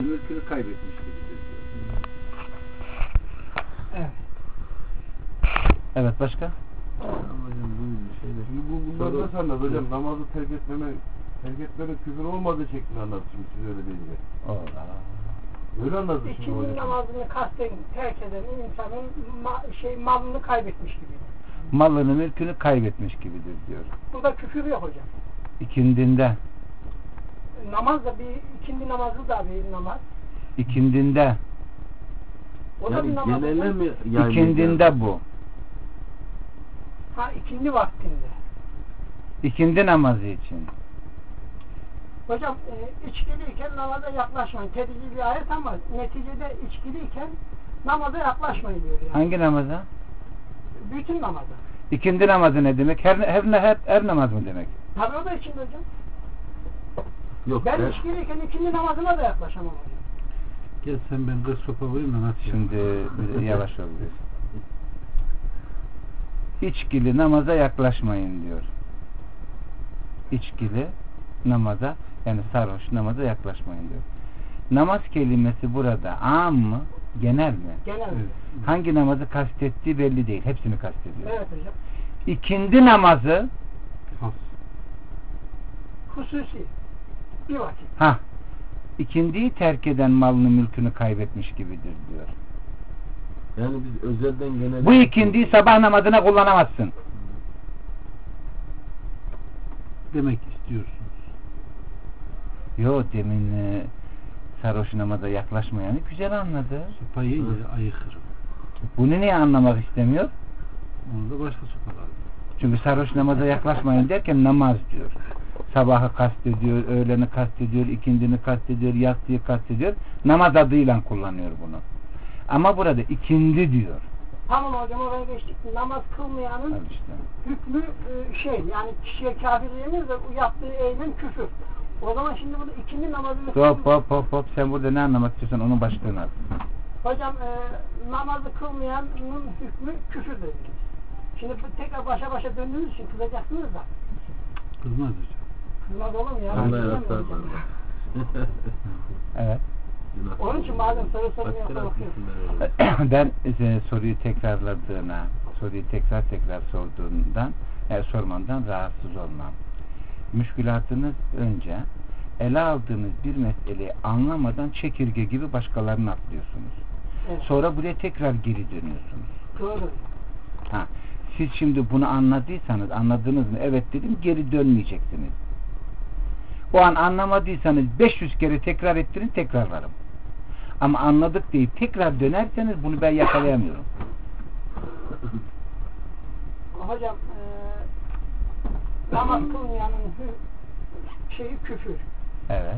mülkünü kaybetmiş gibidir diyor. Evet. Evet, başka? Hocam bu şeyler. Şimdi bunlar nasıl anlar hocam? Namazı terk etmenin küfür olmadığı şeklinde anlattı şimdi siz öyle deyince. Öyle anlattı şimdi İkindi hocam. namazını kasten terk eden insanın malını kaybetmiş gibi. Malını, mülkünü kaybetmiş gibidir diyor. Burada küfür yok hocam. İkindinde. Namaz da ikindi namazı da bir namaz. İkindinde. O da bir namaz. Genele mi yayılıyor? İkindinde bu. Ha, ikindi vaktinde. İkindi namazı için. Hocam içkiliyken namaza yaklaşmayın. Tedrici bir ayet ama neticede içkiliyken namaza yaklaşmayın diyor yani. Hangi namaza? Bütün namaza. İkindi namazı ne demek? Her namaz mı demek? Tabii o da içinde hocam. Yok, Ben içkiliyken ikindi namazına da yaklaşamam hocam. Gel sen ben de sopa koyayım da nasıl? Şimdi yavaş ol biraz. İçkili namaza yaklaşmayın diyor. İçkili namaza, yani sarhoş namaza yaklaşmayın diyor. Namaz kelimesi burada am mı, genel mi? Genel. Evet. Hangi namazı kastettiği belli değil. Hepsini kastediyor. Evet hocam. İkindi namazı Has. Hususi. Bir vakit. ikindiyi terk eden malını mülkünü kaybetmiş gibidir diyor. Yani biz özelden genel. Bu ikindiyi sabah namazına kullanamazsın. Demek istiyorsunuz. Yo, demin sarhoş namaza yaklaşmayanı güzel anladı. Sopayı ayıkırım. Bunu niye anlamak istemiyor? Onu da başka sopalar. Çünkü sarhoş namaza yaklaşmayın derken namaz diyor. Sabahı kastediyor, öğleni kastediyor, ikindini kastediyor, yatsıyı kastediyor. Namaz adıyla kullanıyor bunu. Ama burada ikindi diyor. Tamam hocam, oraya geçtik. Namaz kılmayanın Al işte. hükmü yani kişiye kafir diyemiyoruz da yaptığı eylem küfür. O zaman şimdi burada ikindi namazını Hop. Sen burada ne anlamak istiyorsan onun başlığını al. hocam namazı kılmayanın hükmü küfür dediniz. Şimdi tekrar başa döndüğünüz için kızacaksınız da. Kızmaz hocam. Kızmaz olur mu ya? Allah Bilmiyorum yaratlar hocam. Evet. Onun için bazen soru sormaya korkuyorum. Ben soruyu tekrar sorduğundan, sormandan rahatsız olmam. Müşkülatınız önce ele aldığınız bir meseleyi anlamadan çekirge gibi başkalarını atlıyorsunuz. Evet. Sonra buraya tekrar geri dönüyorsunuz. Doğru. Siz şimdi bunu anladınız mı? Evet dedim, geri dönmeyeceksiniz. O an anlamadıysanız 500 kere tekrar ettirin, tekrar varım. Ama anladık deyip tekrar dönerseniz bunu ben yakalayamıyorum. Hocam namaz kılmayanın küfür. Evet.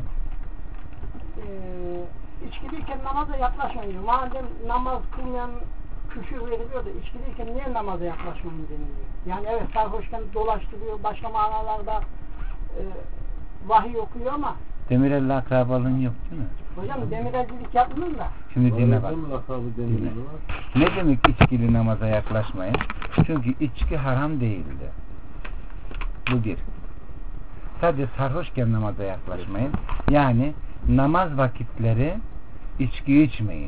İçkiliyken namaza yaklaşmayın. Madem namaz kılmayan küfür veriliyor da içkiliyken niye namaza yaklaşmayın deniliyor? Yani evet, sarhoşken dolaştırıyor, başka manalarda vahiy okuyor ama Demirel'le akrabalığın yok değil mi? hocam demirelcilik yapmıyor da. Şimdi dinle bak. Dinle. Ne demek içkili namaza yaklaşmayın? Çünkü içki haram değildi. Bu bir. Sadece sarhoşken namaza yaklaşmayın. Yani namaz vakitleri içki içmeyin.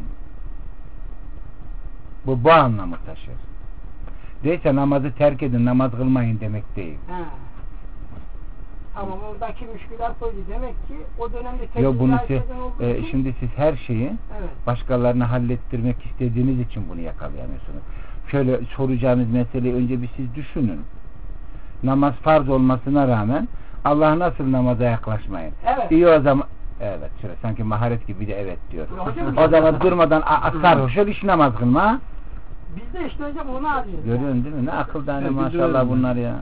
Bu anlamı taşır. Değilse namazı terk edin, namaz kılmayın demek değil. Tamam, oradaki müşkülat oydu. Demek ki o dönemde Yok, bunu için, şimdi siz her şeyi evet, başkalarına hallettirmek istediğiniz için bunu yakalayamıyorsunuz. Şöyle soracağınız meseleyi önce bir siz düşünün. Namaz farz olmasına rağmen Allah'a nasıl namaza yaklaşmayın? Evet. İyi o zaman. Evet, şöyle sanki maharet gibi de evet diyor. Hocam, o zaman durmadan sarhoş ol, hiç namaz kılma. biz de işte hocam onu arıyoruz. Görüyorsun değil mi? Ne akıl tane maşallah bunlar ya.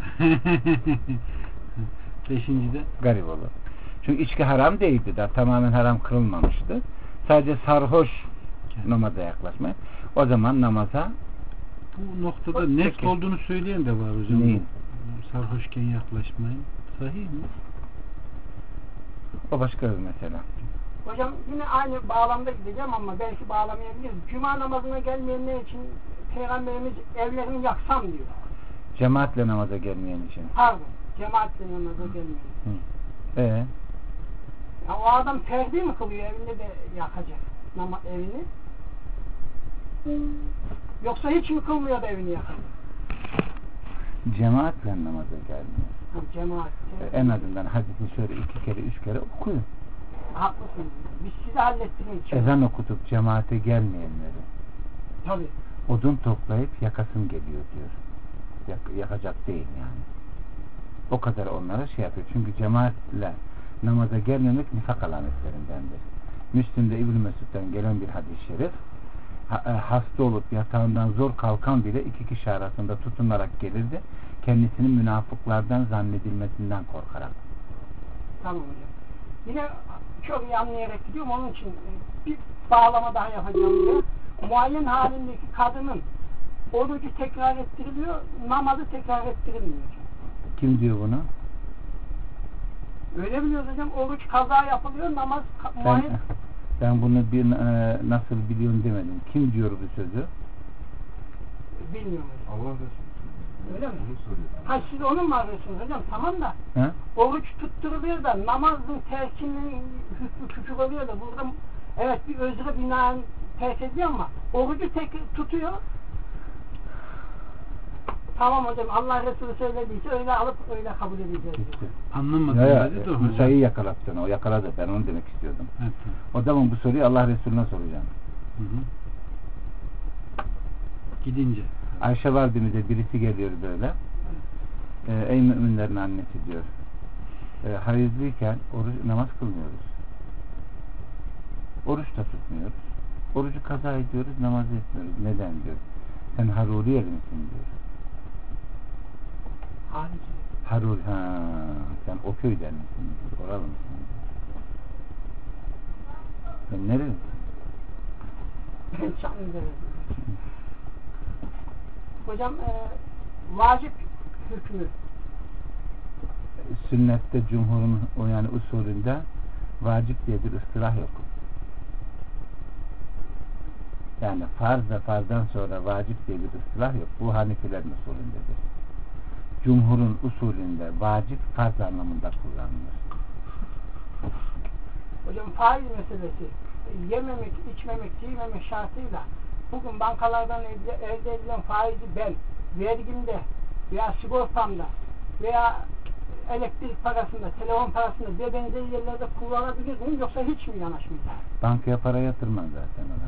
Beşincide Garip olur. Çünkü içki haram değildi de, tamamen haram kılınmamıştı. Sadece sarhoş namaza yaklaşmayın. O zaman namaza bu noktada nefs olduğunu söyleyen de var hocam. Neyin? Sarhoşken yaklaşmayın. Sahih mi? O başka bir mesele. Hocam yine aynı bağlamda gideceğim ama belki bağlamayabiliriz. Cuma namazına gelmeyenler için Peygamberimiz evlerini yaksam diyor. Cemaatle namaza gelmeyen için. Pardon. Cemaatle namaza gelmeyen. Ya o adam ferdi mi kılıyor, evinde de yakacak evini? Yoksa hiç mi kılmıyor da evini yakacak? Cemaatle namaza gelmiyor. Ha, cemaat. En azından hadisi şöyle 2 kere 3 kere okuyun. Haklısınız. Biz sizi hallettirmek için. Ezan okutup cemaate gelmeyenleri Tabii. odun toplayıp yakasım geliyor diyor. Yakacak değil yani. O kadar onlara şey yapıyor. Çünkü cemaatle namaza gelmemek nifak alametlerindendir. Müslim'de İbn Mesud'dan gelen bir hadis-i şerif, hasta olup yatağından zor kalkan bile 2 kişi arasında tutunarak gelirdi. Kendisinin münafıklardan zannedilmesinden korkarak. Tamam hocam. Yine çok iyi anlayarak gidiyorum. Onun için bir bağlama daha yapacağım diye. Muayyen halindeki kadının orucu tekrar ettiriliyor, namazı tekrar ettirilmiyor. Kim diyor bunu? Öyle biliyoruz hocam. Oruç kaza yapılıyor, namaz muayyen. Ben bunu nasıl biliyorum demedim. Kim diyor bu sözü? Bilmiyorum hocam. Allah Resulü. Öyle mi? Onu soruyor. Ha siz onu mu arıyorsunuz hocam? Tamam da. He? Oruç tutturuluyor da namazın terkinin hükmü küçük oluyor da burada evet bir özre binaen terk ediyor ama orucu tutuyor. Tamam hocam, Allah Resulü söylediyse öyle alıp öyle kabul edeceğiz. Anlamadım dedi de hocam. Musa'yı yakalattın. O yakaladı. Ben onu demek istiyordum. Evet. O zaman bu soruyu Allah Resulü'ne soracağım. Hı. Gidince. Ayşe validemize birisi geliyor böyle. Ey müminlerin annesi diyor. Hayızlıyken namaz kılmıyoruz. Oruç da tutmuyoruz. Orucu kaza ediyoruz, namaz etmiyoruz. Neden diyor. Sen Haruriyeli misin diyor. Harur, sen o köyden misin diyor. Oralı mısın diyor. Sen nerelisin? Ben Çamlıdere'liyim. Hocam vacip hükmü. Sünnette cumhurun o yani usulünde vacip diye bir ıstılah yok. Yani farz ve farzdan sonra vacip diye bir ıstılah yok. Bu Hanefilerin usulündedir. Cumhurun usulünde vacip farz anlamında kullanılır. Hocam faiz meselesi yememek, içmemek, giymemek şartıyla bugün bankalardan elde edilen faizi ben vergimde veya sigortamda veya elektrik parasında, telefon parasında ve benzeri yerlerde kullanabilir miyim yoksa hiç mi yanaşmayacağım? Bankaya para yatırmaz zaten adam.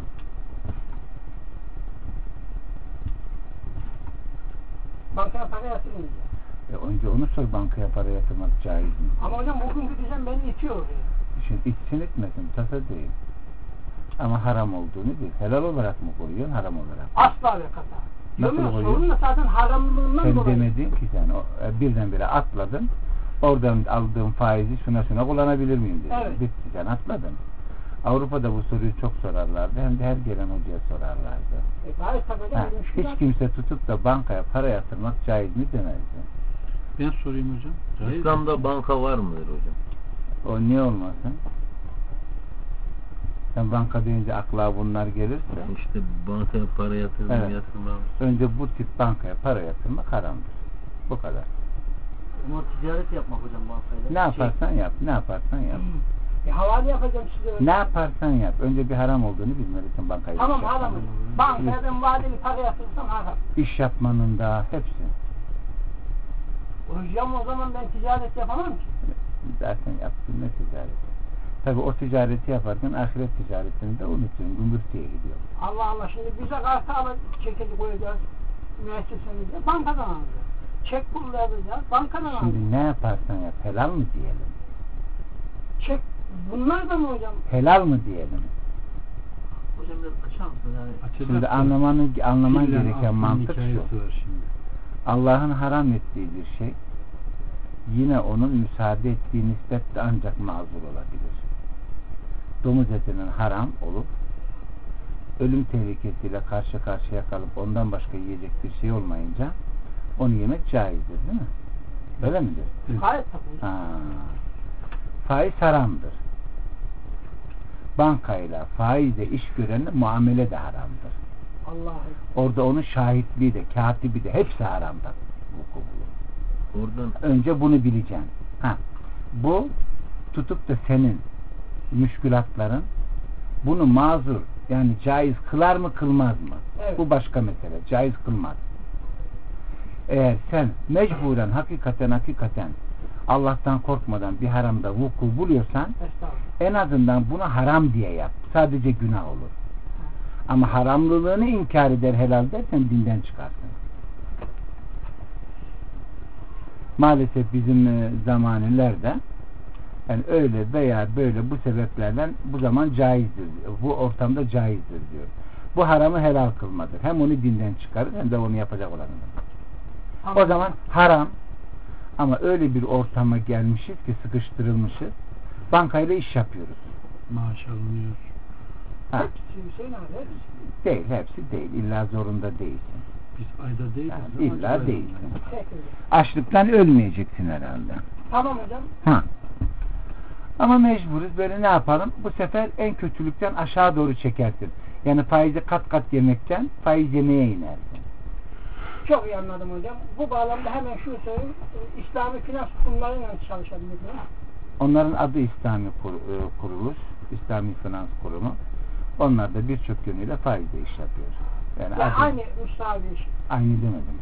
Bankaya para yatırmayacağım. Önce onu sor, bankaya para yatırmak caiz mi? Ama hocam bugünkü düzen beni itiyor. Şimdi içsin etmesin, tasa değil. Ama haram olduğunu değil. Helal olarak mı koruyorsun, haram olarak? Asla ve kata. Nasıl Sorun koruyorsun? da zaten haramlığından Sen dolayı. demedin ki sen birdenbire atladın. Oradan aldığım faizi şuna kullanabilir miyim dedin. Evet. Bitti, sen atladın. Avrupa'da bu soruyu çok sorarlardı. Hem de her gelen hocaya sorarlardı. Gayet tabii Hiç kimse tutup da bankaya para yatırmak caiz mi demezdi. Ben sorayım hocam. İslam'da banka var mıdır hocam? O niye olmasın? Sen banka deyince akla bunlar gelirse İşte bankaya para yatırmam, evet. yatırmam. Önce bu tip bankaya para yatırmak haramdır. Bu kadar. Ama ticaret yapmak hocam bankayla. Ne yaparsan yap, ne yaparsan yap. Havale yapacağım size öyle. Ne yaparsan yap. Önce bir haram olduğunu bilmelisin bankayı. Tamam haram. Bankaya ben vadeli para yatırsam haram. İş yapmanın da hepsi. Hocam o zaman ben ticaret yapamam ki. Zaten yaptın ne ticareti. Tabi o ticareti yaparken ahiret ticaretini de unutuyorsun. Gümrütüye gidiyor. Allah Allah, şimdi bize kartı alıp çekeci koyacağız müessesemizde, bankadan alacağız. Çek kullanacağız, bankadan alacağız. Şimdi ne yaparsan yap. Helal mı diyelim? Çek, bunlar da mı hocam? Helal mı diyelim? Hocam biraz açar mısın yani? Şimdi anlaman gereken mantık şu. Var şimdi. Allah'ın haram ettiği bir şey yine onun müsaade ettiği nispetle ancak mazur olabilir. Domuz etinin haram olup ölüm tehlikesiyle karşı karşıya kalıp ondan başka yiyecek bir şey olmayınca onu yemek caizdir, değil mi? Öyle midir? Gayet tabii. Faiz haramdır. Bankayla, faizle iş görenle muamele de haramdır. Allah'ım. Orada onun şahitliği de, katibi de hepsi haramdır. Oradan Önce bunu bileceksin. Bu tutup da senin müşkülatların bunu mazur, yani caiz kılar mı kılmaz mı? Evet. Bu başka mesele. Caiz kılmaz. Eğer sen mecburen hakikaten Allah'tan korkmadan bir haramda vuku buluyorsan en azından bunu haram diye yap. Sadece günah olur. Ama haramlılığını inkar eder, helal dersen dinden çıkarsın. Maalesef bizim zamanilerde yani öyle veya böyle bu sebeplerden bu zaman caizdir. Bu ortamda caizdir diyor. Bu haramı helal kılmadır. Hem onu dinden çıkarır hem de onu yapacak olanı. O zaman haram, ama öyle bir ortama gelmişiz ki sıkıştırılmışız. Bankayla iş yapıyoruz. Maaş alınıyor. Ha. Hepsi Hüseyin abi, hepsi. Değil, hepsi değil. İlla zorunda değilsin. Biz ayda değiliz. Yani illa değilsin. Peki. Açlıktan ölmeyeceksin herhalde. Tamam hocam. Ha. Ama mecburuz. Böyle ne yapalım? Bu sefer en kötülükten aşağı doğru çekersin. Yani faizi kat kat yemekten faiz yemeye inersin. Çok iyi anladım hocam. Bu bağlamda hemen şunu söyleyeyim. İslami finans kurumlarıyla çalışabilir mi? Onların adı İslami kuruluş, İslami Finans Kurumu. Onlar da birçok yönüyle faizle iş yapıyor. Yani Ya aynı müsaade iş. Aynı demedim.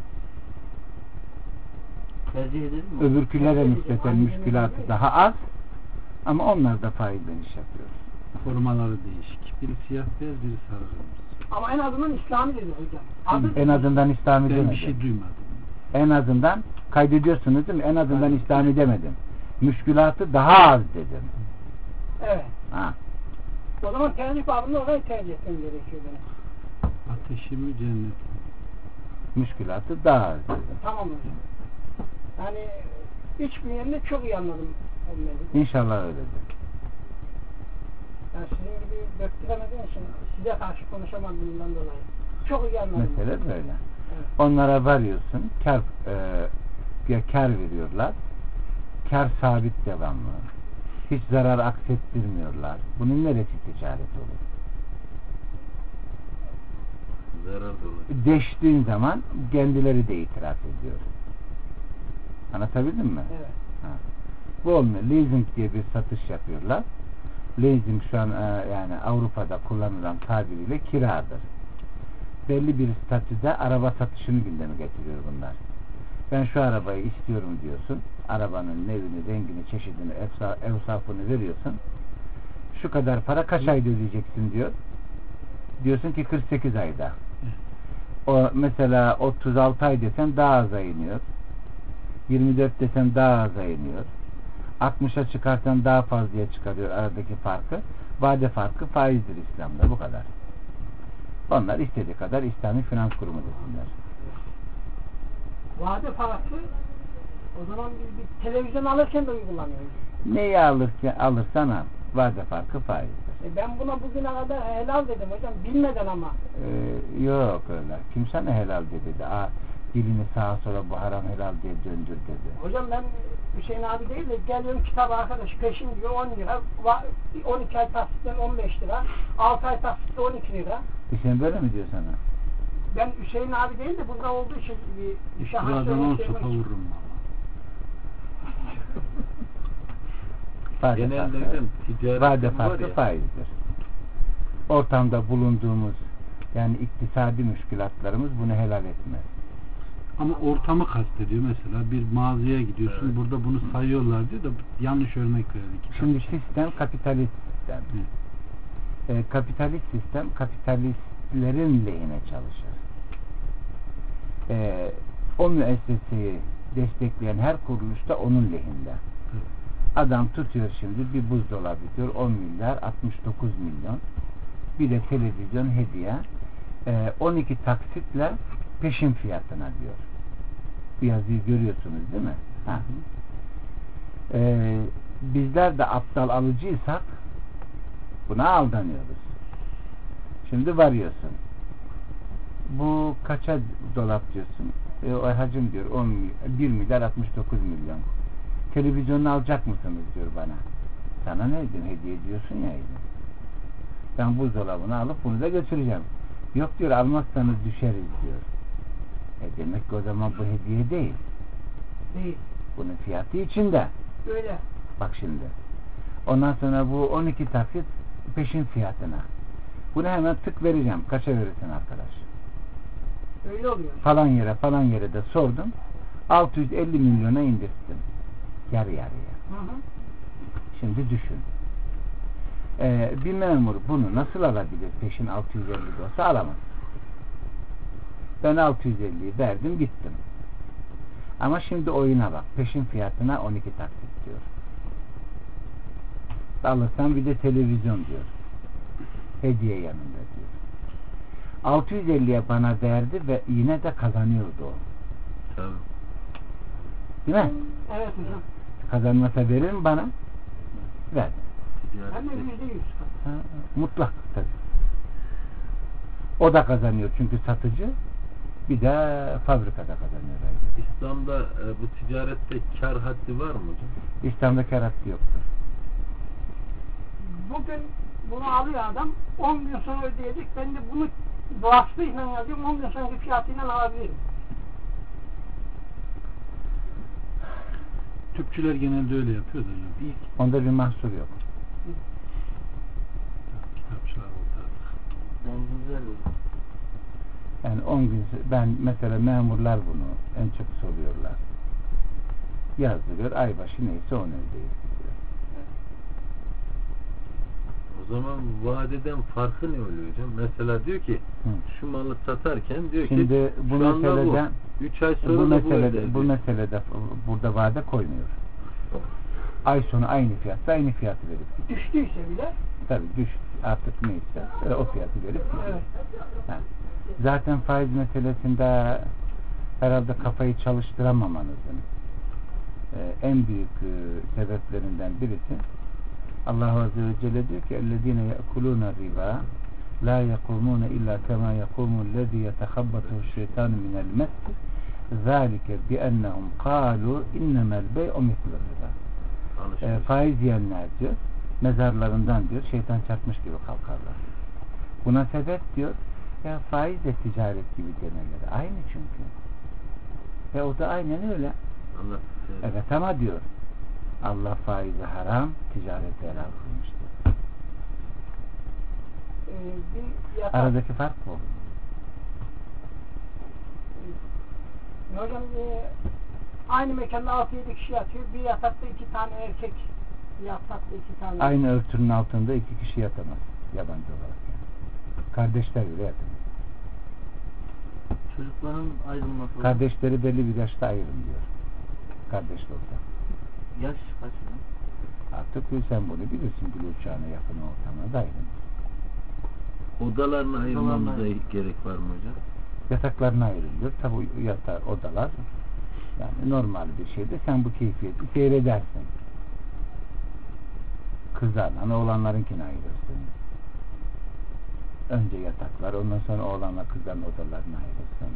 Tercih edelim mi? Öbürkülere nispeten müşkülatı daha az, ama onlar da faizle iş yapıyor. Formaları değişik. Biri siyah beyaz, biri sarı kırmızı. Ama en azından İslami dedi hocam. Adı En azından İslami Ben demedim. bir şey duymadım. En azından kaydediyorsunuz değil mi? En azından İslami demedim. Müşkülatı daha az dedim. Evet. Ha. O zaman tercih babında orayı tercih etmem gerekiyor benim. Ateşi mi cennet mi? Müşkülatı daha az dedim. Tamam hocam. Yani iç bünyemde çok iyi anladım. İnşallah öyledir. Yani sizin gibi döktüremediğim için size karşı konuşamadığımdan dolayı. Çok iyi anladım. Mesele böyle. Evet. Onlara varıyorsun, kar veriyorlar. Kar sabit devamlı. Hiç zarar aksettirmiyorlar. Bunun neresi ticaret olur? Zarar olur. Deştiğin zaman kendileri de itiraf ediyor. Anlatabildim mi? Evet. Ha. Bu olmuyor. Leasing diye bir satış yapıyorlar. Leasing şu an yani Avrupa'da kullanılan tabiriyle kiradır. Belli bir statüde araba satışını gündeme getiriyor bunlar. Ben şu arabayı istiyorum diyorsun. Arabanın nevini, rengini, çeşidini, evsafını veriyorsun. Şu kadar para kaç ayda ödeyeceksin diyor. Diyorsun ki 48 ayda. O mesela 36 ay desen daha aza iniyor. 24 desen daha aza iniyor. 60'a çıkarsan daha fazlaya çıkarıyor aradaki farkı. Vade farkı faizdir İslam'da. Bu kadar. Onlar istediği kadar İslami Finans Kurumu desinler. Vade farkı o zaman bir televizyon alırken de uygulanıyor. Neyi alırsan al. Vade farkı faizdir. Ben buna bugüne kadar helal dedim hocam. Bilmeden ama. Yok öyle. Kim sana helal dedi. Dilini sağa sola bu haram helal diye döndür dedi. Hocam ben Hüseyin abi değil de geliyorum kitap arkadaş peşin diyor 10 lira. 12 ay taksitten 15 lira. 6 ay taksitte 12 lira. Hüseyin böyle mi diyor sana? Ben Hüseyin abi değil de burada olduğu için bir Birazdan 10 sopa vururum valla. Genelde hocam ticaret vade var farkı ya. faizdir. Ortamda bulunduğumuz yani iktisadi müşkilatlarımız bunu helal etmez. Ama ortamı kastediyor mesela. Bir mağazaya gidiyorsun. Evet. Burada bunu sayıyorlar diyor da yanlış örnek verdik. Şimdi sistem kapitalist sistem. Kapitalist sistem kapitalistlerin lehine çalışır. O müesseseyi destekleyen her kuruluş da onun lehinde. Adam tutuyor şimdi bir buzdolabı diyor 10 milyar 69 milyon, bir de televizyon hediye, 12 taksitle peşin fiyatına diyor. Bu yazıyı görüyorsunuz değil mi? Ha. Bizler de aptal alıcıysak buna aldanıyoruz. Şimdi varıyorsun. Bu kaça dolap diyorsun? Hacım diyor 1 milyar 69 milyon. Televizyonu alacak mısınız diyor bana. Sana ne edin? Hediye ediyorsun ya edin. Ben buzdolabını alıp bunu da götüreceğim. Yok diyor almazsanız düşeriz diyor. Demek ki o zaman bu hediye değil. Değil. Bunun fiyatı içinde. Öyle. Bak şimdi. Ondan sonra bu 12 taksit peşin fiyatına. Bunu hemen tık vereceğim. Kaça verirsin arkadaş? Öyle oluyor. Falan yere de sordum. 650 milyona indirttim. Yarı yarıya. Hı hı. Şimdi düşün. Bir memur bunu nasıl alabilir? Peşin 650 olsa alamaz. Ben 650'yi verdim gittim. Ama şimdi oyuna bak. Peşin fiyatına 12 taksit diyor. Alırsan bir de televizyon diyor. Hediye yanında diyor. 650'ye bana verdi ve yine de kazanıyordu o. Tabii. Değil mi? Evet hocam. Kazanmasa verir mi bana? Ver. Hem de %100. Mutlak tabii. O da kazanıyor çünkü satıcı, bir de fabrikada kazanıyor. İslam'da bu ticarette kar haddi var mı hocam? İslam'da kar haddi yoktur. Bugün bunu alıyor adam, 10 gün sonra ödeyecek. Ben de bunu vasfıyla yazıyorum, 10 gün sonraki fiyatıyla alabilirim. Tüpçüler genelde öyle yapıyor da hocam. Onda bir mahsur yok. Kitapçılar orada. Ben güzel hocam. Yani 10 gün, ben mesela memurlar bunu en çok soruyorlar. Yazdırıyor, aybaşı neyse onu ödeyip gidiyor. O zaman vadeden farkı ne oluyor hocam? Mesela diyor ki şu malı satarken diyor şimdi ki bu şu anda meseleden, bu 3 ay sonra bu da meselede, bu meselede burada vade koymuyor. Ay sonu aynı fiyatsa aynı fiyatı verip gidiyor. Düştüyse bile. Tabii düştü artık neyse o fiyatı verip gidiyor. Evet. Ha. Zaten faiz meselesinde herhalde kafayı çalıştıramamanızın en büyük sebeplerinden birisi Allah Azze ve Celle diyor ki اَلَّذ۪ينَ يَأْكُلُونَ الرِّبَا لَا يَقُومُونَ اِلَّا كَمَا يَقُومُ الَّذ۪ي يَتَخَبَّتُهُ الشَّيْطَانُ مِنَ الْمَسِّ ذَٰلِكَ بِأَنَّهُمْ قَالُوا اِنَّمَا الْبَيْءُ مِثْلُ الرِّبَا faiz yiyenler diyor mezarlarından diyor şeytan çarpmış gibi kalkarlar. Buna sebep diyor ya faiz de ticaret gibi demeleri. Aynı çünkü. Ve o da aynen öyle. Allah evet ama diyor Allah faizi haram, ticareti helal kılmıştır. Aradaki fark bu. Hocam aynı mekanda 6-7 kişi yatıyor. Bir yatakta 2 tane erkek, yatakta 2 tane. Aynı örtünün altında 2 kişi yatamaz. Yabancı olarak yani. Kardeşler bile yatamaz. Çocukların ayrılması. Kardeşleri belli bir yaşta ayırın diyor. Kardeş de olsa. Yaş kaç mı? Artık sen bunu bilirsin bile uçağına yakın ortamına da ayrın. Odalarını ayırmamıza gerek var mı hocam? Yataklarına ayrılıyor. Tabi yatar odalar yani normal bir şeyde sen bu keyfiyeti seyredersin. Kızlarla oğlanlarınkini ayırırsın. Önce yataklar, ondan sonra oğlanla kızların odalarına ayırırsın.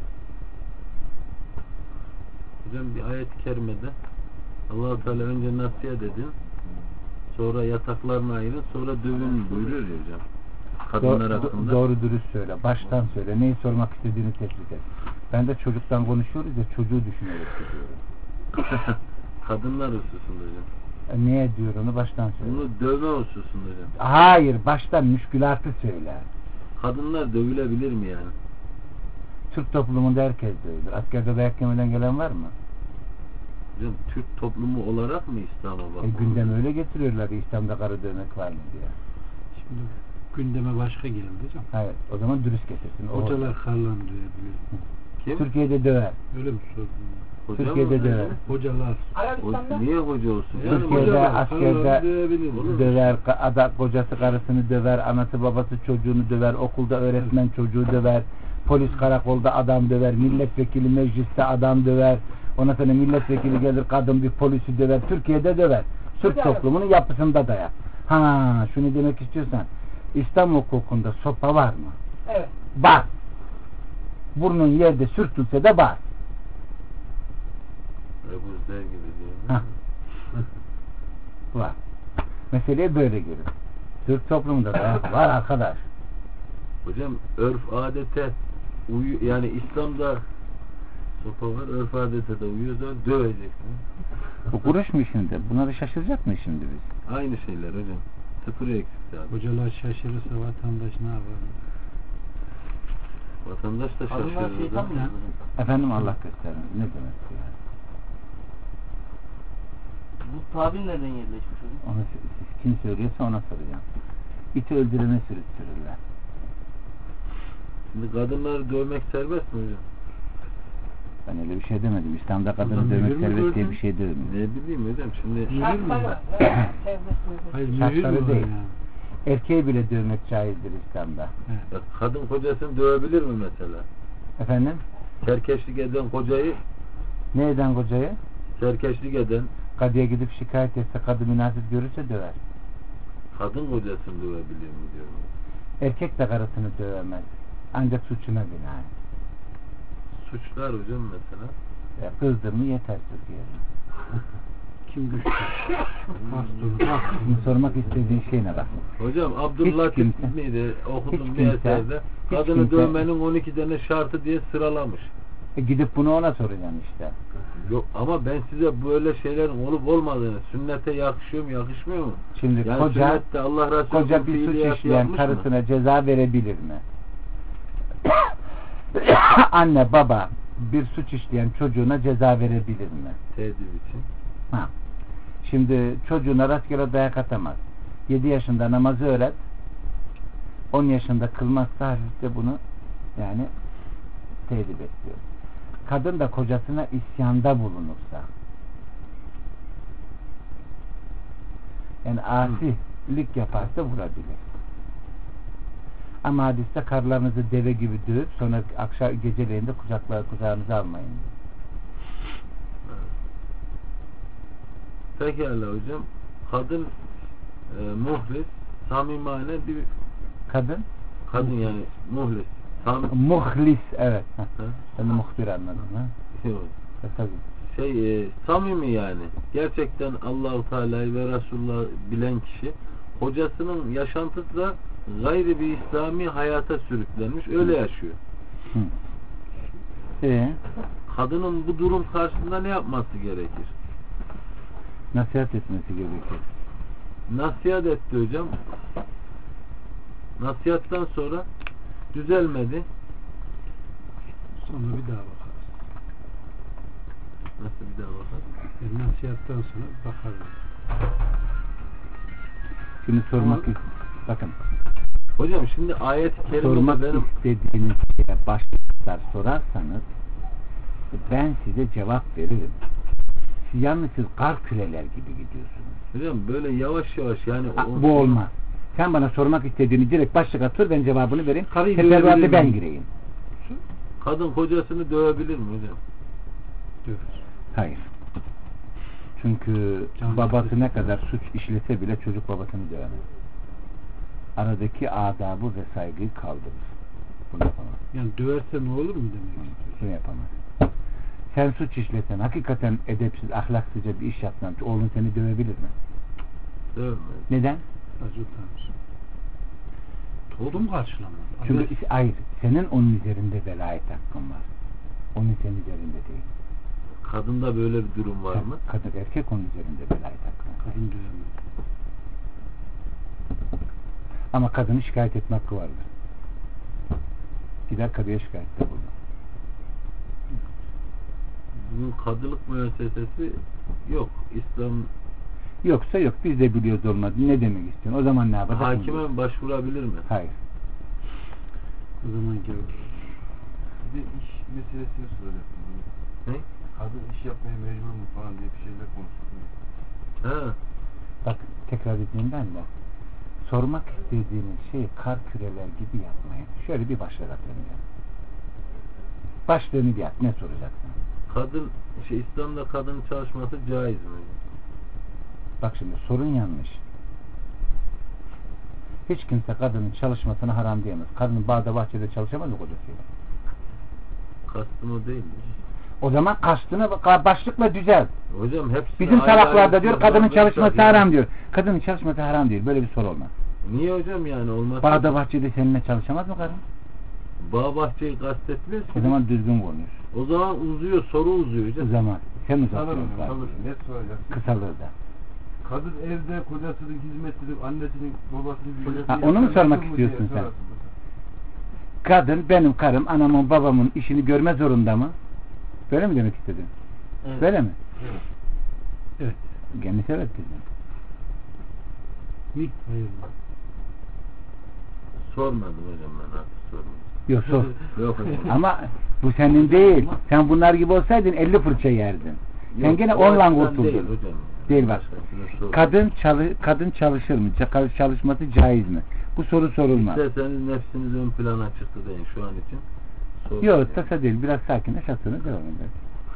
Hocam bir ayet-i kerimede Allah-u Teala önce nasihat edin, sonra yataklarını ayırın, sonra dövün buyuruyor ya hocam. Kadınlar hakkında. Doğru dürüst söyle, baştan söyle, neyi sormak istediğini tespit et. Ben de çocuktan konuşuyoruz ya, çocuğu düşünerek gidiyorum. Kadınlar hususunda hocam. Niye diyor onu baştan söyle. Bunu dövme hususunda hocam. Hayır, baştan müşkülatı söyle. Kadınlar dövülebilir mi yani? Türk toplumunda herkes dövülür. Askerde dayak yemeden gelen var mı? Hocam Türk toplumu olarak mı İslam'a bakıyor? Gündem öyle getiriyorlar. İslam'da karı dövmek var mı diye. Şimdi gündeme başka geldi hocam. Hayır, o zaman dürüst getirsin. Hocalar karlan dövebiliyor. Kim? Türkiye'de döver. Öyle mi sordun? Hoca Türkiye'de mı? döver. Hocalar. Niye hoca olsun? Türkiye'de askerde döver, kocası karısını döver, anası babası çocuğunu döver, okulda öğretmen çocuğu döver, polis karakolda adam döver, milletvekili mecliste adam döver, ondan sonra milletvekili gelir kadın bir polisi döver, Türkiye'de döver. Türk toplumunun yapısında da ya. Ha, şunu demek istiyorsan İslam hukukunda sopa var mı? Evet. Var. Burnun yerde sürtülse de var. Ebu Zer gibi diyor. Var. Meseleye böyle gelir. Türk toplumunda da var arkadaş. Hocam örf adete yani İslam'da sopa var, örf adete de uyuyor da döveceksin. Bu kuruş mu şimdi? Bunları şaşıracak mı şimdi biz? Aynı şeyler hocam. Sıfır eksik zaten. Hocalar şaşırırsa vatandaş ne yapar? Vatandaş da Kadınlar şaşırır. şeytan mı Ha? hocam? Efendim Allah göstermez. Ne demek bu yani? Bu tabir nereden yerleşmiş hocam? Onu kim söylüyorsa ona soracağım. İti öldürene sürüttürürler. Şimdi kadınları dövmek serbest mi hocam? Ben öyle bir şey demedim. İslam'da kadını Ulan dövmek mühür mü serbest diye gördün? bir şey demiyor. Ne bileyim hocam şimdi Şartları serbest mi? Hayır mühür Şartları mü var değil. yani? Erkeği bile dövmek caizdir İslam'da. ya kadın kocasını dövebilir mi mesela? Efendim? Serkeşlik eden kocayı, Ne eden kocayı? serkeşlik eden Kadıya gidip şikayet etse, kadı münasip görürse döver. kadın kocasını dövebilir mi diyorum. Erkek de karısını dövemez. Ancak suçuna binaen. Suçlar hocam mesela. Ya kızdın mı yeter Türkiye'de. Kim güçlü? Bastonu. Şimdi sormak istediğin şey ne bak? Hocam Abdülhatif kimse- miydi? Okudum hiç bir kimse- eserde. hiç Kadını kimse- dövmenin 12 tane şartı diye sıralamış. Gidip bunu ona soracaksın işte. Yok ama ben size böyle şeylerin olup olmadığını, sünnete yakışıyor mu yakışmıyor mu? Şimdi Yani koca sünnette Allah Resulü koca bu bir suç fiiliyatı işleyen yapmış mı? karısına ceza verebilir mi? Anne baba bir suç işleyen çocuğuna ceza verebilir mi? Tedbir için. Ha. Şimdi çocuğuna rastgele dayak atamaz. 7 yaşında namazı öğret. 10 yaşında kılmazsa hafifte bunu yani tedbir bekliyor. Kadın da kocasına isyanda bulunursa, yani asilik yaparsa vurabilir. Ama hadiste karılarınızı deve gibi dövüp sonra akşam geceleyin de kucağınıza almayın. Pekala hocam. Kadın muhlis, samimane bir Kadın yani muhlis. muhlis, evet. Ha? Ben de muhbir anladım. Ha? Yok. Tabii. Samimi yani. Gerçekten Allah-u Teala'yı ve Resulullah bilen kişi kocasının yaşantısı da gayri bir İslami hayata sürüklenmiş. Öyle yaşıyor. Hı. Kadının bu durum karşısında ne yapması gerekir? Nasihat etmesi gerekir. Nasihat etti hocam. Nasihattan sonra düzelmedi. Sonra bir daha bakarız. Nasıl bir daha bakalım? Nasihattan sonra bakarız. Şimdi sormak bakın. Hocam şimdi ayet-i kerimede Sormak benim istediğiniz şeye başlıklar sorarsanız ben size cevap veririm. Yalnız siz kar küreler gibi gidiyorsunuz. hocam böyle yavaş yavaş yani Bu olmaz. Sen bana sormak istediğini direkt başlık atır, ben cevabını vereyim. Karıyı Teferruatı dövebilir ben miyim? gireyim. kadın kocasını dövebilir mi hocam? Döveriz. Hayır. Çünkü Can babası sıkıntı. ne kadar suç işlese bile çocuk babasını dövemez. Aradaki adabı ve saygıyı kaldırır. Bunu yapamaz. Yani döverse ne olur mu demek istiyorsun? Bunu yapamaz. Sen suç işlesen, hakikaten edepsiz, ahlaksızca bir iş yapsan, oğlun seni dövebilir mi? Dövmez. Neden? Acı utanır. Toplum karşılamaz. Çünkü hayır, senin onun üzerinde velayet hakkın var. Onun senin üzerinde değil. Kadında böyle bir durum var mı? Kadın erkek onun üzerinde velayet hakkı var. Kadın dövemez. Ama kadını şikayet etme hakkı vardır. Gider kadıya şikayette bulunur. Bugün kadılık müessesesi yok. İslam Yoksa yok, biz de biliyoruz olmadı. Ne demek istiyorsun? O zaman ne yapacak? hakime mi başvurabilir mi? Hayır. O zaman görür. Bir de iş meselesini soracaktım. Ne? Kadın iş yapmaya mecbur mu falan diye bir şeyler konuştuk. Ha. Bak tekrar edeyim ben de. Sormak istediğiniz şeyi kar küreler gibi yapmayın. Şöyle bir başlık atın. Başlığını bir at. Ne soracaksın? Kadın İslam'da kadının çalışması caiz mi? Bak şimdi sorun yanlış. Hiç kimse kadının çalışmasını haram diyemez. Kadının bağda bahçede çalışamaz mı kocasıyla? Kastım o değil mi? O zaman kastını başlıkla düzelt. Hocam hepsi Bizim salaklarda diyor kadının çalışması haram diyor. Kadının çalışması haram değil. Böyle bir soru olmaz. Niye hocam yani olmaz? Bağda bahçede seninle çalışamaz mı kadın? Bağ bahçeyi kastetmiyoruz O ki. zaman düzgün konuş. O zaman uzuyor, soru uzuyor O hocam. zaman sen Kısalır uzatıyorsun. mı? sadece. Kısalır. Ne soracaksın? Kısalır da. Kadın evde kocasının hizmetini, annesinin, babasının Ha, onu mu sormak istiyorsun sen? Kadın benim karım, anamın babamın işini görme zorunda mı? Böyle mi demek istedin? Evet. Böyle mi? Evet. Evet. Kendisi evet dedim. Mi? Hayır. Sormadım hocam, ben artık sormadım. Yok sor. Yok hocam. Ama bu senin değil. Sen bunlar gibi olsaydın 50 fırça yerdin. Sen Yok, gene o onunla açıdan kurtuldun. Değil hocam. Değil bak. Başkasına sormadım. Kadın çalışır mı? Çalışması caiz mi? Bu soru sorulmaz. İsterseniz nefsiniz ön plana çıktı deyin şu an için. Sorun Yok yani. tasa değil. Biraz sakinleş, sonra devam eder.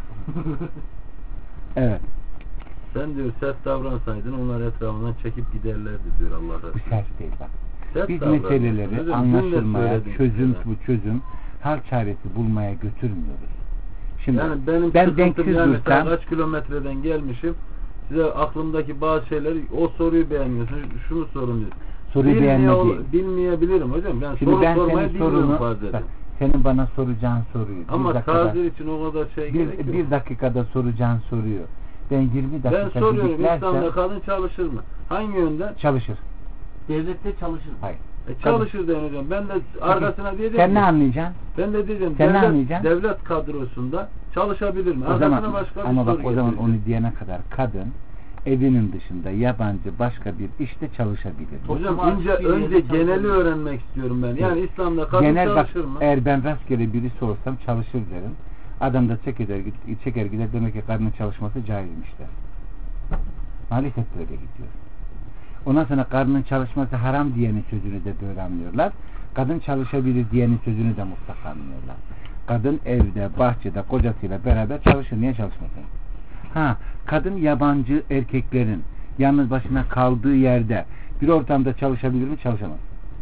Evet. Sen diyor sert davransaydın onlar etrafından çekip giderlerdi diyor Allah Bu Resulü. sert değil bak. Sert Biz davranıyorsun meseleleri hocam. Dün de anlaşılmaya, söyledim çözüm size. bu çözüm, hal çaresi bulmaya götürmüyoruz. Şimdi Yani benim ben sıkıntım denksiz yani dursam, kaç kilometreden gelmişim. Size aklımdaki bazı şeyleri, o soruyu beğenmiyorsun. Şunu sorun diyor. soruyu beğenme değil. Bilmeyebilirim hocam. Ben Şimdi soru ben sormayı senin bilmiyorum sorunu, farz bak, edin. senin bana soracağın soruyu Ama bir dakikada, tazir için o kadar şey gerek yok. bir dakikada soracağın soruyu ben 20 dakika Ben soruyorum, didiklersem İslam'da kadın çalışır mı? Hangi yönden? çalışır. Devlette çalışır. Hayır. Çalışır deyin hocam. Ben de arkasına diyeceğim. Sen ne ki, anlayacaksın? Ben de diyeceğim. Sen ne anlayacaksın? Devlet kadrosunda çalışabilir mi? O Arkasına zaman başka bir ama bak soru o zaman getireceğim. onu diyene kadar kadın evinin dışında yabancı başka bir işte çalışabilir. Hocam Topluma önce açık bir yerde geneli çalışabilir. öğrenmek istiyorum ben. Yani İslam'da kadın Genel bak, çalışır mı? eğer ben rastgele biri sorsam çalışır derim. Adam da çeker gider demek ki kadının çalışması caizmiş der. Maalesef böyle gidiyor. Ondan sonra kadının çalışması haram diyenin sözünü de böyle anlıyorlar. Kadın çalışabilir diyenin sözünü de mutlak anlıyorlar. Kadın evde, bahçede, kocasıyla beraber çalışır. Niye çalışmasın? Kadın yabancı erkeklerin yalnız başına kaldığı yerde bir ortamda çalışabilir mi? Çalışamaz.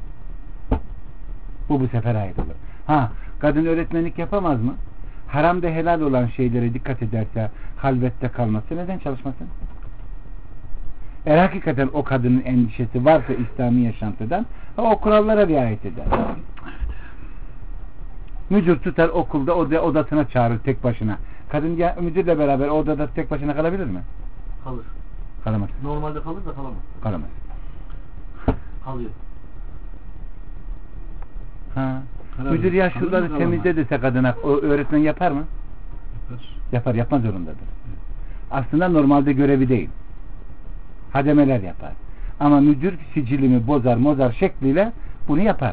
Bu sefer ayrılır. Kadın öğretmenlik yapamaz mı? Haramda helal olan şeylere dikkat ederse, halvette kalması, neden çalışmasın? Eğer hakikaten o kadının endişesi varsa İslami yaşantıdan, o kurallara riayet eder. Müdür tutar okulda odasına çağırır tek başına. Kadın müdürle beraber odada tek başına kalabilir mi? Kalır. Kalamaz. Normalde kalır da kalamaz. Kalamaz. Kalıyor. Müdür ya şuraları temizle dese kadına, o öğretmen yapar mı? Yapar. Yapma zorundadır. Aslında normalde görevi değil. Hademeler yapar. Ama müdür sicilimi bozar şekliyle bunu yapar.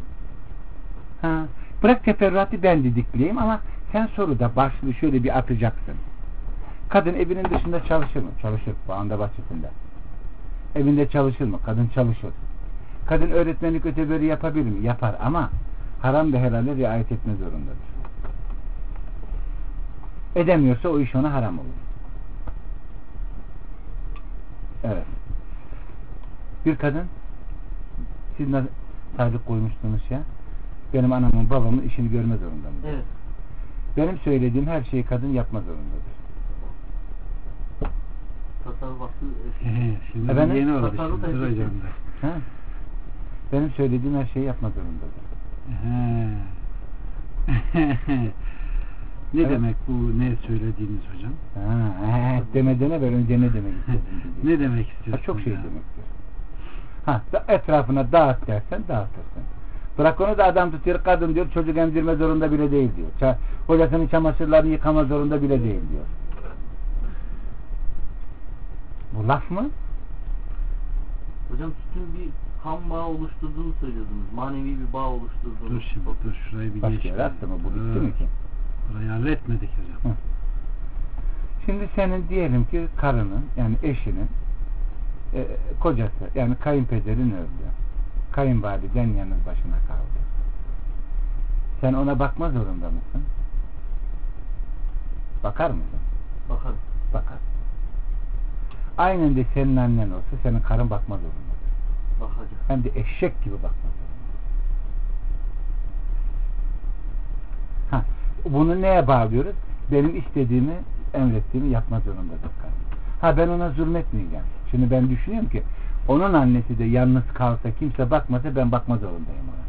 Bırak teferruatı ben didikleyeyim ama sen soruda başlığı şöyle bir atacaksın. Kadın evinin dışında çalışır mı? Çalışır. Bağında bahçesinde. Evinde çalışır mı? Kadın çalışır. Kadın öğretmenlik öteberi yapabilir mi? Yapar ama haram ve helale riayet etme zorundadır. Edemiyorsa o iş ona haram olur. Evet. Bir kadın, siz ne sadık koymuştunuz ya, benim anamın babamın işini görme zorunda mı? Evet. Benim söylediğim her şeyi kadın yapma zorundadır. Tasarrufası Şimdi Efendim? yeni oldu. Tasarruf Dur edecek. hocam da. Benim söylediğim her şeyi yapma zorundadır. Ne Evet. demek bu, ne söylediğiniz hocam? Demedene ver önce ne demek istediğini. Ne demek istiyorsun? Çok şey ya? demektir. Etrafına dağıt dersen dağıtırsın. Bırak onu da adam tutuyor, kadın diyor çocuk emzirme zorunda bile değil diyor. Kocasının çamaşırlarını yıkama zorunda bile değil diyor. Bu laf mı? Hocam sütün bir kan bağı oluşturduğunu söylüyordunuz. Manevi bir bağ oluşturduğunu. Dur şimdi, dur şurayı bir Başka geç. yere attı mı? Bu bitti mi ki? Burayı halletmedik hocam. Şimdi senin diyelim ki karının, yani eşinin kocası, yani kayınpederin öldü. Kayınvaliden yalnız başına kaldı. Sen ona bakma zorunda mısın? Bakar mısın? Bakarım. Bakar. Aynen de senin annen olsa senin karın bakma zorundadır. Bakacak. Hem de eşek gibi bakma zorunda. Bunu neye bağlıyoruz? Benim istediğimi, emrettiğimi yapma zorundadır karın. Ben ona zulmetmeyeceğim. Şimdi ben düşünüyorum ki onun annesi de yalnız kalsa, kimse bakmasa ben bakma zorundayım ona.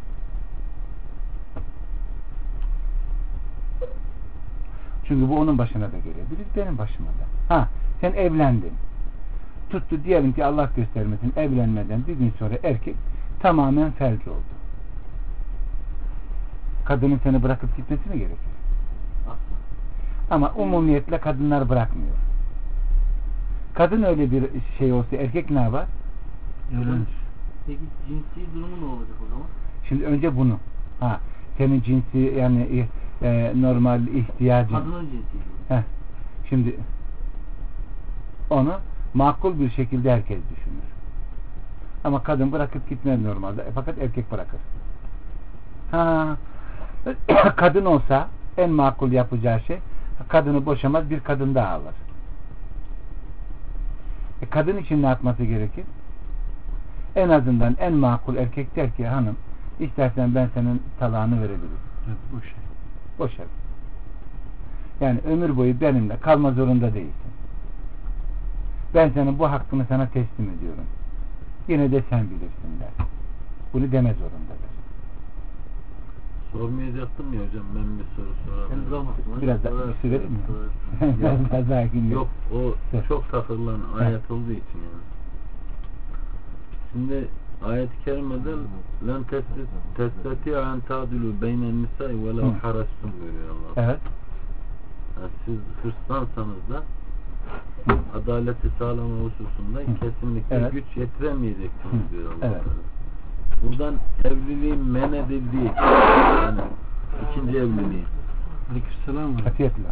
Çünkü bu onun başına da gelebilir, benim başıma da. Sen evlendin. tuttu diyelim ki Allah göstermesin evlenmeden bir gün sonra erkek tamamen felç oldu. Kadının seni bırakıp gitmesi mi gerekir? Ama umumiyetle kadınlar bırakmıyor. Kadın öyle bir şey olsa erkek ne yapar? Öğrenir. Peki cinsi durumu ne olacak o zaman? Şimdi önce bunu. Senin cinsi yani normal ihtiyacın. Kadının cinsi. Şimdi onu makul bir şekilde herkes düşünür. Ama kadın bırakıp gitmez normalde. Fakat erkek bırakır. Kadın olsa en makul yapacağı şey kadını boşamaz, bir kadın daha alır. Kadın için ne yapması gerekir? En azından en makul erkek der ki hanım istersen ben senin talağını verebilirim. Evet, bu şey. Boşar. Yani ömür boyu benimle kalma zorunda değilsin. Ben senin bu hakkını sana teslim ediyorum. Yine de sen bilirsin der. Bunu deme zorundadır. Sormayacaktım ya hocam, ben bir soru sorarım. Biraz daha bir vereyim mi? Biraz daha Yok, o çok takılan ayet olduğu için yani. Şimdi ayet-i kerimede lan testati'a en ta'dilu beynen nisai ve la harastum buyuruyor Allah. Evet. Yani siz hırslansanız da adaleti sağlama hususunda kesinlikle güç yetiremeyeceksiniz diyor Allah. Evet. Buradan evliliğin men edildiği yani ikinci evliliği. Aleykümselam. Katiyetle.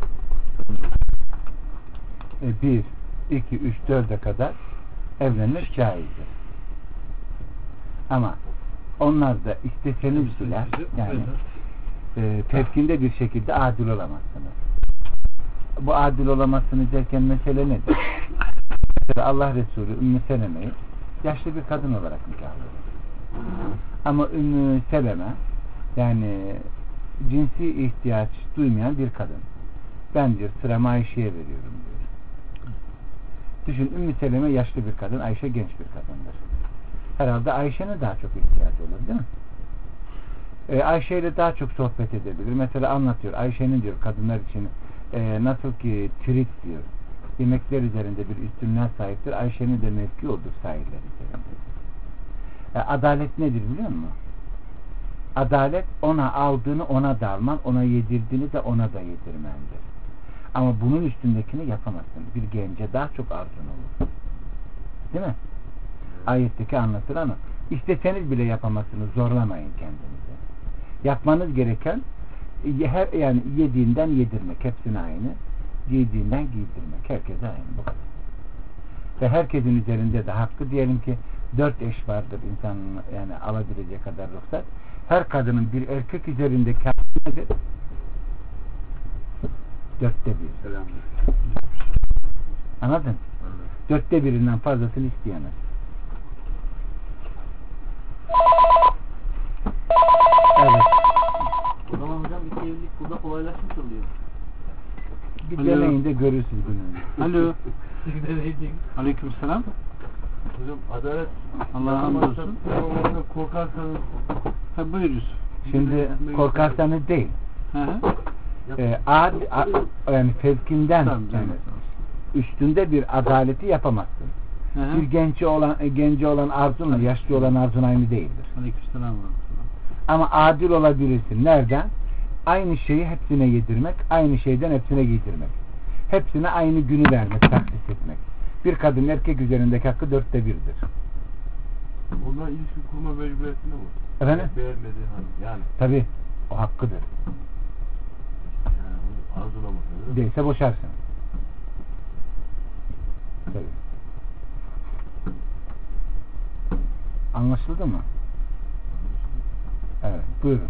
1, 2, 3, 4'e kadar evlenmek caizdir. Ama onlar da isteseniz bile yani tevkinde bir şekilde adil olamazsınız. Bu adil olamazsınız derken mesele nedir? Mesela Allah Resulü Ümmü Seleme'yi yaşlı bir kadın olarak nikahladı. Ama Ümmü Seleme yani cinsi ihtiyaç duymayan bir kadın. Ben diyor sıramı Ayşe'ye veriyorum diyor. Düşün, Ümmü Seleme yaşlı bir kadın, Ayşe genç bir kadındır. Herhalde Ayşe'ne daha çok ihtiyaç olur değil mi? Ayşe ile daha çok sohbet edebilir. Mesela anlatıyor. Ayşe'nin diyor kadınlar için nasıl ki tirit diyor. Yemekler üzerinde bir üstünlüğe sahiptir. Ayşe'nin de mevki odur sahiller üzerinde. Adalet nedir biliyor musun? Adalet ona aldığını ona da alman, ona yedirdiğini de ona da yedirmendir. Ama bunun üstündekini yapamazsın. Bir gence daha çok arzun olur. Değil mi? Ayetteki anlatır ama isteseniz bile yapamazsınız. Zorlamayın kendinizi. Yapmanız gereken yani yediğinden yedirmek. Hepsine aynı. Giydiğinden giydirmek. Herkese aynı. Bu kadar. Ve herkesin üzerinde de hakkı diyelim ki 4 eş vardır insanın yani alabilecek kadar ruhsat. Her kadının bir erkek üzerindeki hakkı nedir? 4'te 1. Anladın? 4'te 1'inden fazlasını isteyemez. Evet. O zaman hocam iki evlilik burada kolaylaşmış oluyor. Bir deneyin de görürsünüz bunu. Alo. Aleykümselam. Hocam adalet Allah'a hamdolsun. Korkarsanız Buyur Yusuf. Şimdi korkarsanız değil. Yani fevkinden yani üstünde bir adaleti yapamazsın. Bir genci olan arzunla yaşlı olan arzun aynı değildir. Aleykümselam. Ama adil olabilirsin. Nereden? Aynı şeyi hepsine yedirmek, aynı şeyden hepsine giydirmek. Hepsine aynı günü vermek, taksis etmek. Bir kadın erkek üzerindeki hakkı 4'te 1'dir. Onlar ilişki kurma mecburiyetinde mi? Efendim? Beğenmediği hanım. Yani. Tabii. O hakkıdır. Yani arzulamasın. Değilse boşarsın. Tabii. Anlaşıldı mı? Evet. Buyurun.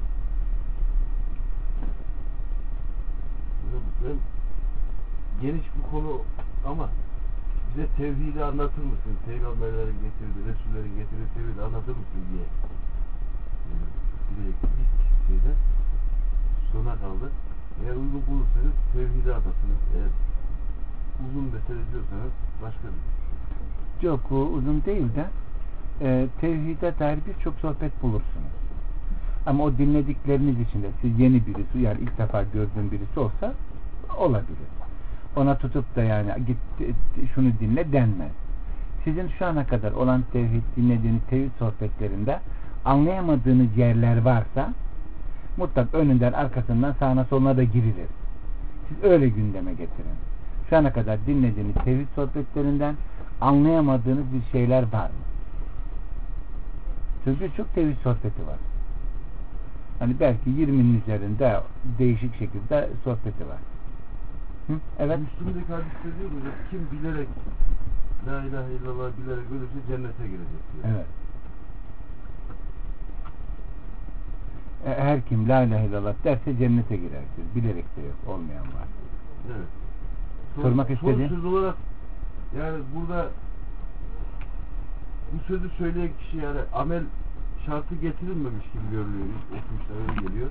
Ben geniş bir konu ama bize tevhidi anlatır mısın? Peygamberlerin getirdiği, Resullerin getirdiği tevhidi anlatır mısın diye. İlk şeyde sona kaldı. Eğer uygun bulursanız tevhidi anlatınız. Eğer uzun mesele diyorsanız başka bir. Yok, uzun değil de tevhide dair birçok sohbet bulursunuz. Ama o dinledikleriniz içinde siz yeni birisi yani ilk defa gördüğün birisi olsa olabilir. ona tutup da yani git şunu dinle denmez. Sizin şu ana kadar olan tevhid dinlediğiniz tevhid sohbetlerinde anlayamadığınız yerler varsa mutlak önünden arkasından sağına soluna da girilir. Siz öyle gündeme getirin. Şu ana kadar dinlediğiniz tevhid sohbetlerinden anlayamadığınız bir şeyler var mı? Çünkü çok tevhid sohbeti var. Hani belki 20'nin üzerinde değişik şekilde sohbeti var. Hı? Evet. Müslüm'deki hadiste diyor hocam, kim bilerek la ilahe illallah bilerek ölürse cennete girecek diyor. Evet. Her kim la ilahe illallah derse cennete girer diyor. Bilerek de yok. Olmayan var. Evet. Sormak istediğin? Son söz olarak yani burada bu sözü söyleyen kişi yani amel şartı getirilmemiş gibi görülüyor. Okumuşlar öyle geliyor.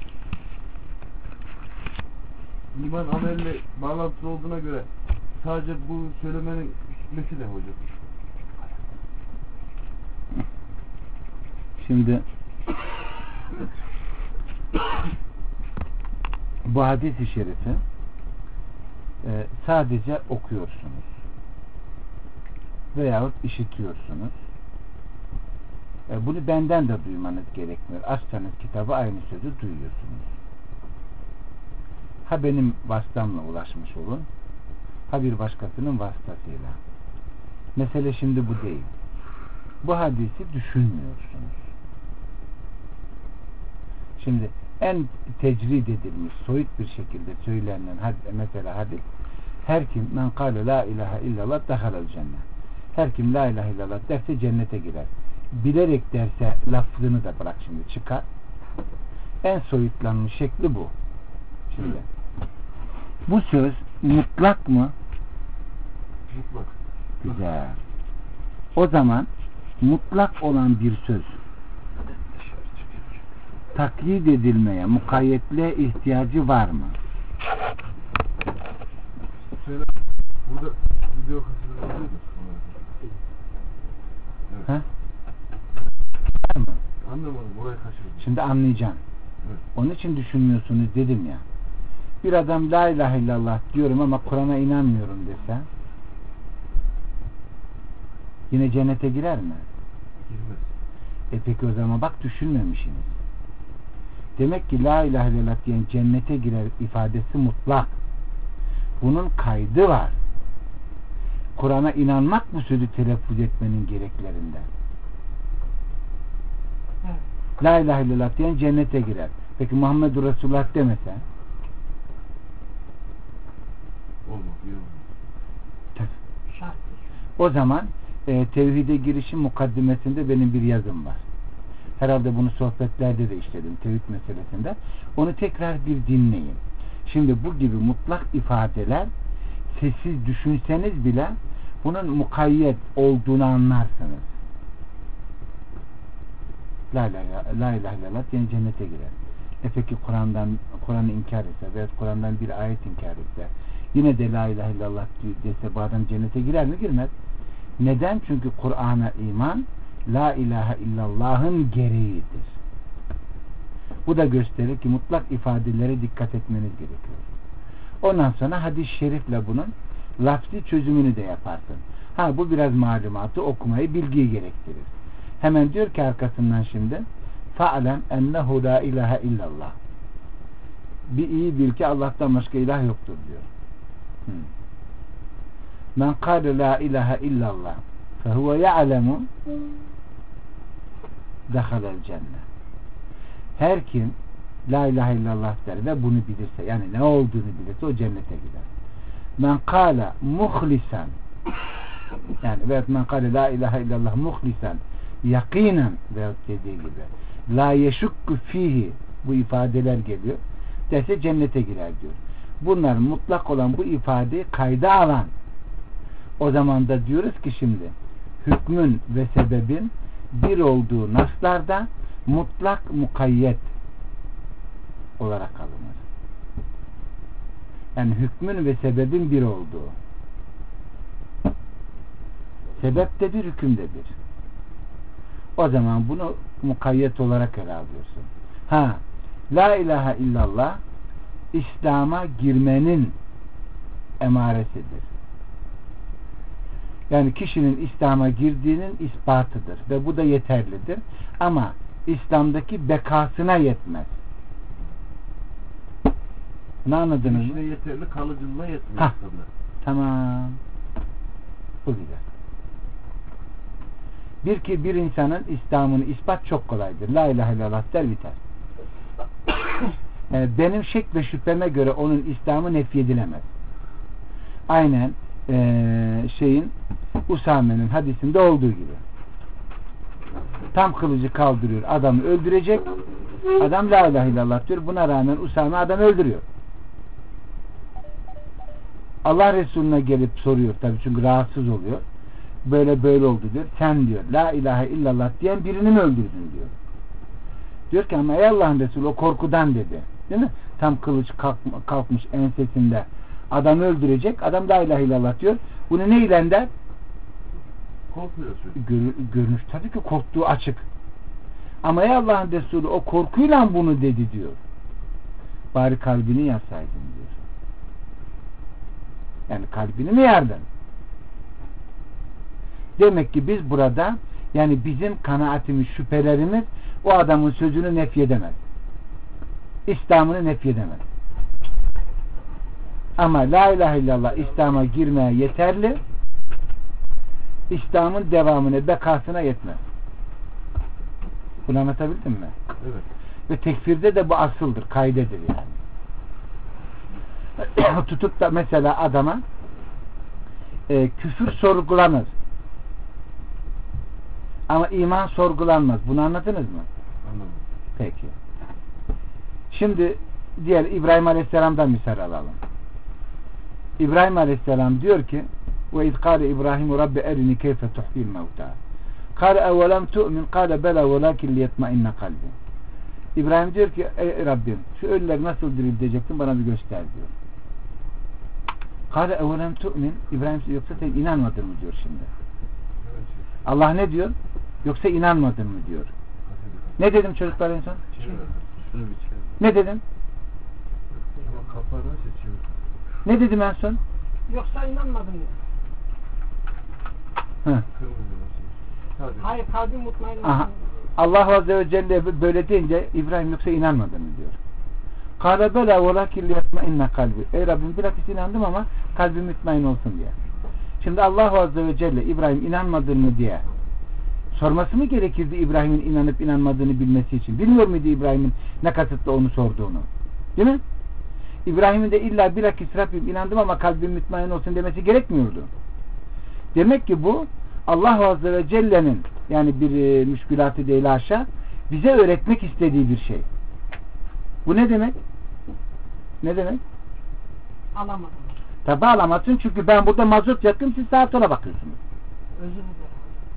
İman amelle bağlantılı olduğuna göre sadece bu söylemenin hikmeti ne hocam? Şimdi bu hadis-i şerifi sadece okuyorsunuz veyahut işitiyorsunuz. Bunu benden de duymanız gerekmiyor. Açsanız kitabı aynı sözü duyuyorsunuz. Ha benim vasıtamla ulaşmış olun, ha bir başkasının vasıtasıyla. Mesele şimdi bu değil. Bu hadisi düşünmüyorsunuz. Şimdi en tecrid edilmiş, soyut bir şekilde söylenen mesela hadis, her kim men kâle la ilahe illallah dehalel cennet. Her kim la ilahe illallah derse cennete girer. Bilerek derse lafzını da bırak şimdi çıkar. En soyutlanmış şekli bu. Şimdi bu söz mutlak mı? Mutlak. Güzel. O zaman mutlak olan bir söz taklid edilmeye, mukayyetliğe ihtiyacı var mı? Burada video kaseti var mı? Evet. Ha? Var mı? Anlamadım. Orayı kaçırdım. Şimdi anlayacaksın. Evet. Onun için düşünmüyorsunuz dedim ya. Bir adam la ilahe illallah diyorum ama Kur'an'a inanmıyorum dese yine cennete girer mi? Girmez. Peki o zaman bak düşünmemişsiniz. Demek ki la ilahe illallah diyen cennete girer ifadesi mutlak. Bunun kaydı var. Kur'an'a inanmak bu sözü telaffuz etmenin gereklerinden. Evet. La ilahe illallah diyen cennete girer. Peki Muhammedur Resulullah demese? Olmaz. Olmaz. Şarttır. O zaman tevhide girişin mukaddimesinde benim bir yazım var. Herhalde bunu sohbetlerde de işledim tevhid meselesinde. Onu tekrar bir dinleyin. Şimdi bu gibi mutlak ifadeler sessiz düşünseniz bile bunun mukayyet olduğunu anlarsınız. La ilahe illallah diyen cennete girer. Peki Kur'an'ı inkar etse veya Kur'an'dan bir ayet inkar etse yine de la ilahe illallah dese bu adam cennete girer mi? Girmez. Neden? Çünkü Kur'an'a iman la ilahe illallah'ın gereğidir. Bu da gösterir ki mutlak ifadelere dikkat etmeniz gerekiyor. Ondan sonra hadis-i şerifle bunun lafzi çözümünü de yaparsın. Bu biraz malumatı, okumayı, bilgiyi gerektirir. Hemen diyor ki arkasından şimdi fa'lem ennehu la ilahe illallah. Bir iyi bil ki Allah'tan başka ilah yoktur diyor. Men kâle la ilahe illallah fehuve ya'lemu dehalel cennet. Her kim la ilahe illallah der ve bunu bilirse, yani ne olduğunu bilirse o cennete gider. Men kâle muhlisen, yani veyahut men kâle la ilahe illallah muhlisen yakinen veyahut dediği gibi la yeşukku fihi, bu ifadeler geliyor derse cennete girer diyor. Bunlar mutlak olan bu ifadeyi kayda alan, o zaman da diyoruz ki şimdi hükmün ve sebebin bir olduğu naslarda mutlak mukayyet olarak alınır. Yani hükmün ve sebebin bir olduğu. Sebep de bir, hüküm de bir. O zaman bunu mukayyet olarak ele alıyorsun. La ilahe illallah İslam'a girmenin emaresidir. Yani kişinin İslam'a girdiğinin ispatıdır ve bu da yeterlidir. Ama İslam'daki bekasına yetmez. Ne anladınız mı? İşine yeterli, kalıcılığına yetmiyor. Hah, tamam. Bu güzel. Bir insanın İslam'ını ispat çok kolaydır. La ilahe illallah der biter. Yani benim şek ve şüpheme göre onun İslam'ı nefyedilemez. Aynen Usame'nin hadisinde olduğu gibi. Tam kılıcı kaldırıyor. Adamı öldürecek. Adam la ilahe illallah diyor. Buna rağmen Usame adam öldürüyor. Allah Resulüne gelip soruyor tabii çünkü rahatsız oluyor. Böyle oldu diyor. Sen diyor la ilahe illallah diyen birini mi öldürdün diyor. Diyor ki ama ey Allah'ın Resulü o korkudan dedi. Değil mi? Tam kılıç kalkmış ensesinde. Adamı öldürecek. Adam la ilahe illallah diyor. Bunu ne ile der? Korkuyor. Görünüş tabii ki korktuğu açık. Ama ey Allah'ın Resulü o korkuyla bunu dedi diyor. Bari kalbini yarsaydın diyor. Yani kalbini mi yardın? Demek ki biz burada yani bizim kanaatimiz, şüphelerimiz o adamın sözünü nefyedemez. İslam'ını nefyedemez. Ama la ilahe illallah İslam'a girmeye yeterli. İslam'ın devamına, bekasına yetmez. Bunu anlatabildim mi? Evet. Ve tekfirde de bu asıldır, kaydedir yani. Tutup da mesela adama küfür sorgulanır. Ama iman sorgulanmaz. Bunu anladınız mı? Anladım. Peki. Şimdi diğer İbrahim Aleyhisselam'dan misal alalım. İbrahim Aleyhisselam diyor ki ve iz kâle İbrahim Rabbi erini keyfe tuhfil mevtâ kâle evelem tu'min kâle bela velakin liyetmainne kalbi. İbrahim diyor ki ey Rabbim şu ölüleri nasıl dirilteceksin bana bir göster diyor. Kâle evelem tu'min İbrahim yoksa sen inanmadın mı diyor şimdi. Allah ne diyor? Yoksa inanmadın mı diyor. Ne dedim çocuklar en son? Ne dedim? Ne dedim en son? Yoksa inanmadın mı? Hayır kalbim mutmain. Allah Azze ve Celle böyle deyince İbrahim yoksa inanmadın mı diyor. Kâle belâ velâkin liyetmainne kalbi. Ey Rabbim bilakis inandım ama kalbim mutmain olsun diye. Şimdi Allah Azze ve Celle İbrahim inanmadın mı diye sorması mı gerekirdi İbrahim'in inanıp inanmadığını bilmesi için? Bilmiyor muydu İbrahim'in ne kasıtla onu sorduğunu? Değil mi? İbrahim'in de illa bilakis Rabbim inandım ama kalbim mutmain olsun demesi gerekmiyordu. Demek ki bu Allah Azze ve Celle'nin yani bir müşkülatı değil aşağı bize öğretmek istediği bir şey. Bu ne demek? Ne demek? Alamadım. Tabi alamazsın çünkü ben burada mazot yaktım siz sağa sola bakıyorsunuz. Özür dilerim.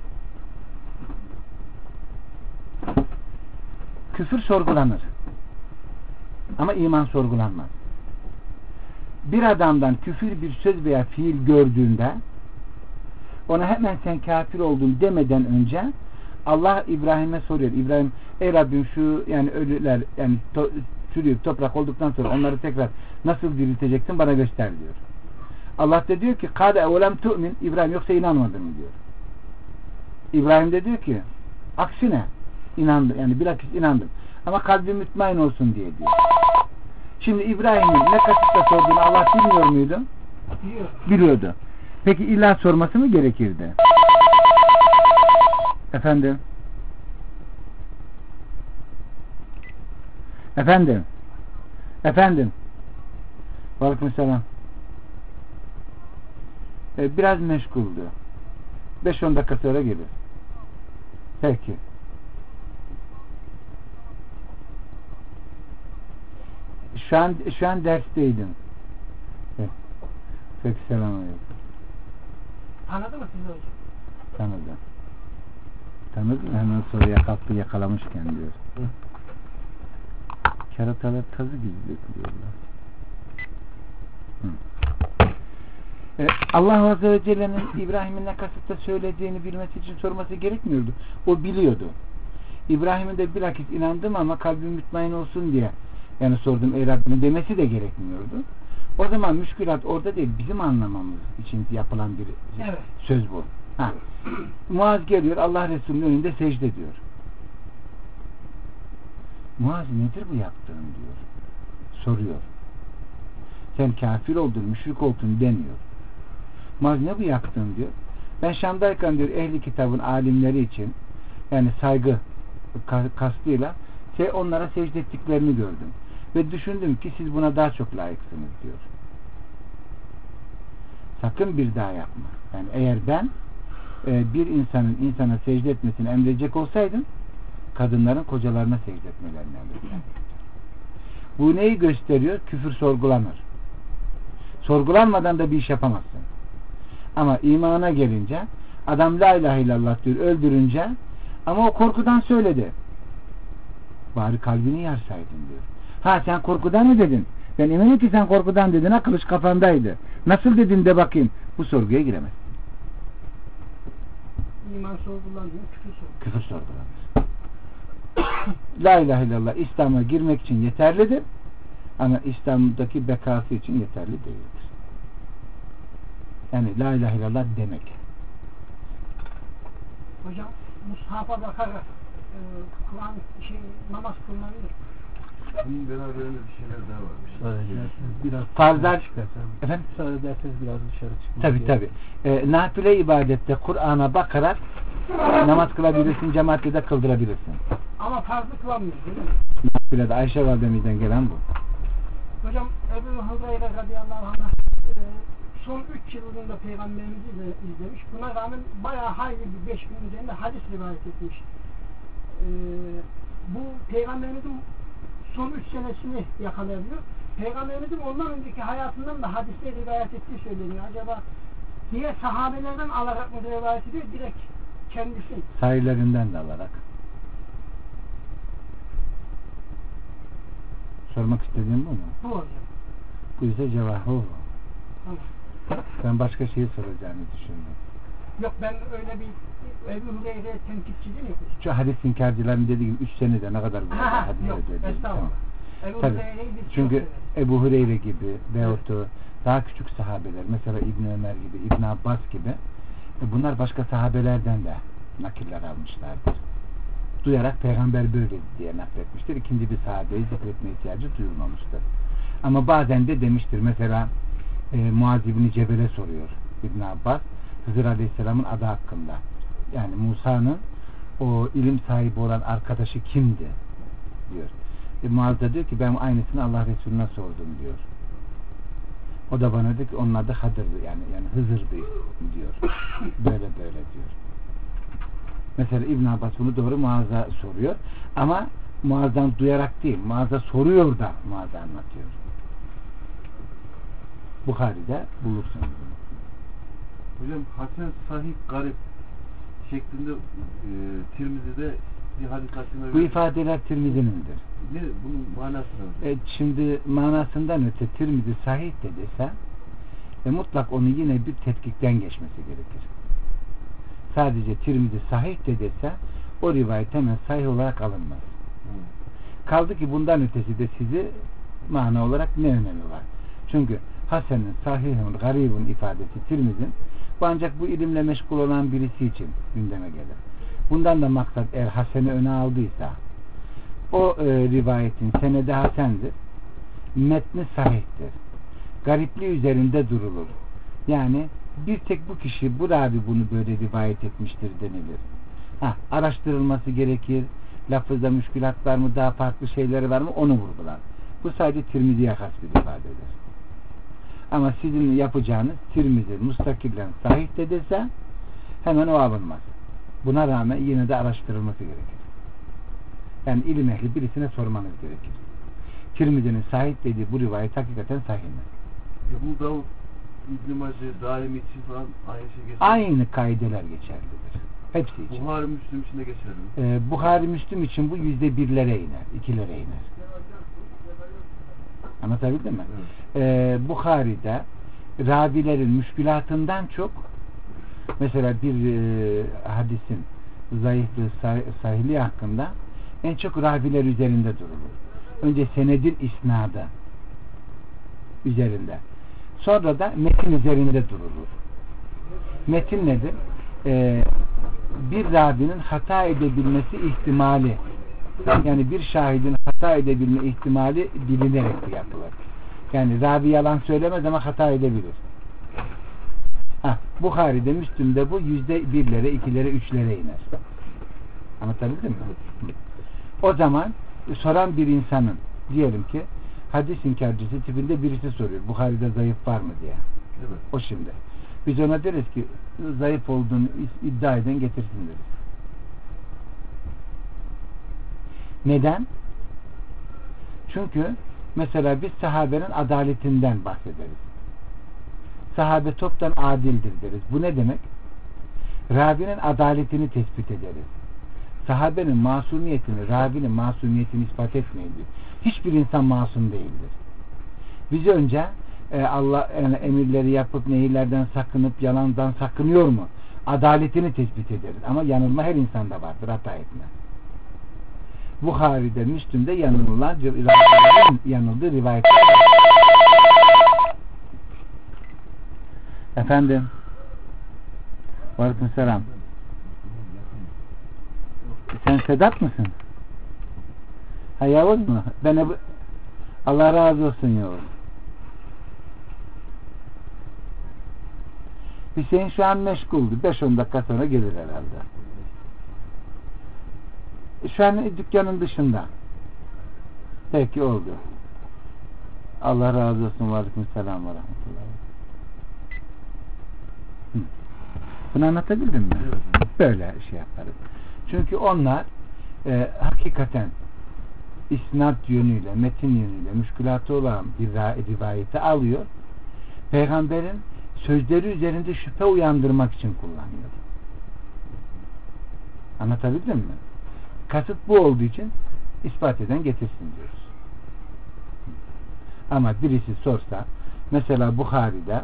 Küfür sorgulanır. Ama iman sorgulanmaz. Bir adamdan küfür bir söz veya fiil gördüğünde ona hemen sen kafir oldun demeden önce Allah İbrahim'e soruyor. İbrahim ey Rabbim şu yani ölüler yani çürüyüp toprak olduktan sonra onları tekrar nasıl dirilteceksin bana göster diyor. Allah da diyor ki kâle evelem tu'min İbrahim yoksa inanmadın mı diyor. İbrahim de diyor ki aksine inandım yani bilakis inandım ama kalbim mutmain olsun diye diyor. Şimdi İbrahim'in ne kasıtla sorduğunu Allah bilmiyor muydu? Biliyordu. Peki illa sorması mı gerekirdi? Efendim? Efendim? Aleykümselam. Biraz meşguldü. 5-10 dakika sonra gelir. Peki. Şu an dersteydim. Evet. Peki selamünaleyküm. Tanıdı mı sizi hocam? Tanıdı. Hemen soruya kalktı yakalamışken diyor. Keratalar tazı gibi bekliyorlar. Allah Azze ve Celle'nin İbrahim'in ne kasıtla söylediğini bilmesi için sorması gerekmiyordu. O biliyordu. İbrahim'in de bilakis inandım ama kalbim mutmain olsun diye yani sordum ey Rabbim demesi de gerekmiyordu. O zaman müşkülat orada değil, bizim anlamamız için yapılan bir Evet. söz bu. Ha. Muaz geliyor, Allah Resulü'nün önünde secde diyor. Muaz nedir bu yaptığın diyor. Soruyor. Sen kafir oldun, müşrik oldun demiyor. Muaz ne bu yaptığın diyor. Ben Şam'dayken diyor ehli kitabın alimleri için yani saygı kastıyla onlara secde ettiklerini gördüm. Ve düşündüm ki siz buna daha çok layıksınız diyor. Sakın bir daha yapma. Yani eğer ben bir insanın insana secde etmesini emredecek olsaydım kadınların kocalarına secde etmelerini emrederdim. Bu neyi gösteriyor? Küfür sorgulanır. Sorgulanmadan da bir iş yapamazsın. Ama imana gelince adam la ilahe illallah diyor öldürünce ama o korkudan söyledi. Bari kalbini yarsaydın diyor. Ha sen korkudan mı dedin? Ben eminim ki sen korkudan dedin. Ha kılıç kafandaydı. Nasıl dedin de bakayım. Bu sorguya giremez. İman sorgulanmıyor, küfür sorgulanıyor. Küfür sorgulanır. La ilahe illallah İslam'a girmek için yeterlidir. Ama İslam'daki bekası için yeterli değildir. Yani la ilahe illallah demek. Hocam mushafa bakarak Kur'an namaz kılınabilir. Bunun beraberinde bir şeyler daha varmış. Biraz Farzlar efendim müsaade ederseniz biraz dışarı çıkmak. Tabi. Nafile ibadette Kur'an'a bakarak namaz kılabilirsin, cemaatle de kıldırabilirsin. Ama farzı kılamıyor değil mi? Nafilede Ayşe validemizden gelen bu. Hocam Ebu Hureyre radıyallahu anh son 3 yılında Peygamberimizi izlemiş. Buna rağmen bayağı hayli bir 5 gün üzerinde hadis rivayet etmiş. Bu Peygamberimizin son 3 senesini yakalayabiliyor. Peygamberimizin ondan önceki hayatından da hadisler rivayet ettiği söyleniyor. Acaba diğer sahabelerden alarak mı rivayet ediyor? Direkt kendisi. Sahillerinden de alarak. Sormak istediğim bu mu? Bu hocam. Bu ise cevabı bu. Tamam. Ben başka şeyi soracağını düşündüm. Yok ben öyle bir Ebu Hureyre tenkitçi değil mi? Şu hadis inkarcıların dediği gibi 3 senede ne kadar bu hadis yok ediyor. estağfurullah. Ebu Tabii. Hureyre'yi biz Çünkü çok severiz. Ebu Hureyre gibi veyahut da daha küçük sahabeler mesela İbn Ömer gibi, İbn Abbas gibi bunlar başka sahabelerden de nakiller almışlardır. Duyarak peygamber böyle diye nakletmiştir. İkinci bir sahabeyi zikretme ihtiyacı duyulmamıştır. Ama bazen de demiştir. Mesela Muaz İbni Cebel'e soruyor İbn Abbas Hızır Aleyhisselam'ın adı hakkında. Yani Musa'nın o ilim sahibi olan arkadaşı kimdi diyor. Muaz da diyor ki ben aynısını Allah Resulü'ne sordum diyor. O da bana diyor ki onun adı Hadır'dı yani Hızır'dı diyor. Böyle diyor. Mesela İbn Abbas bunu doğru Muaz'a soruyor. Ama Muaz'dan duyarak değil. Muaz'a soruyor da Muaz'a anlatıyor. Bukhari'de bulursunuz. Hocam Hasan Sahih Garip şeklinde Tirmizi'de bir hadis hakkında Bu ifadeler Tirmizi'nindir. Ne bunun manası ne? Şimdi manasından öte Tirmizi sahih de dese mutlak onun yine bir tetkikten geçmesi gerekir. Sadece Tirmizi sahih de dese o rivayet hemen sahih olarak alınmaz. Kaldı ki bundan ötesi de sizi mana olarak ne önemi var? Çünkü Hasen'in, Sahih'in, Garib'in ifadesi Tirmiz'in bu ancak bu ilimle meşgul olan birisi için gündeme gelir. Bundan da maksat eğer Hasen'i öne aldıysa o rivayetin senedi Hasen'dir. Metni sahihtir. Garipliği üzerinde durulur. Yani bir tek bu kişi bu ravi bunu böyle rivayet etmiştir denilir. Araştırılması gerekir. Lafızda müşkülat var mı? Daha farklı şeyleri var mı? Onu vurgular. Bu sadece Tirmizi'ye has bir ifadedir. Ama sizin yapacağınız Tirmizi mustakillen sahih de dese hemen o alınmaz. Buna rağmen yine de araştırılması gerekir. Yani ilim ehli birisine sormanız gerekir. Tirmizi'nin sahih dediği bu rivayet hakikaten sahih mi? Bu Davud İbn-i Mace daim için falan aynı şey geçerli. Aynı kaideler geçerlidir. Hepsi için. Buhari Müslim için de geçerli. Buhari Müslim için bu %1'lere iner, 2'lere iner. Anlatabildim mi? Evet. Buhari'de ravilerin müşkülatından çok mesela bir hadisin zayıflığı sahihliği hakkında en çok raviler üzerinde durulur. Önce senedin isnadı üzerinde. Sonra da metin üzerinde durulur. Metin nedir? Bir ravinin hata edebilmesi ihtimali, yani bir şahidin hata edebilme ihtimali bilinerek yapılır. Yani ravi yalan söylemez ama hata edebilir. Buhari'de, Müslim'de bu %1'lere, 2'lere, 3'lere iner. Anlatabildim mi? O zaman soran bir insanın, diyelim ki hadis inkarcısı tipinde birisi soruyor. Buhari'de zayıf var mı diye. Evet. O şimdi. Biz ona deriz ki zayıf olduğunu iddia eden getirsin deriz. Neden? Çünkü mesela biz sahabenin adaletinden bahsederiz. Sahabe toptan adildir deriz. Bu ne demek? Ravinin adaletini tespit ederiz. Sahabenin masumiyetini, ravinin masumiyetini ispat etmeyin diyor. Hiçbir insan masum değildir. Biz önce Allah emirleri yapıp nehirlerden sakınıp yalandan sakınıyor mu? Adaletini tespit ederiz. Ama yanılma her insanda vardır. Hata etme. Buhari'de, Müslim'de yanıldığı rivayetler var. Efendim. Aleykümselam. Sen Sedat mısın? Ha, Yavuz mu? Allah razı olsun Yavuz. Hüseyin şu an meşguldü. 5-10 dakika sonra gelir herhalde. Şu an dükkanın dışında. Peki oldu. Allah razı olsun. Aleykümselam ve rahmetullah. Bunu anlatabildim mi? Böyle şey yaparız. Çünkü onlar hakikaten isnat yönüyle, metin yönüyle müşkülatı olan bir rivayeti alıyor. Peygamberin sözleri üzerinde şüphe uyandırmak için kullanıyor. Anlatabildim mi? Kasıt bu olduğu için ispat eden getirsin diyoruz. Ama birisi sorsa, mesela Buhari'de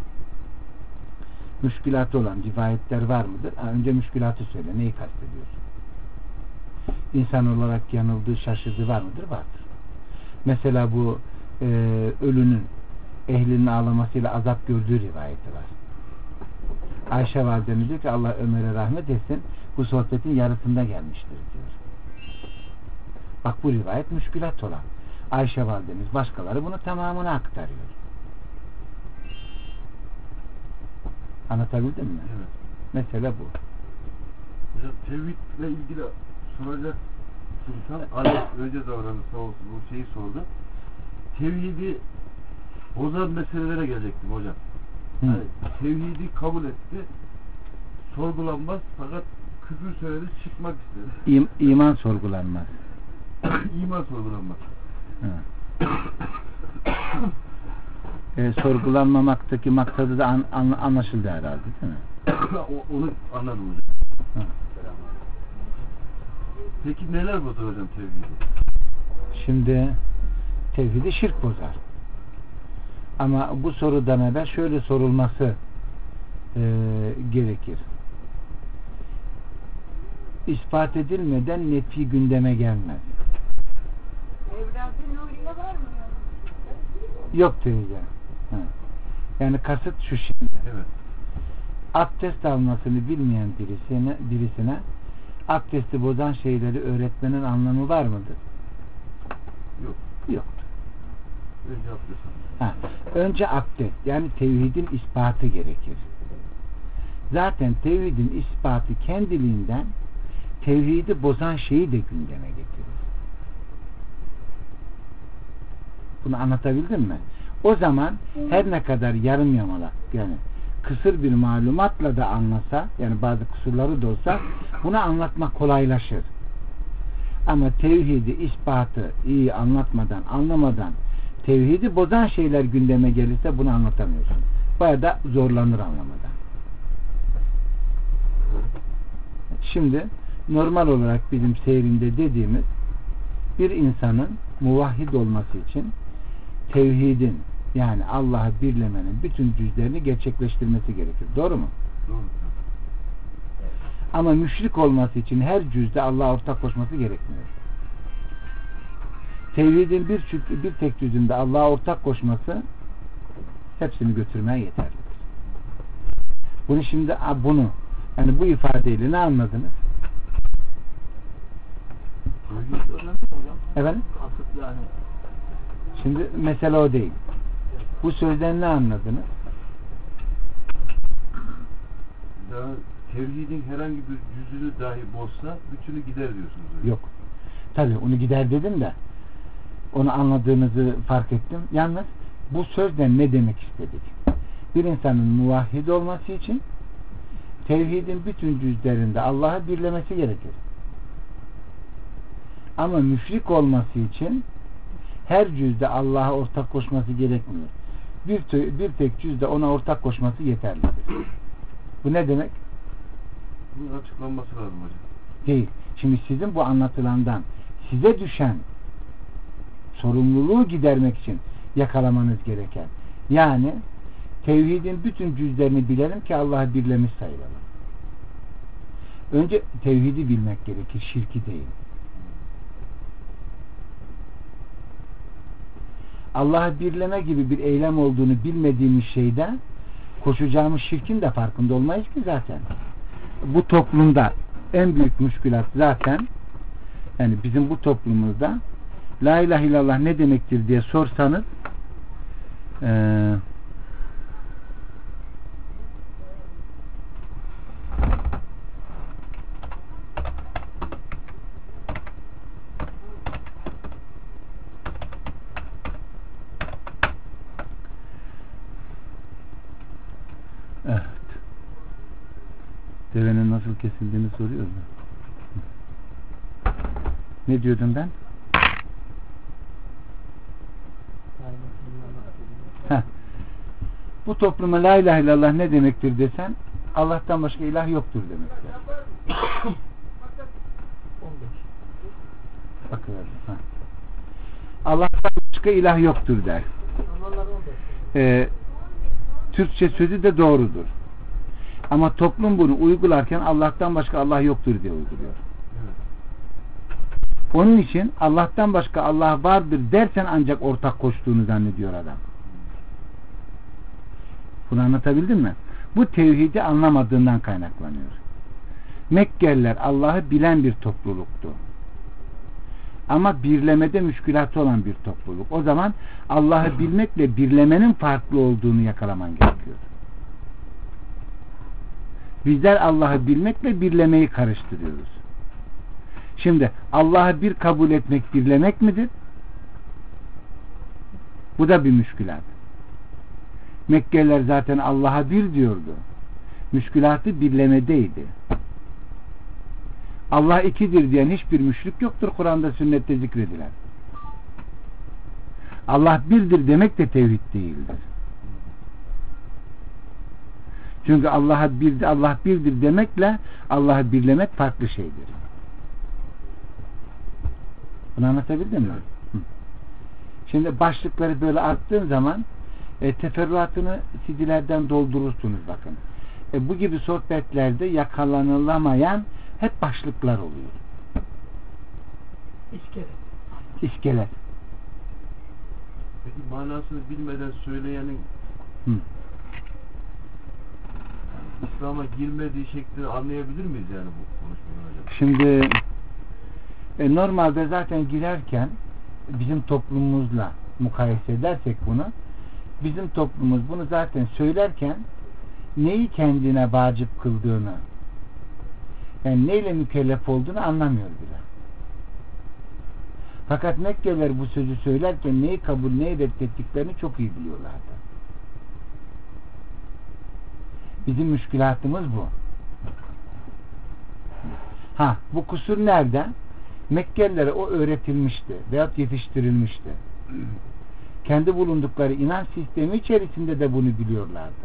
müşkülatı olan rivayetler var mıdır? Önce müşkülatı söyle. Neyi kastediyorsun? İnsan olarak yanıldığı, şaşırdığı var mıdır? Vardır. Mesela bu ölünün ehlinin ağlamasıyla azap gördüğü rivayeti var. Ayşe validemiz diyor ki Allah Ömer'e rahmet etsin, bu sohbetin yarısında gelmiştir diyor. Bak bu rivayet müşkülat olan. Ayşe validemiz, başkaları bunu tamamını aktarıyor. Anlatabildim mi? Evet. Mesele bu. Hocam tevhidle ilgili soracak insan Alex önce davranır sağ olsun bu şeyi sordu. Tevhidi bozan meselelere gelecektim hocam. Yani tevhidi kabul etti, sorgulanmaz fakat küfür söyledi, çıkmak istedi. İman sorgulanmaz. İman sorgulanmaz. Sorgulanmamaktaki maksadı da anlaşıldı herhalde değil mi? Onu anladım hocam. Peki neler bozar hocam tevhidi? Şimdi tevhidi şirk bozar. Ama bu sorudan evvel şöyle sorulması gerekir. İspat edilmeden nefi gündeme gelmez. Evladı Nuriye var mı? Yok teyze. Yani kasıt şu şimdi. Evet. Abdest almasını bilmeyen birisine abdesti bozan şeyleri öğretmenin anlamı var mıdır? Yok. Yoktur. Önce abdest. Önce abdest, yani tevhidin ispatı gerekir. Zaten tevhidin ispatı kendiliğinden tevhidi bozan şeyi de gündeme getirir. Bunu anlatabildim mi? O zaman her ne kadar yarım yamalak, yani kısır bir malumatla da anlasa, yani bazı kusurları da olsa bunu anlatmak kolaylaşır. Ama tevhidi, ispatı iyi anlatmadan, anlamadan tevhidi bozan şeyler gündeme gelirse bunu anlatamıyorsun. Bayağı da zorlanır anlamadan. Şimdi normal olarak bizim seyrinde dediğimiz bir insanın muvahhid olması için tevhidin, yani Allah'ı birlemenin bütün cüzlerini gerçekleştirmesi gerekir. Doğru mu? Doğru. Ama müşrik olması için her cüzde Allah'a ortak koşması gerekmiyor. Tevhidin bir tek cüzünde Allah'a ortak koşması hepsini götürmeye yeterlidir. Bunu şimdi yani bu ifadeyle ne anladınız? Efendim? Kasıt yani. Şimdi mesele o değil. Bu sözden ne anladınız? Yani tevhidin herhangi bir cüzünü dahi bozsa bütünü gider diyorsunuz. Öyle. Yok. Tabii onu gider dedim de onu anladığınızı fark ettim. Yalnız bu sözden ne demek istedik? Bir insanın muvahhid olması için tevhidin bütün cüzlerinde Allah'ı birlemesi gerekir. Ama müşrik olması için her cüzde Allah'a ortak koşması gerekmiyor. Bir tek cüzde ona ortak koşması yeterlidir. Bu ne demek? Bunun açıklanması lazım hocam. Değil. Şimdi sizin bu anlatılandan size düşen sorumluluğu gidermek için yakalamanız gereken. Yani tevhidin bütün cüzlerini bilelim ki Allah'ı birlemiş sayılalım. Önce tevhidi bilmek gerekir, şirki değil. Allah'ı birleme gibi bir eylem olduğunu bilmediğimiz şeyde koşacağımız şirkin de farkında olmayız ki zaten. Bu toplumda en büyük müşkülat zaten, yani bizim bu toplumumuzda La ilahe illallah ne demektir diye sorsanız evet, devenin nasıl kesildiğini soruyor mu? Ne diyordum ben? Bu topluma la ilahe illallah ne demektir desen Allah'tan başka ilah yoktur demektir. Bakıyorum. Allah'tan başka ilah yoktur der. Türkçe sözü de doğrudur. Ama toplum bunu uygularken Allah'tan başka Allah yoktur diye uyguluyor. Onun için Allah'tan başka Allah vardır dersen ancak ortak koştuğunu zannediyor adam. Bunu anlatabildim mi? Bu tevhidi anlamadığından kaynaklanıyor. Mekkeliler Allah'ı bilen bir topluluktu. Ama birlemede müşkülatı olan bir topluluk. O zaman Allah'ı bilmekle birlemenin farklı olduğunu yakalaman gerekiyor. Bizler Allah'ı bilmekle birlemeyi karıştırıyoruz. Şimdi Allah'ı bir kabul etmek birlemek midir? Bu da bir müşkülat. Mekkeliler zaten Allah'a bir diyordu. Müşkülatı birlemedeydi. Allah ikidir diyen hiçbir müşrik yoktur Kur'an'da, sünnette zikredilen. Allah birdir demek de tevhid değildir. Çünkü Allah birdir demekle Allah'ı birlemek farklı şeydir. Bunu anlatabildim mi? Hı. Şimdi başlıkları böyle attığın zaman teferruatını CD'lerden doldurursunuz bakın. Bu gibi sohbetlerde yakalanılamayan hep başlıklar oluyor. İskelet. Peki manasını bilmeden söyleyenin İslam'a girmediği şeklini anlayabilir miyiz yani bu konuşmadan hocam? Şimdi normalde zaten girerken bizim toplumumuzla mukayese edersek bunu, bizim toplumumuz bunu zaten söylerken neyi kendine vacip kıldığını, yani neyle mükellef olduğunu anlamıyor bile. Fakat Mekkeliler bu sözü söylerken neyi kabul, neyi reddettiklerini çok iyi biliyorlardı. Bizim müşkülatımız bu. Bu kusur nerede? Mekkelilere o öğretilmişti veyahut yetiştirilmişti. Kendi bulundukları inanç sistemi içerisinde de bunu biliyorlardı.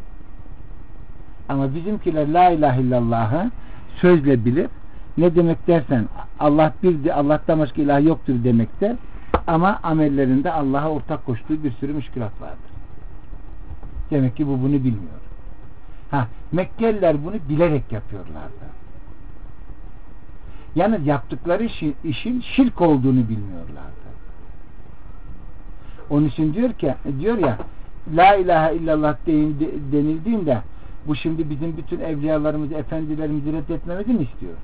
Ama bizimkiler la ilahe illallah'ı sözle bilir. Ne demek dersen Allah birdir, Allah'tan başka ilah yoktur demekte, ama amellerinde Allah'a ortak koştuğu bir sürü müşkülat vardır. Demek ki bu bunu bilmiyor. Mekkeliler bunu bilerek yapıyorlardı. Yani yaptıkları işin şirk olduğunu bilmiyorlardı. Onun için diyor ya La ilahe illallah deyin denildiğinde bu şimdi bizim bütün evliyalarımızı, efendilerimizi reddetmemizi mi istiyor?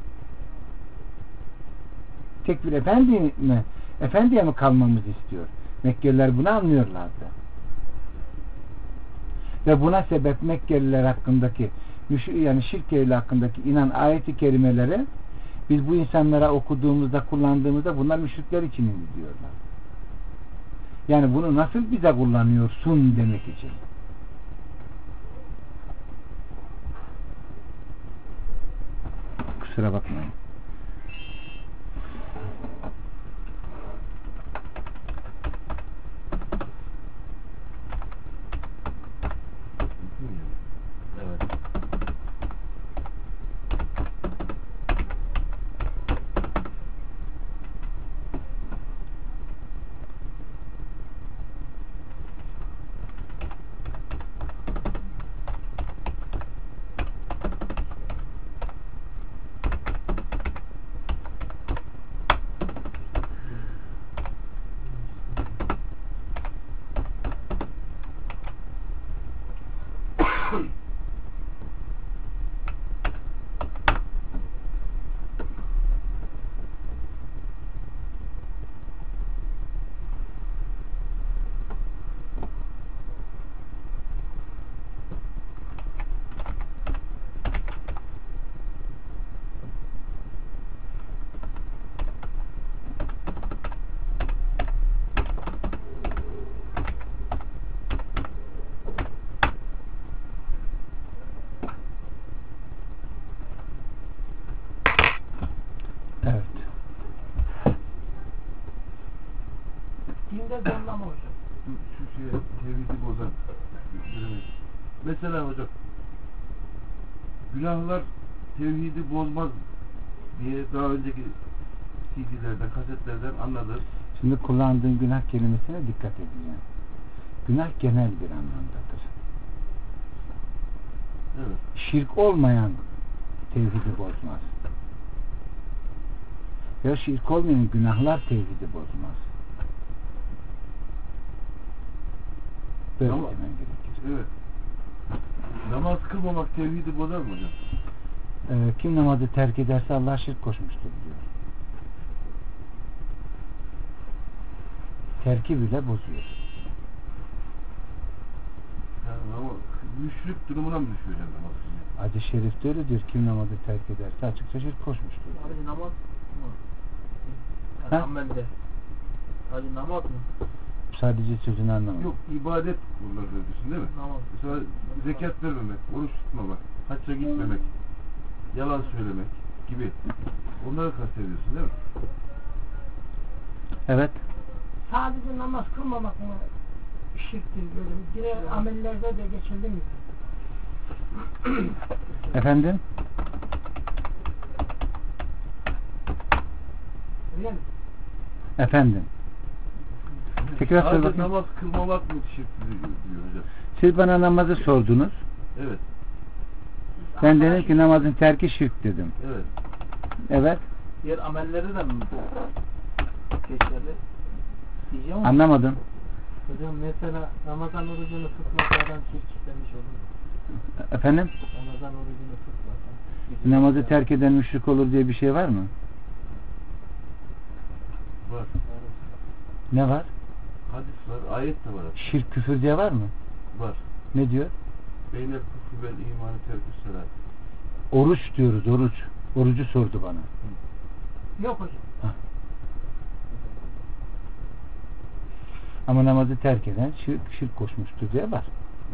Tek bir efendiye mi kalmamızı istiyor? Mekkeliler bunu anlıyorlardı. Ve buna sebep Mekkeliler hakkındaki yani şirk ehli hakkındaki inen ayet-i kerimeleri biz bu insanlara okuduğumuzda, kullandığımızda bunlar müşrikler için indi diyorlar. Yani bunu nasıl bize kullanıyorsun demek için. Kusura bakmayın. Evet. Dinde zorlama hocam. Şu şeye tevhidi bozan. Mesela hocam günahlar tevhidi bozmaz diye daha önceki CD'lerden, kasetlerden anladık. Şimdi kullandığın günah kelimesine dikkat edeceğim. Günah genel bir anlamdadır. Evet. Şirk olmayan tevhidi bozmaz. Ya şirk olmayan günahlar tevhidi bozmaz. Böyle Ama, demen gerekir. evet. Namaz kılmamak tevhidi bozar mı hocam? Kim namazı terk ederse Allah'a şirk koşmuştur diyor. Terki bile bozuyor. Yani ama müşrik durumuna mı düşüyor hocam namaz kılmak? Hadis-i şerifte öyle diyor. Kim namazı terk ederse açıkça şirk koşmuştur diyor. Hadi namaz mı? Ha? Yani amelde. Hadi namaz mı? Sadece sözünü anlamadım. Yok, ibadet bunlar diyorsun değil mi? Namaz. Mesela zekat vermemek, oruç tutmamak, hacca gitmemek, yalan söylemek gibi. Onları kastediyorsun değil mi? Evet. Sadece namaz kılmamak mı şirktir böyle? Diğer amellerde de geçerli mi? Efendim? Öyle mi? Efendim. Tekrar söyle Sadece bakayım. namaz kılmamak mı şirktir diyor hocam. Siz bana namazı sordunuz. Evet, Ben dedim ki namazın terki şirk dedim. evet. Evet. Diğer amelleri de mi geçerli? Diyeceğim ama Anlamadım. hocam mesela Ramazan orucunu tutmadan şirk işlemiş olur mu? Efendim? Ramazan orucunu tutmadan. Namazı terk eden müşrik olur diye bir şey var mı? Var. Ne var? Hadis var, ayet de var. Şirk küfür diye var mı? Var. Ne diyor? Beynel küfrü vel imanı terkü salat. Oruç diyoruz, oruç. Orucu sordu bana. Yok hocam. Ama namazı terk eden şirk koşmuştur diye var.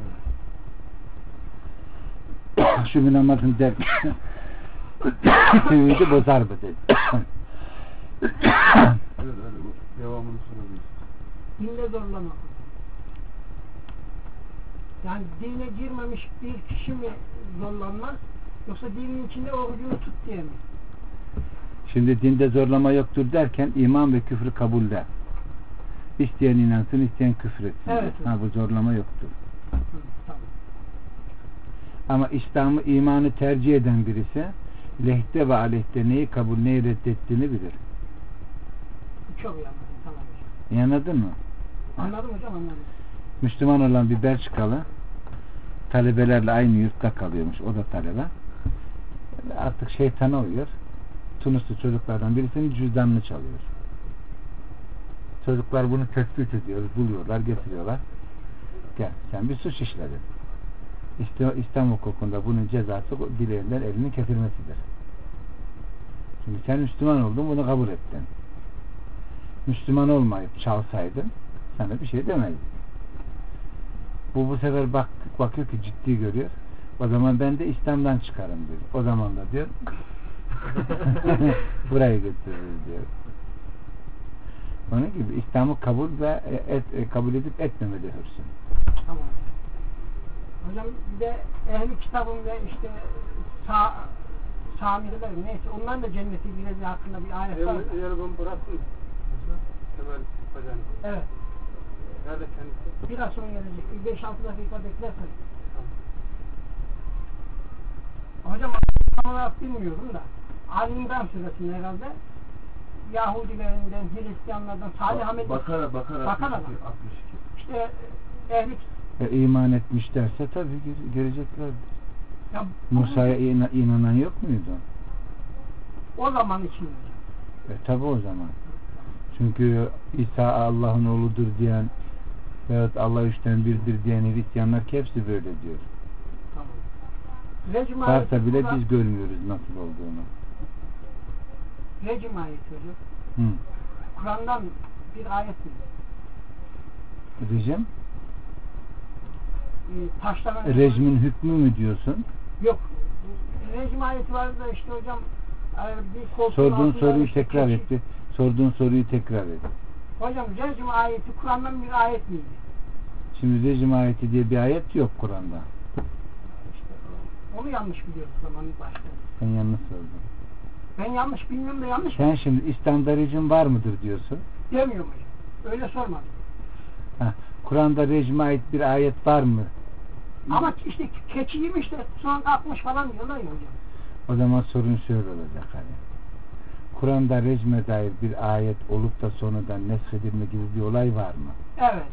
Çünkü namazın terk tevhidi bozar mı dedi. Evet, devamını sorabiliriz. Dinde zorlamak. Yani dine girmemiş bir kişi mi zorlanmaz? Yoksa dinin içinde orucunu tut diye mi? Şimdi dinde zorlama yoktur derken iman ve küfrü kabulde. İsteyen inansın, isteyen küfretsin. Evet. Ha, bu zorlama yoktur. Hı, tamam. Ama İslam'ı, imanı tercih eden birisi lehte ve aleyhte neyi kabul, neyi reddettiğini bilir. Çok iyi anladım. Tamam hocam. İyi anladın mı? Anladım hocam, anladım. Müslüman olan bir Belçikalı talebelerle aynı yurtta kalıyormuş. O da talebe. Artık şeytana uyuyor. Tunuslu çocuklardan birisinin cüzdanını çalıyor. Çocuklar bunu tespit ediyor, buluyorlar, getiriyorlar. Gel, sen bir suç işledin. İşte İslam hukukunda bunun cezası bileğinden elinin kesilmesidir. Şimdi sen Müslüman oldun, bunu kabul ettin. Müslüman olmayıp çalsaydın sana bir şey demezdik. Bu sefer bakıyor ki ciddi görüyor. O zaman ben de İslam'dan çıkarım diyor. O zaman da diyor burayı götürürüz diyor. Onun gibi İslam'ı kabul ve kabul edip etmemeli hırsın. Tamam. Hocam bir de ehli kitabın ve işte Sami'de neyse onların da cennete gireceği hakkında bir ayet var. Eğer bunu bıraktın Kemal Hocam. Evet. Nerede kendisi? Biraz sonra gelecek. 5-6 dakika beklersen. Tamam. Hocam tam olarak bilmiyorum da Ali İmran suresinde herhalde Yahudilerinden, Hristiyanlardan, Salih Ahmet Bakara 62. işte ehli İman etmişlerse tabii görecekler. ya, Musa'ya inanan yok muydu? o zaman için hocam. Tabii o zaman. Çünkü İsa Allah'ın oğludur diyen veyahut Allah üçten birdir diyen Hristiyanlar hepsi böyle diyor. Recm Varsa bile Kur'an- biz görmüyoruz nasıl olduğunu. Recm ayeti hocam. Hı. Kur'an'dan bir ayet mi? Rejim? Taşlanan Rejmin hükmü mü diyorsun? yok. Recm ayeti vardı da işte hocam bir koltuğun Sorduğun altında soruyu işte tekrar keçi- etti. Sorduğun soruyu tekrar et. Hocam Recm ayeti Kur'an'dan bir ayet miydi? Şimdi rejim ayeti diye bir ayet yok Kur'an'da. İşte onu yanlış biliyoruz o zaman başta. Sen yanlış sordun. Ben yanlış bilmiyorum da yanlış Sen şimdi İslam'da rejim var mıdır diyorsun. demiyorum hocam. Öyle sormadım. Kur'an'da rejime ait bir ayet var mı? Ama işte keçi yemiş de sonra kalkmış falan diyorlar ya hocam. O zaman sorun şöyle olacak hani. Kur'an'da rejime dair bir ayet olup da sonradan neshedilme gibi bir olay var mı? Evet.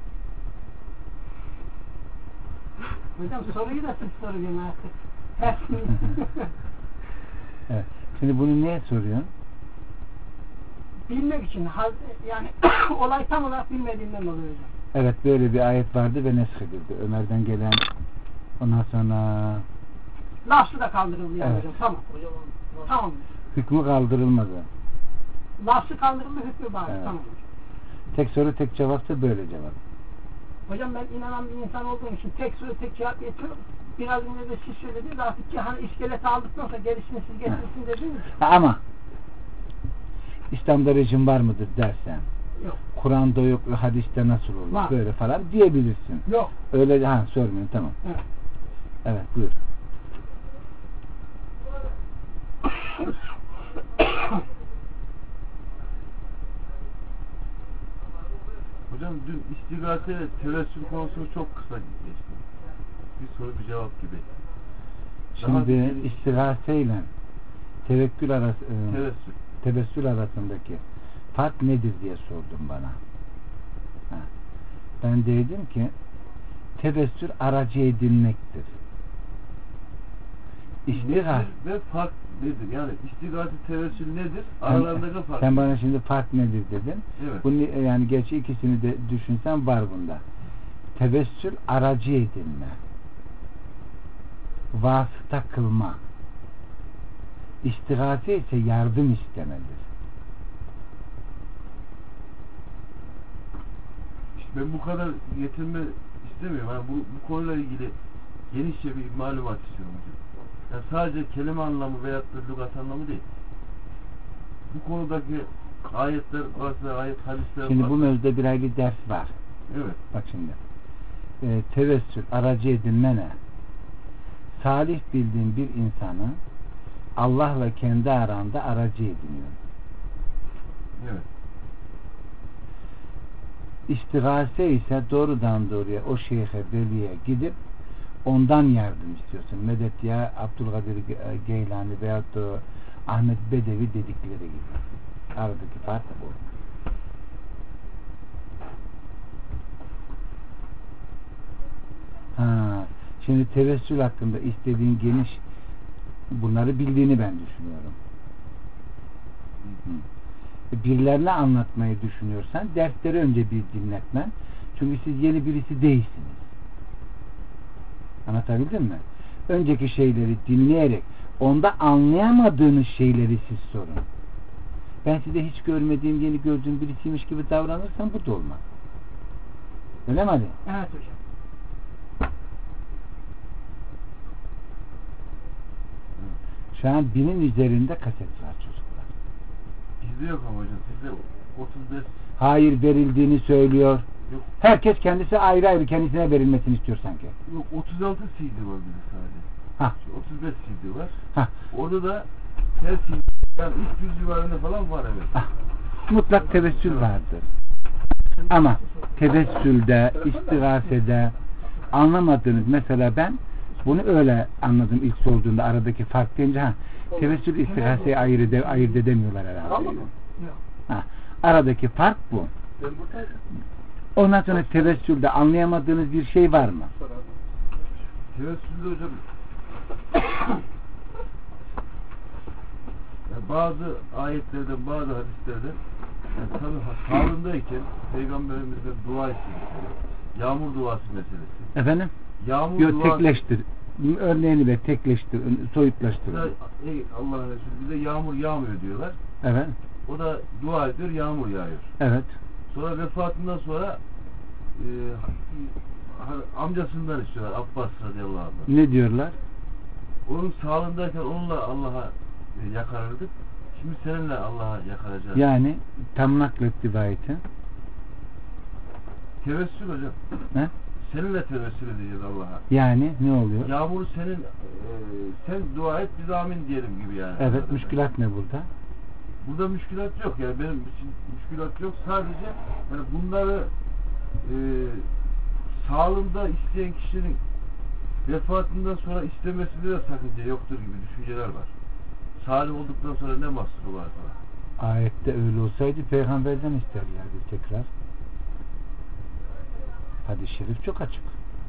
Hocam soruyu da siz soruyorsun artık. Hepsini. Evet. Şimdi bunu niye soruyorsun? Bilmek için yani olay tam olarak bilmediğimden oluyor hocam. Evet, böyle bir ayet vardı ve neshedildi. Ömer'den gelen ondan sonra Lafzı da kaldırıldı yani Evet. hocam. Tamam. Hocam, tamam. hükmü kaldırılmadı. Lafzı kaldırıldı hükmü bari. Evet. Tamam hocam. Tek soru tek cevapsa böyle cevap. Hocam ben inanan bir insan olduğum için tek soru tek cevap getiriyorum. Biraz önce de siz söylediniz artık ki hani iskeleti aldıktan sonra gerisini siz getirsin dediniz. Ama İslam'da rejim var mıdır dersen, Yok. Kur'an'da yok, hadiste nasıl olur Var. böyle falan diyebilirsin. Yok. Öyle sormuyorum, tamam. Evet. Evet, buyur. Hocam dün istigase ve tevessül konusunu çok kısa geçtim. Bir soru bir cevap gibi. Şimdi istigaseyle tevekkül tevessül arasındaki fark nedir diye sordum bana. Ben dedim ki tevessül aracı edinmektir. İstigase ve fark nedir? Yani istigase tevessül nedir? Aralarındaki fark. Sen bana şimdi fark nedir dedin. Evet. Bunu, yani gerçi ikisini de düşünsen var bunda. Tevessül aracı edinme. Vasıta kılma. İstigase ise yardım istemedir. İşte ben bu kadar yetinme istemiyorum. Yani bu konuyla ilgili genişçe bir malumat istiyorum hocam. Yani sadece kelime anlamı veyahut da lügat anlamı değil. Bu konudaki ayetler varsa, ayet hadisler Şimdi varsa. bu mevzuda bir ayrı ders var. Evet. Bak şimdi. Tevessül aracı edinme ne? Salih bildiğin bir insanı Allah'la kendi aranda aracı ediniyor. Evet. İstigase ise doğrudan doğruya o şeyhe, veliye gidip ondan yardım istiyorsun. Medet ya Abdülkadir Geylani veyahut da Ahmet Bedevi dedikleri gibi. Aradaki fark bu. Şimdi tevessül hakkında istediğin geniş bunları bildiğini ben düşünüyorum. Birilerine anlatmayı düşünüyorsan dersleri önce bir dinletmen. Çünkü siz yeni birisi değilsiniz. Anlatabildim mi? Önceki şeyleri dinleyerek onda anlayamadığınız şeyleri siz sorun. Ben size hiç görmediğim, yeni gördüğüm birisiymiş gibi davranırsam bu da olmaz. Öyle mi Ali? Evet hocam. Şu an 1000'in üzerinde kaset var çocuklar. Bizde yok ama hocam. Sizde 35 Hayır, verildiğini söylüyor. yok. Herkes kendisi ayrı ayrı kendisine verilmesini istiyor sanki. Yok 36 CD var bizde sadece. Ha. 35 CD var. Ha. Orada da her CD yani 300 civarında falan var evet. Ah. Mutlak tevessül vardır. Ama tevessülde, istigasede anlamadığınız, mesela ben bunu öyle anladım ilk sorduğunda, aradaki fark deyince tevessül istigaseye ayırt edemiyorlar herhalde. Ha, aradaki fark bu. Ondan sonra tevessülde anlayamadığınız bir şey var mı? Tevessülde hocam yani bazı ayetlerden, bazı hadislerden yani tabi halindeyken Peygamberimizden dua istedik. Yağmur duası meselesi. Efendim? Yağmur Yok, duası. tekleştir. Örneğini ver, tekleştir, soyutlaştır. Ey Allah'ın Resulü bize yağmur yağmıyor diyorlar. Evet. O da dua ediyor, yağmur yağıyor. Evet. Sonra vefatından sonra amcasından istiyorlar, Abbas radıyallahu anh. Ne diyorlar? Onun sağlığındayken onunla Allah'a yakarırdık. Şimdi seninle Allah'a yakaracağız. Yani tam naklet rivayeti. Tevessül hocam. Ne? Seninle tevessül edeceğiz Allah'a. Yani ne oluyor? Yağmuru senin sen dua et biz amin diyelim gibi yani. Evet, müşkülat ne burada? Burada müşkülat yok yani benim için müşkülat yok. Sadece yani bunları sağlığında isteyen kişinin vefatından sonra istemesinde de sakınca yoktur gibi düşünceler var. Salih olduktan sonra ne mahsuru var falan. Ayette öyle olsaydı peygamberden isterlerdi tekrar. Hadis-i şerif çok açık.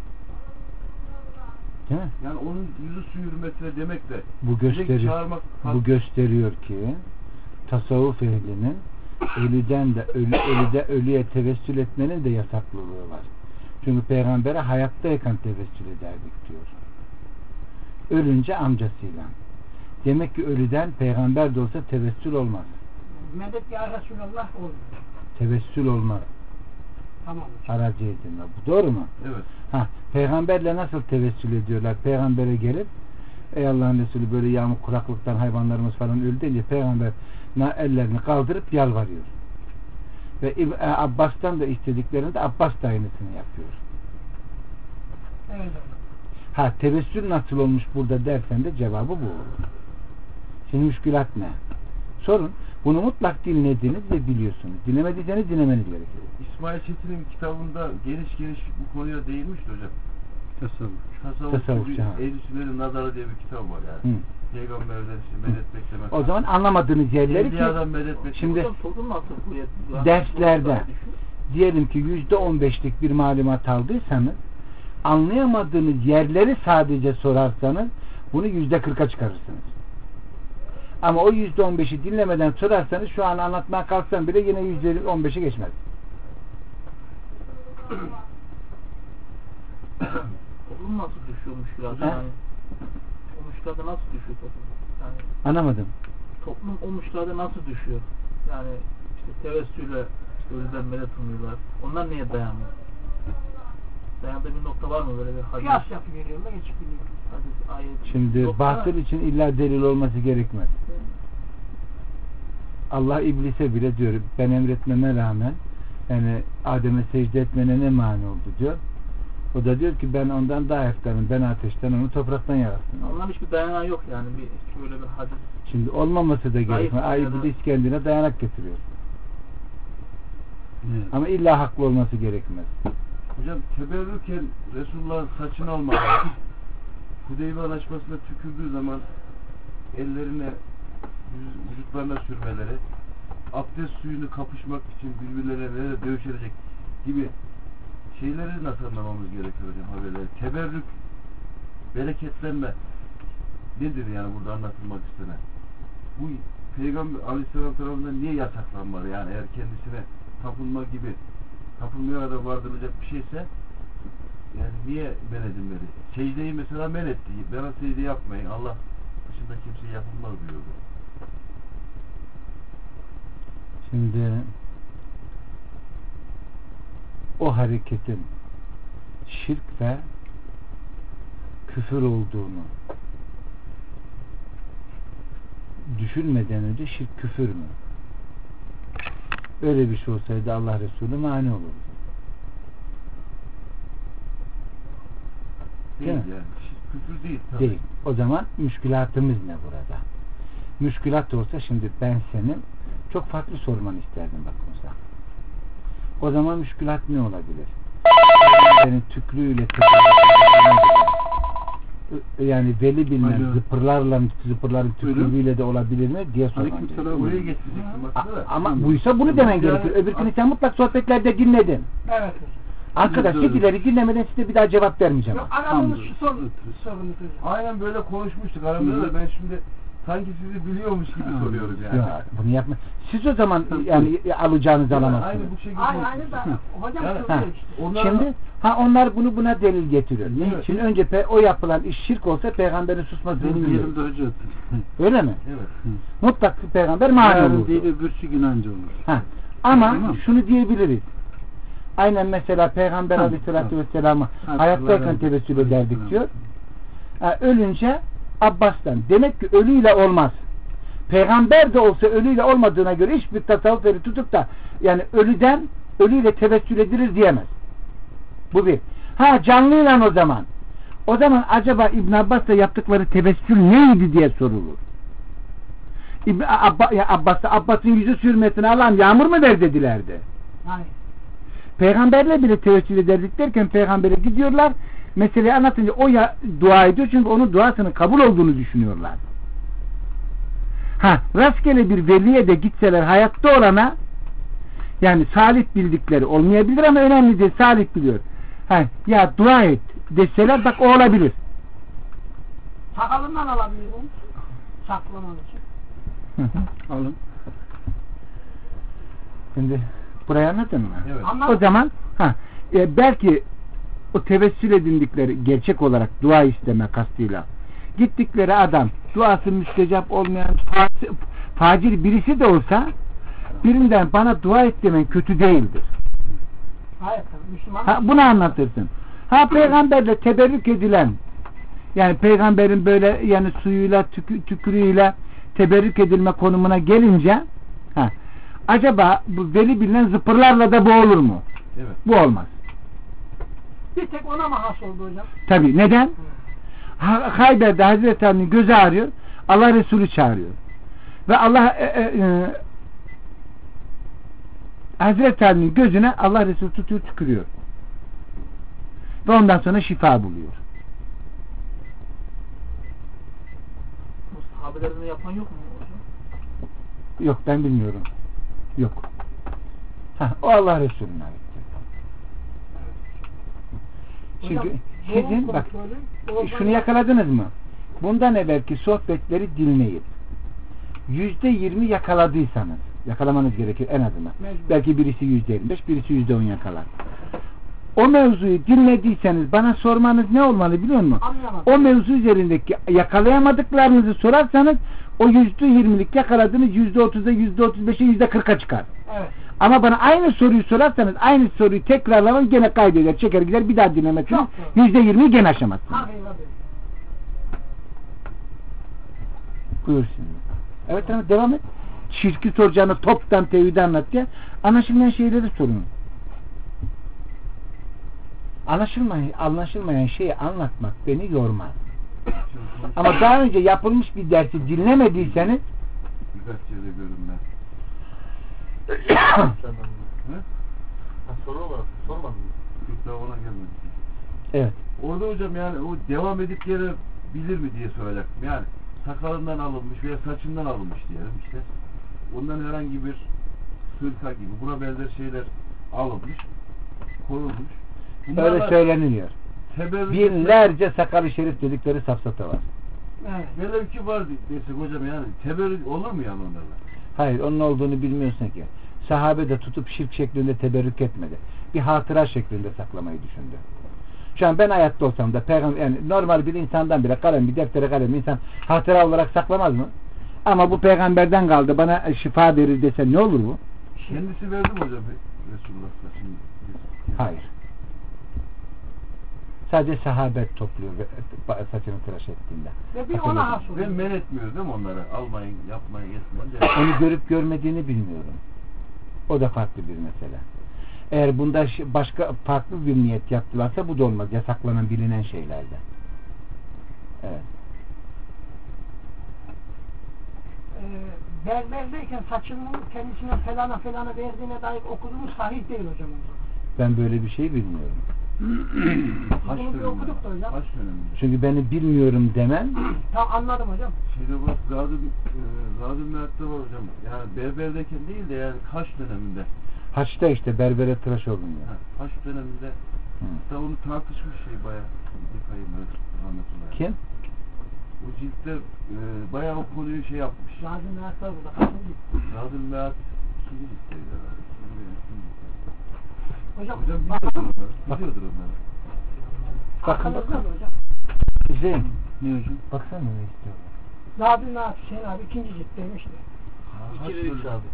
Değil mi? Yani onun yüzü su yürümesine demek de bu gösteriyor ki tasavvuf ehlinin ölüye tevessül etmenin de yasaklılığı var. Çünkü peygambere hayattayken tevessül ederdik diyor. Ölünce amcasıyla. Demek ki ölüden peygamber de olsa tevessül olmaz. Medet ya Resulallah olmuyor. Tevessül olmaz. Tamam. Aracı edinme. Bu doğru mu? Evet. Peygamberle nasıl tevessül ediyorlar? Peygambere gelip ey Allah'ın Resulü böyle yağmur kuraklıktan hayvanlarımız falan öldü deyince peygamber ellerini kaldırıp yalvarıyor. Ve Abbas'tan da istediklerinde Abbas da aynısını yapıyor. Evet. Tevessül nasıl olmuş burada dersen de cevabı bu olur. Şimdi müşkülat ne? Sorun. Bunu mutlak dinlediniz ve biliyorsunuz. Dinlemediyseniz dinlemeniz gerekiyor. İsmail Çetin'in kitabında geniş bu konuya değinmişti hocam. Tasavvufçu. Ehl-i Nazarı diye bir kitap var yani. Peygamberden işte medet beklemek. O zaman anlamadığınız yerleri ki şimdi derslerde diyelim ki %15'lik bir malumat aldıysanız anlayamadığınız yerleri sadece sorarsanız bunu %40'a çıkarırsınız. Ama o %15'i dinlemeden sorarsanız şu an anlatmaya kalksan bile yine %15'i geçmez. Toplum nasıl düşüyor müşkülata yani? O müşkülata nasıl düşüyor toplum? Yani anlamadım. Toplum o müşkülata nasıl düşüyor? Yani işte tevessüyle ölüden medet umuyorlar. Onlar niye dayanmıyor? Dayandığı bir nokta var mı böyle bir hadis? Kıyas yapıveriyorlar, geçip gidiyor. Hadis, ayet. Şimdi batıl için illa delil olması gerekmez. Allah iblise bile diyor ben emretmeme rağmen yani Adem'e secde etmene ne mani oldu diyor. O da diyor ki ben ondan daha eftarim. Ben ateşten onu topraktan yarattım. Onların hiçbir dayanağı yok yani. Böyle bir hadis. Şimdi olmaması da gerekmez. İblis kendine dayanak getiriyor. Evet. Ama illa haklı olması gerekmez. Hocam teberrüken Resulullah'ın saçını almaları Hudeybiye anlaşmasına tükürdüğü zaman ellerine vücutlarına sürmeleri abdest suyunu kapışmak için birbirlerine dövüşecek gibi şeyleri nasıl anlamamız gerekiyor hocam haberleri. Teberrük bereketlenme nedir yani burada anlatılmak istenen? Bu Peygamber Aleyhisselam tarafından niye yasaklanmalı? Yani eğer kendisine tapınma gibi tapınmaya kadar vardırılacak bir şeyse yani niye men edilmeli? Secdeyi mesela men etti. Bana secde yapmayın. Allah dışında kimseye yapılmaz diyordu. Şimdi o hareketin şirk ve küfür olduğunu düşünmeden önce şirk küfür mü? Öyle bir şey olsaydı Allah Resulü mani olurdu. Değil Değil mi? yani. Küfür değil. Tabii. Değil. O zaman müşkülatımız ne burada? Müşkülat olsa şimdi ben senin çok farklı sormanı isterdim bak Musa. O zaman müşkülat ne olabilir? Senin tükrüğüyle yani veli bilmem zıpırların tükrüğüyle de olabilir mi diye sorman. Oraya getirecektim aslında. Ama buysa bunu demen gerekiyor. Öbürkünü sen mutlak sohbetlerde dinledin. Evet. Arkadaş sizileri dinlemeden size bir daha cevap vermeyeceğim. Yok, aramızda şu sorunu hocam. Aynen böyle konuşmuştuk aramızda da ben şimdi sanki sizi biliyormuş gibi soruyoruz yani. Yok, bunu yapma. Siz o zaman yani alacağınızı alamazsınız. Aynı bu şekilde. Aynı da hocam Yani, kızıyor işte. Onlar Şimdi onlar bunu buna delil getiriyor. Evet. Şimdi önce o yapılan iş şirk olsa peygamberin susmasını Benim biliyor. yerimde hoca otur. Öyle mi? evet. Mutlak peygamber mani Yarın olurdu. değil öbürsü gün anca olur. Ama Tamam. şunu diyebiliriz. Aynen mesela Peygamber Aleyhisselatü Vesselam'ı hayattayken tevessül ederdik diyor. Ölünce Abbas'tan. Demek ki ölüyle olmaz. Peygamber de olsa ölüyle olmadığına göre hiçbir tasavvuf eri tutup da yani ölüyle tevessül edilir diyemez. Bu bir. Canlıyla o zaman. O zaman acaba İbn Abbas'la yaptıkları tevessül neydi diye sorulur. Abbas'ın yüzü sürmesine Allah'ım yağmur mu ver dedilerdi. Hayır. Peygamberle bile teveccüh ederdik derken peygambere gidiyorlar. Meseleyi anlatınca o dua ediyor çünkü onun duasının kabul olduğunu düşünüyorlar. Rastgele bir veliye de gitseler hayatta olana yani salih bildikleri olmayabilir ama önemli değil salih biliyor. Ya dua et deseler bak o olabilir. Sakalından alabilirim. Saklamak için. Alın. Şimdi burayı anladın mı? Evet. O zaman belki o tevessül edindikleri gerçek olarak dua isteme kastıyla gittikleri adam duası müstecap olmayan facir birisi de olsa birinden bana dua et demen kötü değildir. Hayır tabii Müslüman. Bunu anlatırsın. Peygamberle teberrük edilen yani peygamberin böyle yani suyuyla tükürüğüyle teberrük edilme konumuna gelince acaba bu veli bilinen zıpırlarla da bu olur mu? Evet. Bu olmaz. Bir tek ona mı has oldu hocam? Tabii. Neden? Hayber'de Hazreti Ali'nin gözü ağrıyor. Allah Resulü çağırıyor. Ve Allah Hazreti Ali'nin gözüne Allah Resulü tutuyor tükürüyor. Ve ondan sonra şifa buluyor. Bu sahabelerden yapan yok mu hocam? Yok ben bilmiyorum. Yok. O Allah Resulü'ne ait. Çünkü sizin bak şunu yakaladınız mı? Bundan evvelki sohbetleri dinleyip %20 yakaladıysanız yakalamanız gerekir en azından. Belki birisi %25 birisi %10 yakalar. O mevzuyu dinlediyseniz bana sormanız ne olmalı biliyor musun? Anlamadım. O mevzu üzerindeki yakalayamadıklarınızı sorarsanız o %20'lik yakaladığınız %30'a %35'e %40'a çıkar. Evet. Ama bana aynı soruyu sorarsanız aynı soruyu tekrarlamanız gene kaybeder. Çeker gider bir daha dinlemezsiniz. %20'yi gene aşamazsınız. Buyur şimdi. Evet tamam devam et. Şirki soracağını toptan tevhidi anlat diye anlaşılmayan şeyleri sorun. Anlaşılmayan şeyi anlatmak beni yormaz. Ama daha önce yapılmış bir dersi dinlemediyseniz Birkaç yerde gördüm ben. Soru olarak sormadın mı? Yok daha ona gelmedi. evet. Orada hocam yani o devam edip bilir mi diye soracaktım. Yani sakalından alınmış veya saçından alınmış diyelim işte. Ondan herhangi bir hırka gibi buna benzer şeyler alınmış, konulmuş. Öyle söyleniliyor. teberrük Binlerce sakal-ı şerif dedikleri safsata var. Evet. velev ki var desek hocam yani teberrük olur mu yani onlarla? Hayır, onun olduğunu bilmiyorsun ki. Sahabe de tutup şirk şeklinde teberrük etmedi. Bir hatıra şeklinde saklamayı düşündü. Şu an ben hayatta olsam da peygamber, yani normal bir insandan bile kalem, bir deftere kalem insan hatıra olarak saklamaz mı? Ama bu peygamberden kaldı, bana şifa verir dese ne olur bu? Kendisi verdi mi hocam Resulullah'la şimdi? Hayır. Sadece sahabe topluyor saçını tıraş ettiğinde. Ve bir ona has Ve oluyor. men etmiyor değil mi onlara? Almayın, yapmayın, etmeyin. Onu görüp görmediğini bilmiyorum. O da farklı bir mesele. Eğer bunda başka farklı bir niyet yaptılarsa bu da olmaz. Yasaklanan bilinen şeylerde. Evet. Berberdeyken saçının kendisine felana verdiğine dair okuduğumuz sahih değil hocam. Ben böyle bir şey bilmiyorum. Haç Bunu bir okuduk da döneminde. hocam. Haç döneminde. Çünkü beni bilmiyorum demen Tamam anladım hocam. Şeyde bak Zadül Mead'de var hocam. Yani berberdeyken değil de yani Haç döneminde. haçta işte berbere tıraş olunuyor. Haç döneminde da onu tartışmış şey bayağı. Rahmetullahi. Kim? O ciltler bayağı o konuyu şey yapmış. Lazım Meğatlar burada. Kaçıncı? Zadül Mead ikinci ciltteydi herhalde. Hocam Hocam biliyordur onları. Biliyordur onları. arkanızda mı hocam? Hüseyin. Ne hocam? Baksana ne istiyorlar. Zadül Meğat Hüseyin abi ikinci ciltteymiş de. Haç 2 ve 3 abi.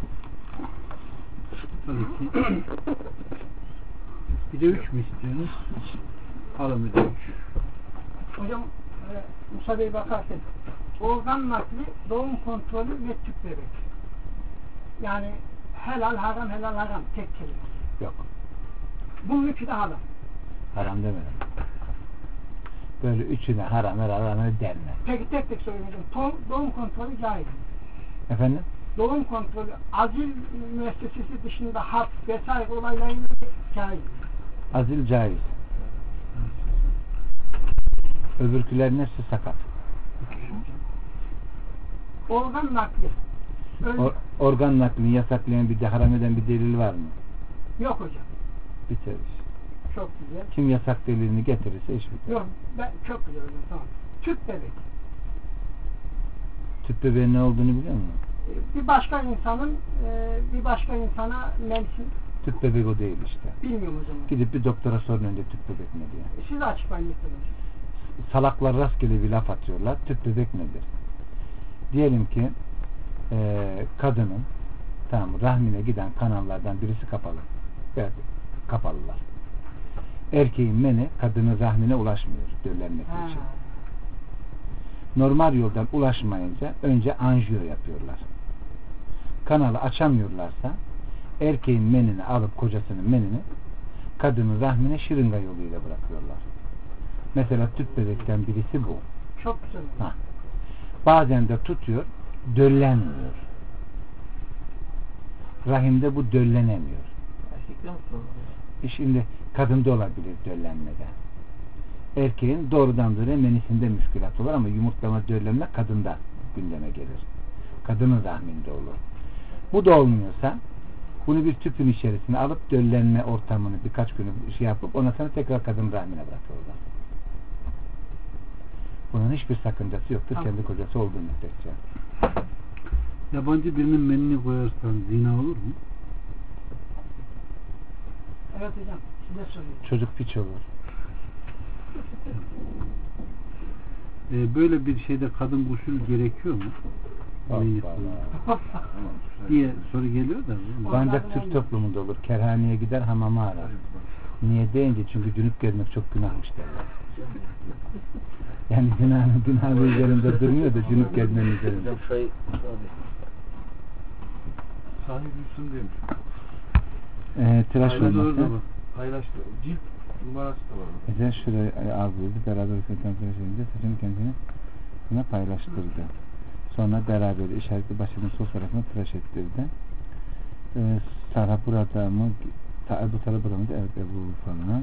Tabii ki. Bir de 3 mü istiyorsunuz? Alın bir de 3. Hocam Musa Bey bakarken organ nakli, doğum kontrolü ve tüp bebek. Yani helal haram tek kelime. Yok. Bunun üçü de haram. Haram demedim. Böyle üçüne haram derme. Peki tek söyleyeyim hocam. Doğum kontrolü caiz. Efendim? Doğum kontrolü azil müessesesi dışında hap vesaire olaylarında caiz. Azil caiz. Öbürkülerin hepsi sakat. Organ nakli. Organ naklini yasaklayan bir de haram eden bir delil var mı? Yok hocam. Biteriz. Çok güzel. Kim yasak delilini getirirse iş biter. Yok ben çok güzel hocam tamam. Tüp bebek. Tüp bebeğin ne olduğunu biliyor musun? Bir başka insana mensin Tüp bebek o değil işte. bilmiyorum hocam. Gidip bir doktora sorun önce tüp bebek ne diye. Siz açıklayın lütfen hocam. Salaklar rastgele bir laf atıyorlar. Tüp bebek nedir? Diyelim ki kadının rahmine giden kanallardan birisi kapalı. Evet, kapalılar. Erkeğin meni kadının rahmine ulaşmıyor döllenmek için. Normal yoldan ulaşmayınca önce anjiyo yapıyorlar. Kanalı açamıyorlarsa erkeğin menini alıp kocasının menini kadının rahmine şırınga yoluyla bırakıyorlar. Mesela tüp bebekten birisi bu. Çok güzel. Bazen de tutuyor, döllenmiyor. Rahimde bu döllenemiyor. Erkekte mi sorun? Şimdi kadında olabilir döllenmede. Erkeğin doğrudan doğruya menisinde müşkülat olur ama yumurtlama, döllenme kadında gündeme gelir. Kadının rahminde olur. Bu da olmuyorsa bunu bir tüpün içerisine alıp döllenme ortamını birkaç gün yapıp ondan sonra tekrar kadın rahmine bırakıyorlar. Bunun hiçbir sakıncası yoktur. Tamam. Kendi kocası olduğu müddetçe. Yabancı birinin menini koyarsan zina olur mu? Evet hocam size soruyorum. Çocuk piç olur. Böyle bir şeyde kadın gusül gerekiyor mu? Meni Vallahi. diye soru geliyor da. Ancak Türk toplumunda olur. Kerhaneye gider hamama arar. Niye deyince çünkü cünüp gezmek çok günahmış derler. Yani günahın üzerinde durmuyor da cünüp gezmenin üzerinde. Sahih Müslüm demiş. Tıraş olması. Paylaştı. Cilt numarası da var. Mesela şuraya alıyordu. Beraber tıraş edince saçını kendine buna paylaştırdı. Sonra beraber işaretli başının sol tarafına tıraş ettirdi. Sara burada mı? Ebu Talib burada mı? Evet Ebu falan.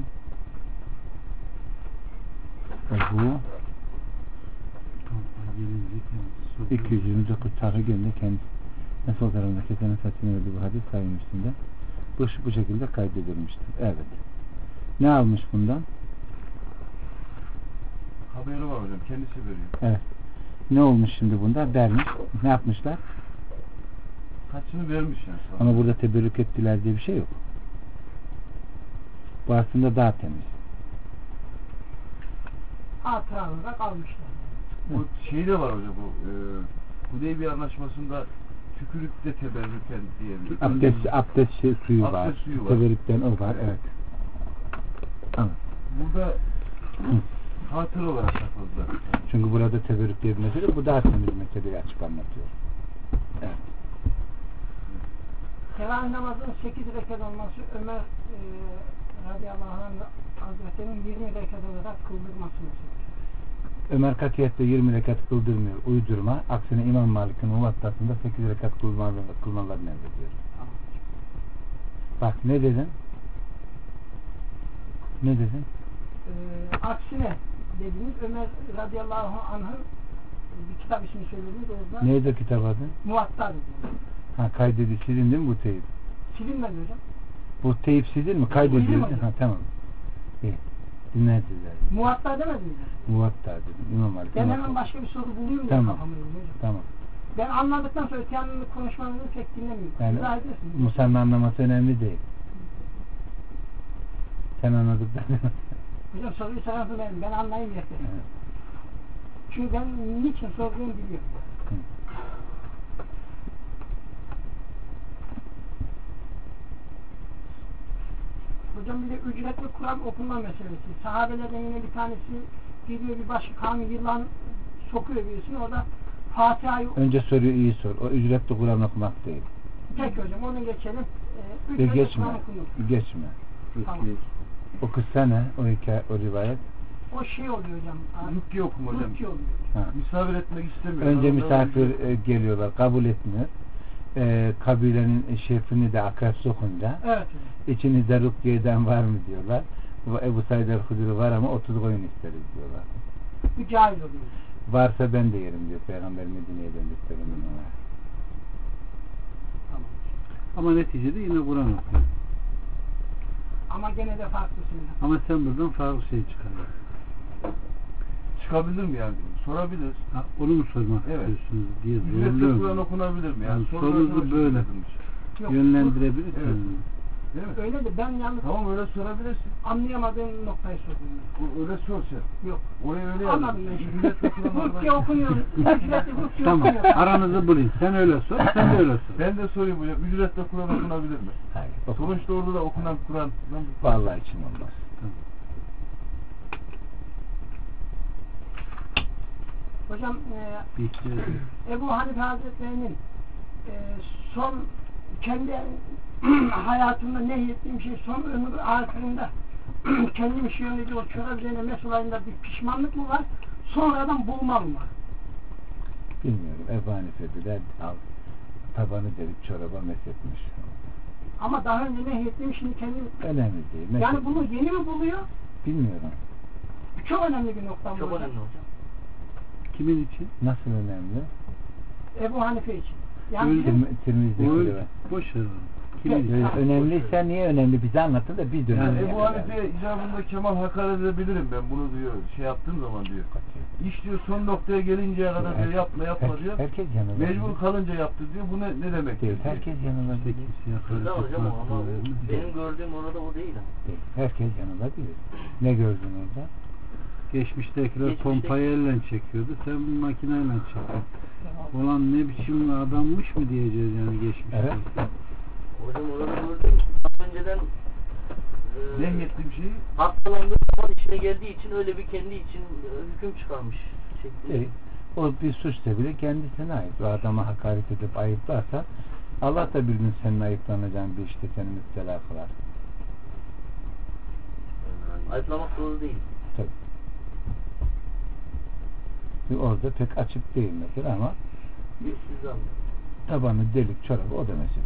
Ebu 229 tarih günde kendisi sol tarafında kesenin saçını verdi bu hadis sayın üstünde. Bu şekilde kaydedilmiştir. Evet. Ne almış bundan? Haberi var hocam. Kendisi veriyor. Evet. Ne olmuş şimdi bunda? Vermiş. Ne yapmışlar? Kaçını vermiş yani. Ama burada teberrük ettiler diye bir şey yok. Bu aslında daha temiz. Hatıralarında kalmışlar. O şey de var hocam. Hudeybiye anlaşmasında tükürükte teberrüken diye. Abdest suyu var. Abdest suyu var. Teberrükten o var. Evet. Tamam. Burada hatıra olarak takıldı. Çünkü burada teberrük diye bir mesele, bu daha temiz meseleyi açık anlatıyor. Evet. Teravih namazının 8 rekat olması Ömer radıyallahu anh Hazretleri'nin 20 rekat olarak kıldırmasını söylüyor. Ömer katiyetle 20 rekat kıldırmıyor. Uydurma. Aksine İmam Malik'in Muvattası'nda 8 rekat kılmalarını emrediyor. Bak ne dedin? Ne dedin? Aksine dediniz Ömer radıyallahu anh'ın bir kitap ismi söylediniz orada. Neydi kitap adı? Muvatta dediniz. Ha, kaydedi sizin değil mi bu teyip? Silinmedi hocam. Bu teyip sizin mi? Kaydediyor. Silinmedi. Ha, tamam. İyi. Dinler sizler. Muvatta demediniz. Muvatta dedim. İmam Malik. Ben Muvatta. hemen başka bir soru bulayım Tamam. diye kafamı yiyorum hocam. Tamam. Ben anladıktan sonra öte yanını konuşmanızı pek dinlemiyorum. Yani İzah ediyorsunuz. Musa'nın anlaması önemli değil. Sen anladıktan Hocam soruyu soran benim. Ben anlayayım yeter. Evet. Çünkü ben niçin sorduğumu biliyorum. Hı. Hocam bir de ücretli Kur'an okuma meselesi. Sahabelerden yine bir tanesi gidiyor bir başka kan yılan sokuyor birisini. O da Fatiha'yı Önce soruyu iyi sor. O ücretli Kur'an okumak değil. peki hocam onu geçelim. Geçme. Ücretli Kur'an okunur. Geçme. Tamam. O kıssa ne? O hikaye, o rivayet. O şey oluyor hocam. Rukiye okum hocam. Rukiye oluyor. Ha. Misafir etmek istemiyor. Önce Adamlar misafir geliyorlar. Kabul etmiyor. Kabilenin şefini de akrep sokunca Evet hocam. içinizde Rukiye'den var mı diyorlar. Ebu Said el-Hudri var ama 30 koyun isteriz diyorlar. Bu caiz oluyor. Varsa ben de yerim diyor Peygamber Medine'ye döndüklerinde. Tamam. Ama neticede yine Kur'an okuyor. Ama gene de farklı sünnet. Ama sen buradan farklı şey çıkarıyorsun. Çıkabilir mi yani? Sorabilir. Ha, onu mu sormak Evet. istiyorsunuz diye Ücretli zorluyorum. Kur'an okunabilir mi? Yani sorular sorunuzu sonuç böyle yazılmış. Yok, yönlendirebilirsiniz. Evet. Değil mi? öyle de ben yalnız Tamam öyle sorabilirsin. anlayamadığım noktayı sordum. Öyle sor sen. Yok. Oraya öyle Anladım yazmış. ben şimdi. Ücretli Kur'an Rukiye okunuyor. Ücretli Rukiye Tamam. okunuyor. Aranızı bulayım. Sen öyle sor. Sen de öyle sor. Ben de sorayım hocam. Ücretli Kur'an okunabilir mi? Hayır. oku. Sonuçta orada da okunan Kur'an. Vallahi için olmaz. Hocam Bitti. Ebu Hanife Hazretleri'nin son kendi hayatında nehyettiğim şey son ömrü ahirinde kendim şiirindeki o çorap üzerine mes olayında bir pişmanlık mı var? Sonradan bulma mı var? Bilmiyorum. Ebu Hanife bile al tabanı delip çoraba meshetmiş. Ama daha önce nehyettiğim şimdi kendim Önemli değil. yani bunu yeni mi buluyor? Bilmiyorum. Çok önemli bir nokta bu Çok hocam. önemli hocam. Kimin için? Nasıl önemli? Ebu Hanife için. Yani bizim Tirmiz'deki O rivayet. boş ver. Kimin için? Önemliyse niye önemli bize anlatın da biz dönelim. Yani Ebu Hanife'ye icabında Kemal hakaret edebilirim ben bunu diyor. Şey yaptığım zaman diyor. İş diyor son noktaya gelinceye kadar diyor yapma diyor. Herkes yanılır. Mecbur kalınca yaptı diyor. Bu ne demek Değil. diyor. Herkes yanılır. İşte kimseye Güzel hakaret hocam etmek ama hakkı vermez. benim gördüğüm orada o değil. Değil. Herkes yanılabilir. Ne gördün orada? Geçmiştekiler Geçmişte- pompayı elle çekiyordu. Sen bu makineyle çekiyorsun. Ulan ne biçim adammış mı diyeceğiz yani geçmişte. Evet. Hocam orada gördüm. Daha önceden Nehyettiğim şeyi hastalandığı zaman işine geldiği için öyle bir kendi için hüküm çıkarmış şeklinde. Değil. O bir suçsa bile kendisine ait. O adama hakaret edip ayıplarsa Allah da bir gün senin ayıplanacağın bir işte seni müptela kılar. Ayıplamak doğru değil. Tabii. Orada pek açık değil mesela ama Siz anlayın. tabanı delik çorabı o da mesela.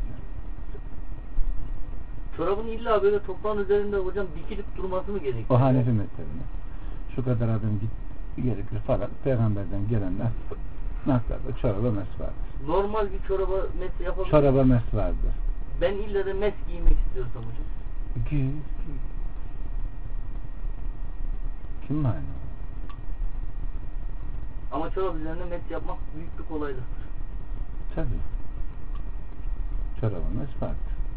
Çorabın illa böyle toprağın üzerinde hocam dikilip durması mı gerekiyor? O Hanefi mezhebine. Şu kadar adım git gerekir fakat peygamberden gelenler naklarda çoraba mes vardır. Normal bir çoraba mes yapabilir. Çoraba mes vardır. Ben illa da mes giymek istiyorsam hocam. Giy. Kim mani? Ama çorap üzerine met yapmak büyük bir kolaylıktır. Tabii. Çorabın ispatı.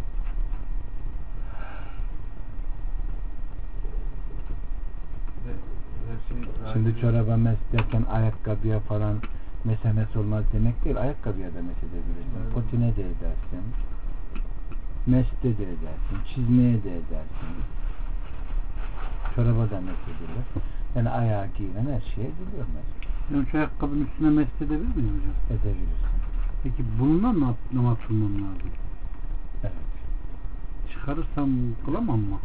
Şimdi çoraba mes derken ayakkabıya falan mesemes olmaz demek değil. Ayakkabıya da mes edebilirsin. Potine de edersin. Meste de edersin. Çizmeye de edersin. Çoraba da mes edilir. Yani ayağa giyilen her şeye ediliyor mes. Yani şu ayakkabının üstüne mest edebilir miyim hocam? Edebilirsin. Peki bununla namaz kılmam lazım? Evet. Çıkarırsam kılamam mı?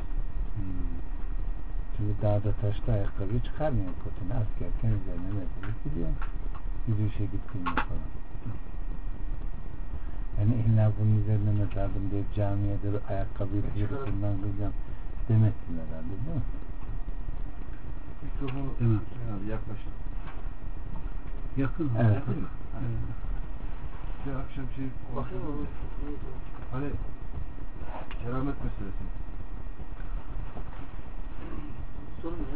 Şimdi dağda taşta ayakkabıyı çıkarmıyor potine. Askerken üzerine meselesi gidiyor. Yürüyüşe gittiğinde falan. Yani illa bunun üzerine met aldım diye camiye de ayakkabıyı yürütünden kılacağım demesin herhalde değil mi? Mikrofonu Evet. yaklaştı. Yakın. Evet. Yakın mı? Bir akşam Bakayım mı? hani keramet meselesi. Sorun ya.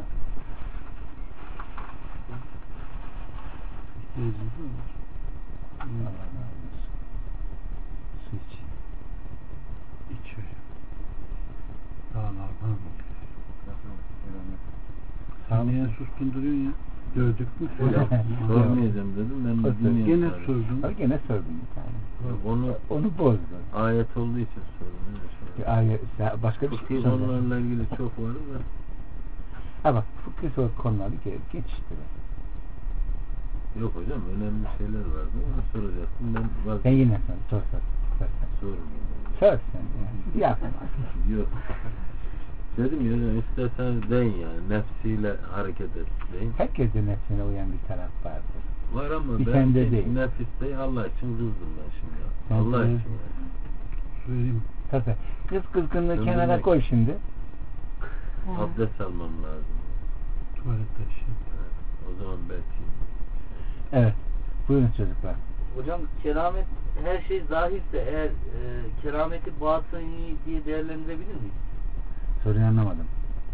Allah razı olsun. Su içeyim. İçiyor. Dağlardan mı? Keramet. Sen niye sustun duruyorsun ya? Gördük mü? Sormayacağım dedim. Ben de dinliyorum. Gene sadece. sordum. Ama gene sordum bir tane. Onu bozdu. ayet olduğu için sordum. Öyle şey. Bir ayet, başka bir şey Fıkhi sordu. konularla ilgili çok var da. Ha bak fıkhi konuları geçiştirelim. Yok hocam önemli şeyler vardı. Onu soracaktım. Ben Sen vazgeçtim. yine sor. Sormayayım. Sor sen. Yapma. Yok. Dedim ya hocam isterseniz deyin yani. Nefsiyle hareket et deyin. Herkesin nefsine uyan bir taraf vardır. Var ama Bir ben sende değil. nefiste Allah için kızdım ben şimdi. Sen Allah söyle. için yani. Söyleyeyim. Tabii. Kız kızgınlığı Öldürmek. kenara koy şimdi. Abdest almam lazım. Tuvalette şey. O zaman belki. Evet. Buyurun çocuklar. Hocam keramet her şey zahirse eğer kerameti batıni diye değerlendirebilir miyiz? Soruyu anlamadım.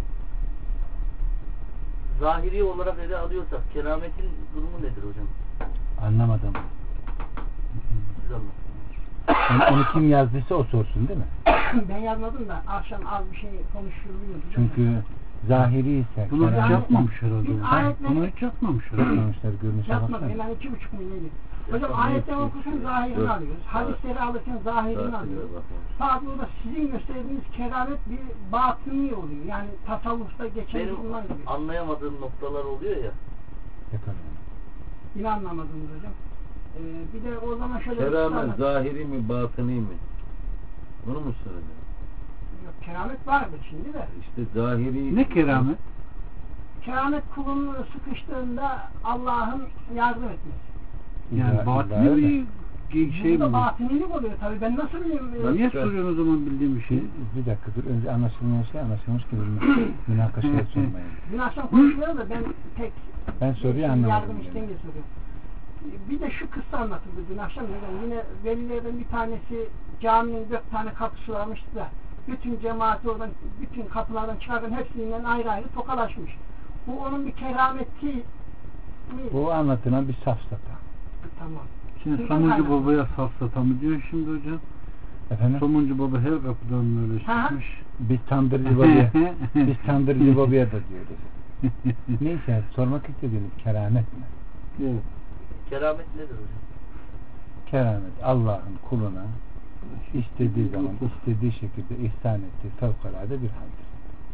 Zahiri olarak ele alıyorsak kerametin durumu nedir hocam? Anlamadım. Siz anlatın. Yani onu kim yazdıysa o sorsun değil mi? Ben yazmadım da akşam az bir şey konuşuluyordu. Çünkü zahiri ise Bunu hiç Yani- yapmamış herhalde. Biz Ha, ayetleri- Bunu hiç yapmamış herhalde. yapmamışlar görünüşe Yapmadım. baksana. Hemen 2,5 milyonu. Hocam ayetleri okurken zahirini alıyoruz. Hadisleri alırken zahirini alıyoruz. Tabi o da sizin gösterdiğiniz keramet bir batıni oluyor. Yani tasavvufta geçen Benim durumlar gibi. anlayamadığım noktalar oluyor ya. Yakalayalım. Yine anlamadınız hocam. Bir de o zaman şöyle Keramet zahiri mi batıni mi? Bunu mu söyleyeceğim? Yok, keramet vardır şimdi de. İşte zahiri. Ne keramet? Keramet kulun sıkıştığında Allah'ın yardım etmesi. Yani batini mi? Şey Burada mi? batinilik oluyor tabi. Ben nasıl bileyim? Niye soruyorsun o zaman bildiğim bir şey? Bir dakika dur. Önce anlaşılmayan şey anlaşılmış gibi münakaşaya sormayın. Dün akşam konuşuyoruz da ben tek Ben soruyu yardım anlamadım. isteyince soruyorum. Bir de şu kıssa anlatıldı dün akşam. Yine velilerden bir tanesi caminin 4 tane kapısı varmıştı da bütün cemaati oradan, bütün kapılardan çıkarken hepsinden ayrı ayrı tokalaşmış. Bu onun bir kerameti mi? Bu anlatılan bir safsata. Tamam. Şimdi Şuradan Somuncu kaynaklı. Baba'ya safsata mı diyorsun şimdi hocam? Efendim? Somuncu Baba her kapıdan böyle Ha. çıkmış. Biz tandırcı babaya biz tandırcı babaya da diyoruz. Neyse sormak istediğiniz keramet mi? Evet. Keramet nedir hocam? Keramet Allah'ın kuluna istediği zaman istediği şekilde ihsan ettiği fevkalade bir haldir.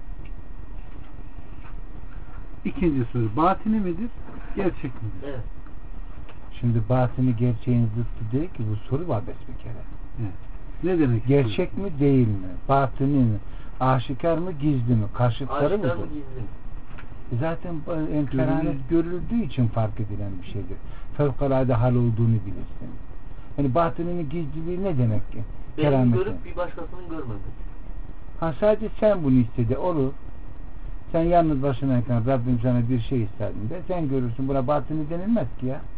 İkinci soru. Batini midir? Gerçek midir? Evet. Şimdi batini gerçeğin zıttı değil ki bu soru var bir kere. Evet. Ne demek Gerçek istiyorsun? mi değil mi? Batini mi? Aşikar mı gizli mi? Karşıtları Aşikar mıdır? mı gizli mi? Zaten keramet görüldüğü için fark edilen bir şeydir. Fevkalade hal olduğunu bilirsin. Yani batınının gizliliği ne demek ki? Benim Keramet. görüp bir başkasının görmemesi. Ha sadece sen bunu istedi olur. Sen yalnız başınayken Rabbim sana bir şey istediğinde sen görürsün. Buna batını denilmez ki ya.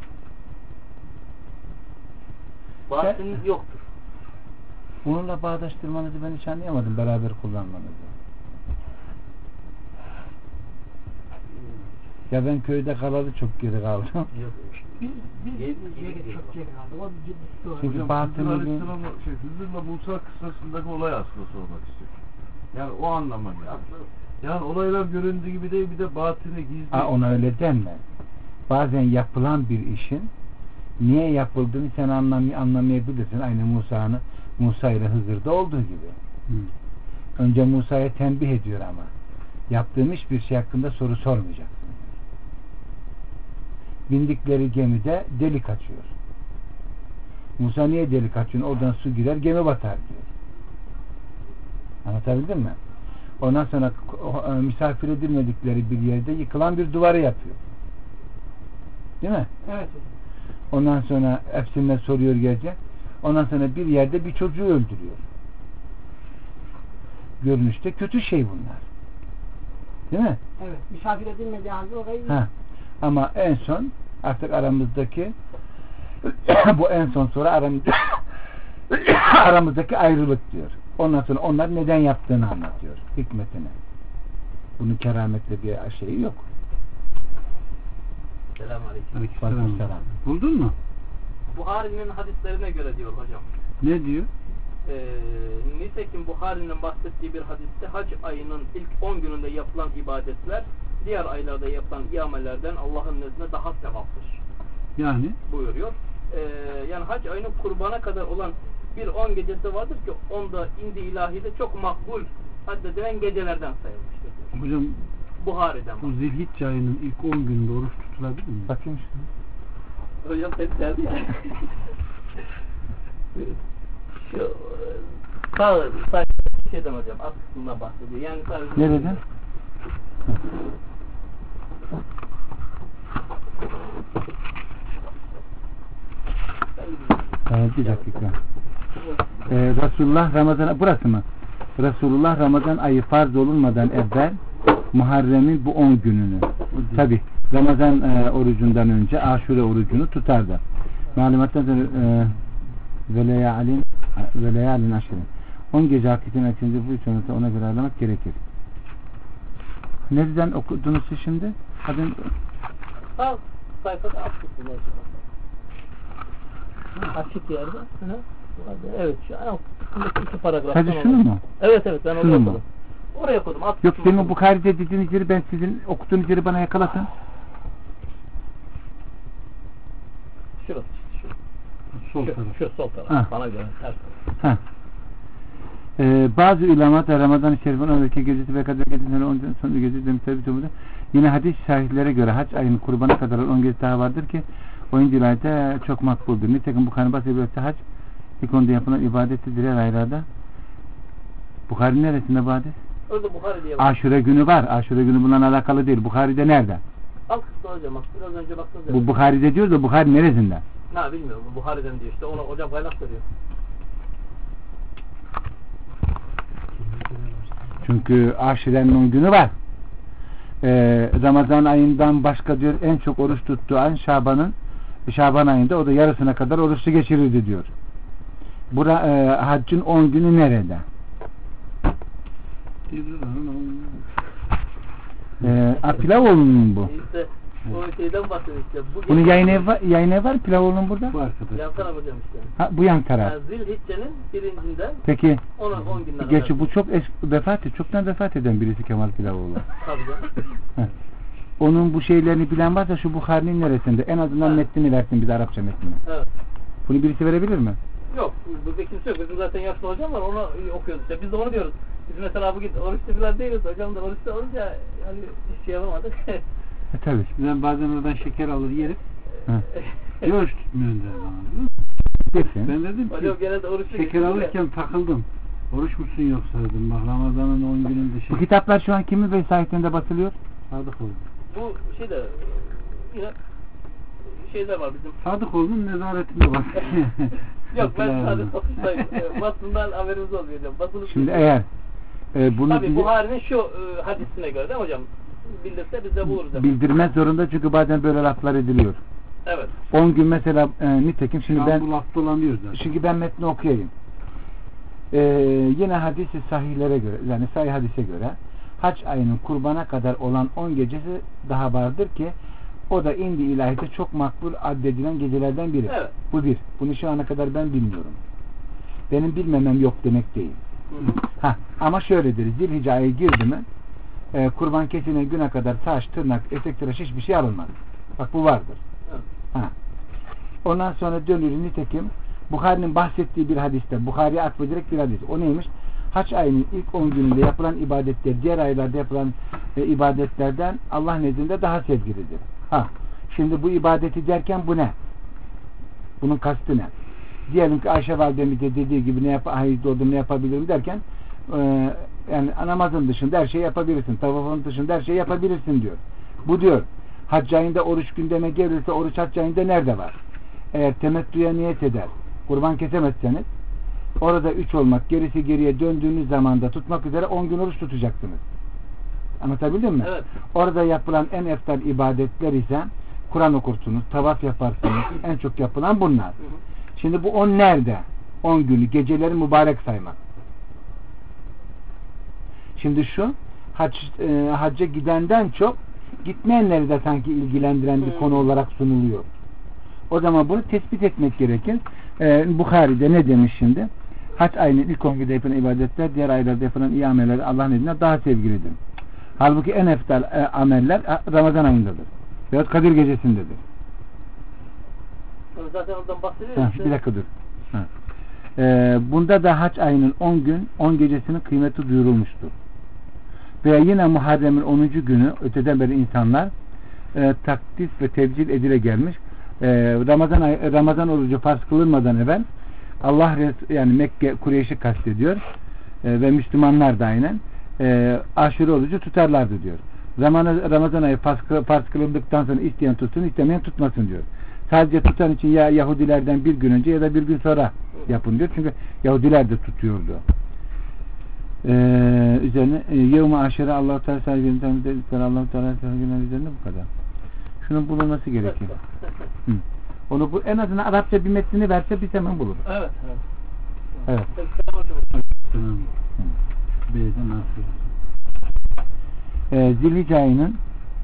Batın yoktur. Bununla bağdaştırmanızı ben hiç anlayamadım. Beraber kullanmanızı. Ya ben köyde kalalı çok geri kaldım. Biz geri çok geri kaldık. O ciddi doğru. Çünkü Hocam batıl Hızır bir- Aleyhisselam'la Hızır'la Musa kıssasındaki olay aslında sormak istiyorum. Yani o anlama yani. Yani olaylar göründüğü gibi değil, bir de batını gizli. Ona öyle denme. Bazen yapılan bir işin niye yapıldığını sen anlamayabilirsin. Aynı Musa ile Hızır'da olduğu gibi. Önce Musa'ya tembih ediyor ama yaptığım hiçbir şey hakkında soru sormayacaksın. Bindikleri gemide delik açıyor. Musa niye delik açıyor? Oradan su girer, gemi batar diyor. Anlatabildim mi? Ondan sonra misafir edilmedikleri bir yerde yıkılan bir duvarı yapıyor. Değil mi? Evet. Ondan sonra hepsine soruyor gece. Ondan sonra bir yerde bir çocuğu öldürüyor. Görünüşte kötü şey bunlar. Değil mi? Evet. Misafir edilmediği halde orayı Ama en son artık aramızdaki bu en son sonra aramızdaki ayrılık diyor. Ondan sonra onlar neden yaptığını anlatıyor. Hikmetini. Bunun kerametle bir şeyi yok. Selamünaleyküm. Aleykümselam. Buldun mu? Buhari'nin hadislerine göre diyor hocam. Ne diyor? Nitekim Buhari'nin bahsettiği bir hadiste hac ayının ilk 10 gününde yapılan ibadetler diğer aylarda yapılan iamelerden Allah'ın nezdinde daha sevaptır. Yani? Buyuruyor. Yani hac ayının kurbana kadar olan bir 10 gecesi vardır ki onda indi ilahide çok makbul addedilen gecelerden sayılmıştır diyor. Hocam Buhari'den bu Zilhicce ayının ilk 10 günde oruç tutulabilir mi? Bakayım şunu. Hocam seni sevdi ya. Şu sağ şeyden hocam alt kısmından bahsediyor. Yani sadece Nereden? Bir dakika. Resulullah Ramazan burası mı? Resulullah Ramazan ayı farz olunmadan evvel Muharrem'in bu 10 gününü tabi Ramazan orucundan önce Aşure orucunu tutardı. Malumattan sonra veleyalin aşırı 10 gece hakikin açınca bu sonrası ona göre ayarlamak gerekir. Nereden okudunuz siz şimdi? Adın sağ sayfada alt kısmında hocam. Açık yerde. Evet şu an üstündeki iki paragraf. sadece şunu mu? Evet ben Şunu oraya mu? okudum. Oraya okudum. Alt Yok kısmı demin okudum. Bukhari'de dediğiniz yeri ben sizin okuduğunuz yeri bana yakalatın. Şurası. Sol taraf. Şu sol taraf. Ha. Bana göre ters. Heh. Bazı ulema da Ramazan-ı Şerif'in 12 gecesi ve Kadir gecesinden 10 son gecesi demişler bir toplumda. Yine hadis sahihleri göre hac ayının kurbana kadar 10 gece daha vardır ki 10. ayda çok makbuldür. Nitekim Bukhari bahsediyorsa hac ilk onda yapılan ibadettir diğer aylarda. Bukhari neresinde bu hadis? Orada Buhari diye var. Aşure günü var. Aşure günü bununla alakalı değil. Bukhari'de nerede? Alt kısmı hocam. Bak biraz önce baktınız ya. Bu Bukhari'de diyor da Bukhari neresinde? Ha bilmiyorum. Bu Buhari'den diyor işte. Ona hocam kaynak veriyor. Çünkü Aşure'nin 10 günü var. Ramazan ayından başka diyor en çok oruç tuttuğu ay Şaban ayında o da yarısına kadar oruçlu geçirirdi diyor. Haccın 10 günü nerede? Pilavoğlu'nun bu. İşte o şeyden bahsediyor işte. Bunun yayın evi var Pilavoğlu'nun burada. Bu arkadaş. Yan taraf hocam işte. Bu yan taraf. Yani Zilhicce'nin birincinden Peki 10 günden gerçi bu çok çoktan vefat eden birisi Kemal Pilavoğlu. Tabii canım. Onun bu şeylerini bilen varsa şu Bukhari'nin neresinde? En azından metnini versin bize Arapça metnini. Evet. Bunu birisi verebilir mi? Yok. Burada kimse yok. Bizim zaten yaşlı hocam var. Onu okuyoruz işte. Biz de onu diyoruz. Biz mesela bugün oruçlu falan değiliz. Hocam da oruçlu olunca yani hiç şey yapamadık. Tabii. Ben bazen oradan şeker alır yerim. Oruç tutmuyorsun der bana. Desin. Ben dedim ki Hocam genelde oruçlu şeker geçiyor ya. alırken takıldım. Oruç musun yoksa dedim. Bak Ramazan'ın 10 gününde Bu kitaplar şu an kimin vesayetinde basılıyor? Sadık oldu. Bu şeyde yine şeyler var bizim. Sadık oldun nezaretinde bak. Yok ben sadece satıştayım. Basından haberimiz olmuyor hocam. Basılı Şimdi eğer bunu tabii Buhari'nin şu hadisine göre değil mi hocam? Bildirse biz de buluruz. bildirmez zorunda çünkü bazen böyle laflar ediliyor. Evet. 10 gün mesela nitekim şimdi ben bu laf dolanıyor zaten. çünkü ben metni okuyayım. Yine hadis-i sahihlere göre yani sahih hadise göre hac ayının kurbana kadar olan 10 gecesi daha vardır ki o da indi ilahide çok makbul addedilen gecelerden biri. Evet. Bu bir. Bunu şu ana kadar ben bilmiyorum. Benim bilmemem yok demek değil. Ama şöyledir. Zilhicce ayı girdi mi kurban kesilen güne kadar saç, tırnak, etek, tıraş hiçbir şey alınmaz. Bak bu vardır. Evet. Ondan sonra dönür nitekim Bukhari'nin bahsettiği bir hadiste, Bukhari'ye atfedilerek bir hadis. O neymiş? Hac ayının ilk 10 gününde yapılan ibadetler diğer aylarda yapılan ibadetlerden Allah nezdinde daha sevgilidir. Şimdi bu ibadeti derken bu ne? Bunun kastı ne? Diyelim ki Ayşe validemize dediği gibi ne yapabilirim derken yani namazın dışında her şeyi yapabilirsin. Tavafın dışında her şeyi yapabilirsin diyor. Bu diyor. Hac ayında oruç gündeme gelirse oruç hac ayında nerede var? Eğer temettüye niyet eder, kurban kesemezseniz orada 3 olmak, gerisi geriye döndüğünüz zamanda tutmak üzere 10 gün oruç tutacaksınız. Anlatabildim mi? Evet. Orada yapılan en eftal ibadetler ise Kur'an okursunuz, tavaf yaparsınız. En çok yapılan bunlar. Şimdi bu 10 nerede? 10 günü, geceleri mübarek saymak. Şimdi şu hacca gidenden çok gitmeyenleri de sanki ilgilendiren bir konu olarak sunuluyor. O zaman bunu tespit etmek gerekir. Bukhari'de ne demiş şimdi? Hac ayının ilk 10 günde yapılan ibadetler diğer aylarda yapılan iyi ameller Allah'ın izniyle daha sevgilidir. Halbuki en eftal ameller Ramazan ayındadır. Veyahut Kadir gecesindedir. Zaten oradan bahsediyoruz. Bir dakika dur. Bunda da hac ayının 10 gün 10 gecesinin kıymeti duyurulmuştur. Veya yine Muharrem'in 10. günü öteden beri insanlar takdis ve tebcil edile gelmiş. Ramazan orucu farz kılınmadan evvel Allah yani Mekke Kureyş'i kastediyor ve Müslümanlar da aynen aşure orucu tutarlardı diyor. Ramazan ayı farz kılındıktan sonra isteyen tutsun, istemeyen tutmasın diyor. Sadece tutan için ya Yahudilerden bir gün önce ya da bir gün sonra yapın diyor. Çünkü Yahudiler de tutuyordu. Üzerine yevme aşere Allah-u Teala sahibinden dedikleri Allah-u Teala sahibinden üzerinde bu kadar. Şunun bulunması gerekiyor. Onu bu en azından Arapça bir metnini verse biz hemen buluruz. Evet. Evet. B'den Zilhicce ayının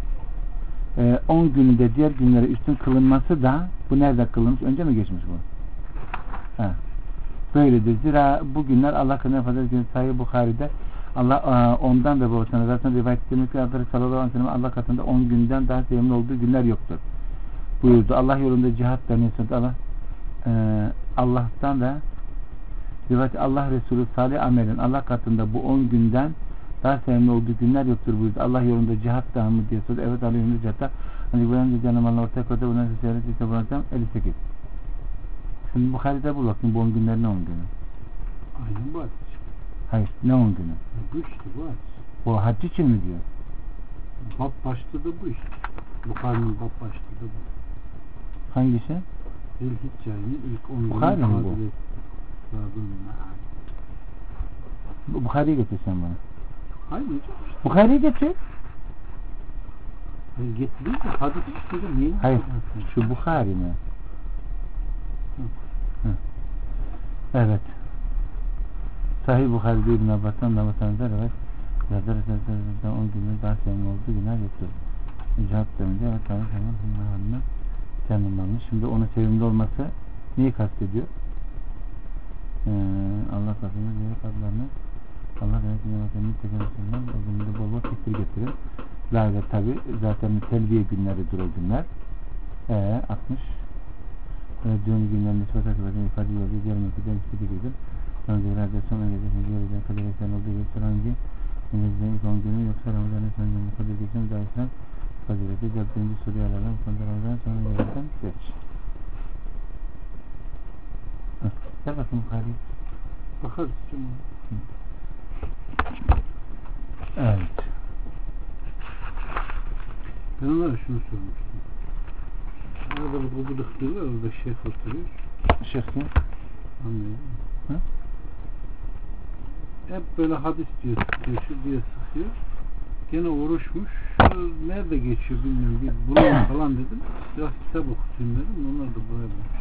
10 gününde diğer günlere üstün kılınması da bu nerede kılınmış? Önce mi geçmiş bu? Böyledir. Zira bu günler Allah katında fazla günü Sahih Bukhari'de Allah ondan ve babasına zaten rivayet edilmiş ki sallallahu aleyhi ve sellem Allah katında 10 günden daha sevimli olduğu günler yoktur buyurdu. Allah yolunda cihat denilse Allah Allah'tan ve rivayet Allah Resulü salih amelin Allah katında bu 10 günden daha sevimli olduğu günler yoktur buyurdu. Allah yolunda cihat da mı diye sordu. Evet Allah yolunda cihatta hani ben de canım Allah ortaya koydu. Bundan ziyaret ise bırakacağım 58. Şimdi Bukhari'de bul bakayım bu 10 günler ne 10 günü? Aynen bu hadis. Hayır ne 10 günü? Bu işte bu hadis. Bu hac için mi diyor? Bab başlığı da bu işte. Bukhari'nin bab başlığı da bu. Hangisi? Zilhicce ayının ilk 10 günü. Bukhari mi bu? Bukhari'yi getir sen bana. Hayır hocam işte. Bukhari'yi getir. Getireyim de hadis işte hocam. Niye? Hayır. Şu Bukhari mi? Evet. Sahih Bukhari'de İbn Abbas'tan da vatandaşlar evet. Yazar Efendimiz'den 10 günün daha sevimli olduğu günler yoktur. İcab demince evet tamam bunlarla tanımlanmış. Şimdi onun sevimli olması neyi kastediyor? Allah katında diğer adlarını Allah demek ki yönetmeninin tekerlerinden o gününde bol bol tekbir getirir. Lale tabi zaten telbiye günleridir o günler. 60 düğün günlerinde ispat akıbetini ifade yolcu diğer mülküden istediği gibidir. Sonra zirade sonra gecesini göreceğin kadar eksen olduğu gibi hangi İngilizce'nin ilk 10 günü yoksa Ramazan'ın son günü kadar geçen dairsen fazileti cevaplayınca soruyu alalım. Sonra Ramazan'ın sonra gelirken geç. Gel bakayım Bukhari. Bakarız. Evet. Ben onlara şunu sormuştum. Arada bu gıdık diyorlar, orada şeyh oturuyor. Şeyh kim? Anlıyorum. Hı? Hep böyle hadis diyor, sıkıyor, şu diye sıkıyor. Gene oruçmuş. Nerede geçiyor bilmiyorum. Bir bulalım falan dedim. Biraz kitap okutayım dedim. Onlar da buraya bulmuş.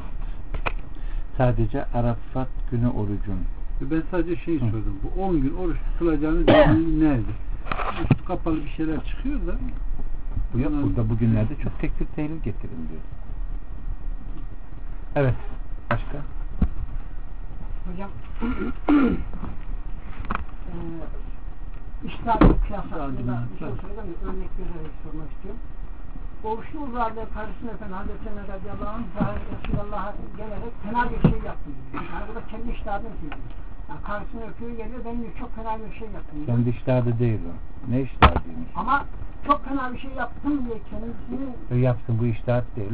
Sadece Arafat günü orucun. Ben sadece şeyi sordum. Bu 10 gün oruç tutulacağını dediğin nerede? üstü kapalı bir şeyler çıkıyor da Bu yok. Burada bugünlerde çok tekfir tehlil getirin diyor. Evet. Başka? Hocam İştihad kıyas hakkında bir şey söyleyeyim mi? Örnek vererek sormak istiyorum. Oruçlu uzarlığı karısını öpen Hazreti Ömer radıyallahu anh Resulullah'a gelerek fena bir şey yaptım diyor. Yani bu da kendi iştihadını söylüyor. Yani karısını öpüyor geliyor, ben diyor çok fena bir şey yaptım diyor. Kendi iştihadi değil o. Ne iştihadıymış? Ama çok fena bir şey yaptım diye kendisini yapsın, bu iştihat değil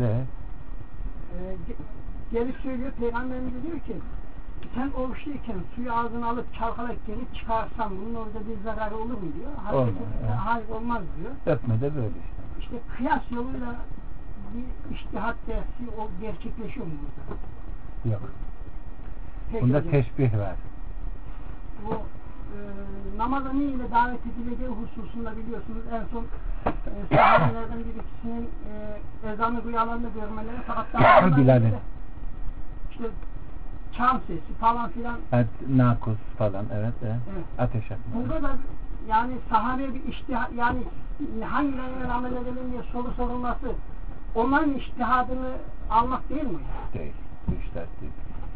gelip söylüyor. Peygamberimiz de diyor ki sen oruçluyken suyu ağzına alıp çalkalayıp geri çıkarsan bunun orada bir zararı olur mu diyor. Olmaz. Hayır olmaz diyor. Öpme de böyle işte. İşte kıyas yoluyla bir iştihat dersi o gerçekleşiyor mu burada? Yok. Peki Bunda hocam, teşbih var. bu namaza ne ile davet edileceği hususunda biliyorsunuz en son sahabelerden birisinin ezanı rüyalarında görmeleri fakat daha Bilal'in. işte çan sesi falan filan. Evet, nakus falan, evet. Ateş atma. Burada da yani sahabeye bir iştihad, yani hangilerine amel edelim diye soru sorulması onların iştihadını almak değil mi? Değil. Bu işler değil.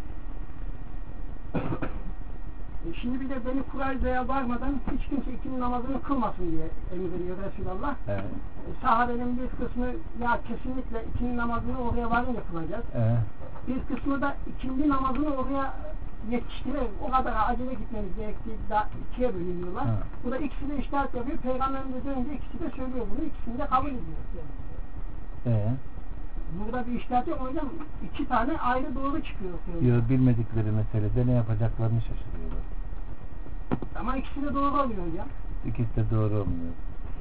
Şimdi bir de Beni Kurayza'ya varmadan hiç kimse ikindi namazını kılmasın diye emir veriyor Resulullah. Evet. Sahabenin bir kısmı ya kesinlikle ikindi namazını oraya varınca kılacağız. Evet. Bir kısmı da ikindi namazını oraya yetiştirerek o kadar acele gitmemiz gerektiği da ikiye bölünüyorlar. Ha. Bu da ikisi de iştahat yapıyor. Peygamberimiz de dönünce ikisi de söylüyor bunu. İkisini de kabul ediyor. Burada bir iştahat yok hocam. İki tane ayrı doğru çıkıyor. Yok, bilmedikleri meselede ne yapacaklarını şaşırıyorlar. Ama ikisi de doğru oluyor hocam. İkisi de doğru olmuyor.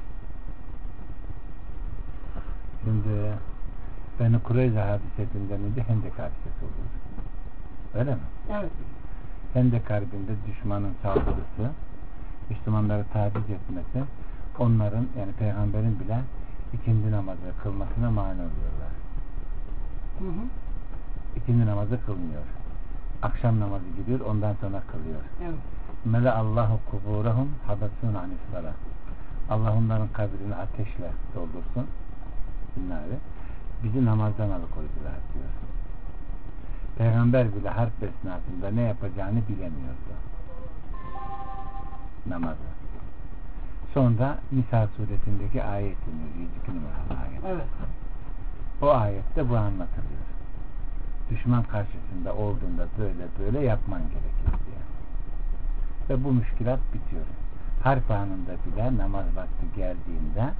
Şimdi Beni Kureyza hadisesinden önce Hendek hadisesi oluyor. Öyle mi? Evet. Hendek Harbi'nde düşmanın saldırısı, Müslümanları taciz etmesi, onların yani peygamberin bile ikindi namazı kılmasına mani oluyorlar. Hı hı. İkindi namazı kılmıyor. Akşam namazı gidiyor, ondan sonra kılıyor. Evet. Mele Allahu kuburahum habasun anislara. Allah onların kabrini ateşle doldursun. Bunları bizi namazdan alıkoydular diyor. Peygamber bile harp esnasında ne yapacağını bilemiyordu. Namazı. Sonra Nisa suresindeki ayet iniyor. 102 numaralı ayet. Evet. O ayette bu anlatılıyor. Düşman karşısında olduğunda böyle yapman gerekir diye. Ve bu müşkilat bitiyor. Harp anında bile namaz vakti geldiğinde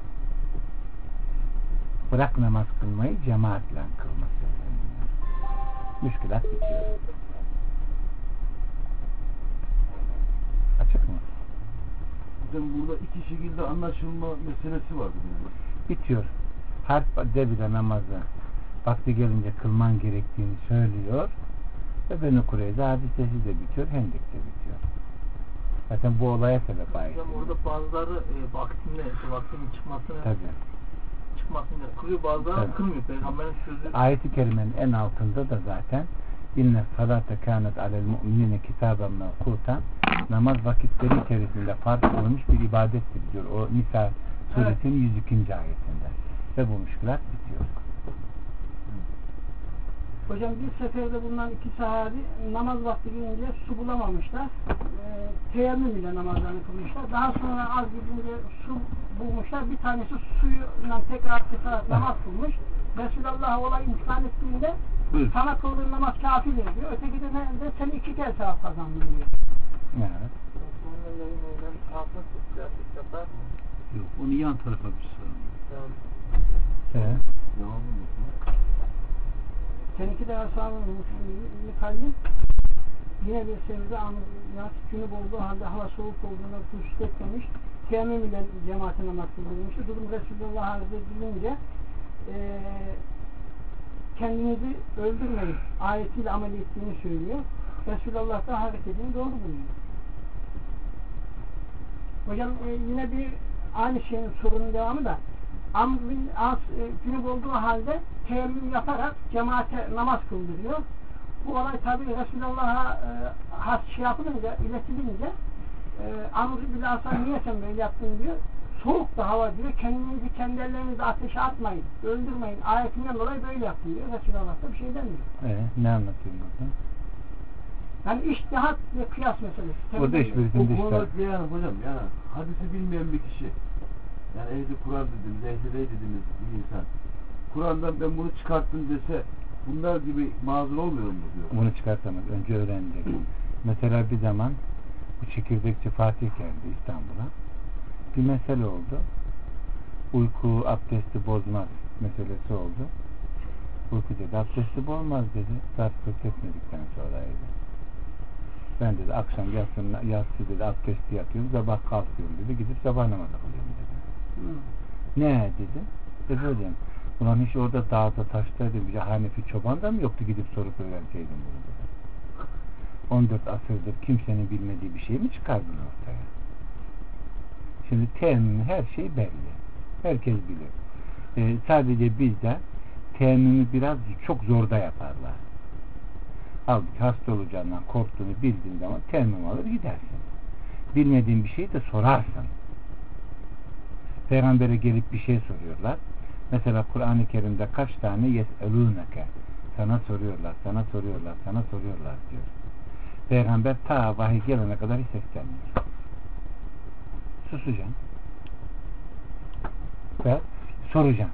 bırak namaz kılmayı cemaatle kılması. Müşkilat bitiyor. Açık mı? Burada iki şekilde anlaşılma meselesi var. Bitiyor. Harp'te bile namazı vakti gelince kılman gerektiğini söylüyor ve Beni Kureyza hadisesi de bitiyor, Hendek'te bitiyor. Zaten bu olaya sebep ait. Orada bazıları vaktinin çıkmasını kılıyor, bazıları kılmıyor. Peygamberin sözü. Ayet-i kerimenin en altında da zaten inne salate kânet alel mu'minine kitaben mevkuta, namaz vakitleri içerisinde farz kılınmış bir ibadettir diyor. O Nisa suresinin 102. ayetinde. Ve bu müşkilat bitiyor. Hocam bir seferde bulunan iki sahabi namaz vakti gelince su bulamamışlar. Teyemmüm ile namazlarını kılmışlar. Daha sonra az gidince su bulmuşlar. Bir tanesi suyla tekrar namaz kılmış. Resulullah olayı imtihan ettiğinde sana kıldığın namaz kafidir diyor. Öteki de ne? Sen iki kez sevap kazandın diyor. Evet. Yok, onu yan tarafa bir sorun. Evet. Seninki de ashabın Kalbin yine bir sevde yaz günü olduğu halde hava soğuk olduğunda husus etmemiş. Teyemmüm ile cemaate namaz kıldırmıştı. Durum Resulullah'a arz edilince kendinizi öldürmeyin ayetiyle amel ettiğini söylüyor. Resulullah da hareketini doğru buluyor. Hocam yine bir aynı şeyin sorunun devamı da Amr bin As günü olduğu halde teyemmüm yaparak cemaate namaz kıldırıyor. Bu olay tabi Resulullah'a has şey yapılınca, iletilince Amr bile Hasan niye sen böyle yaptın diyor. Soğuk da hava diyor. Kendinizi kendi ellerinizle ateşe atmayın. Öldürmeyin. Ayetinden dolayı böyle yaptım diyor. Resulullah da bir şey demiyor. Ne anlatıyorsun burada? Yani iştihat ve kıyas meselesi. Burada hiçbirisinde Bu konuda iştihat. yani hocam yani hadisi bilmeyen bir kişi yani ehli Kur'an dediğimiz, ehli bey dediğimiz bir insan Kur'an'dan ben bunu çıkarttım dese bunlar gibi mazur olmuyor mu diyor. Bunu çıkartamaz. Önce öğrenecek. Mesela bir zaman bu çekirdekçi Fatih geldi İstanbul'a. Bir mesele oldu. Uyku abdesti bozmaz meselesi oldu. Uyku dedi abdesti bozmaz dedi. Ders etmedikten sonra dedi. Ben dedi akşam yatsı dedi abdesti yatıyorum, sabah kalkıyorum dedi. Gidip sabah namazı kılıyorum dedi. Ne dedi? Böyleyim. Ulan hiç orada dağda taştaydı bir Hanefi çoban da mı yoktu gidip sorup öğrenseydim bunu dedi. 14 asırdır kimsenin bilmediği bir şey mi çıkardın ortaya? Şimdi teyemmüm her şey belli. Herkes bilir. Sadece bizde teyemmümü biraz çok zorda yaparlar. Halbuki hasta olacağından korktuğunu bildiğin zaman teyemmüm alır gidersin. Bilmediğin bir şeyi de sorarsın. Peygamber'e gelip bir şey soruyorlar. Mesela Kur'an-ı Kerim'de kaç tane yes'elûneke sana soruyorlar, sana soruyorlar, sana soruyorlar diyor. Peygamber ta vahiy gelene kadar hiç seslenmiyor. Susacağım. Ve soracağım.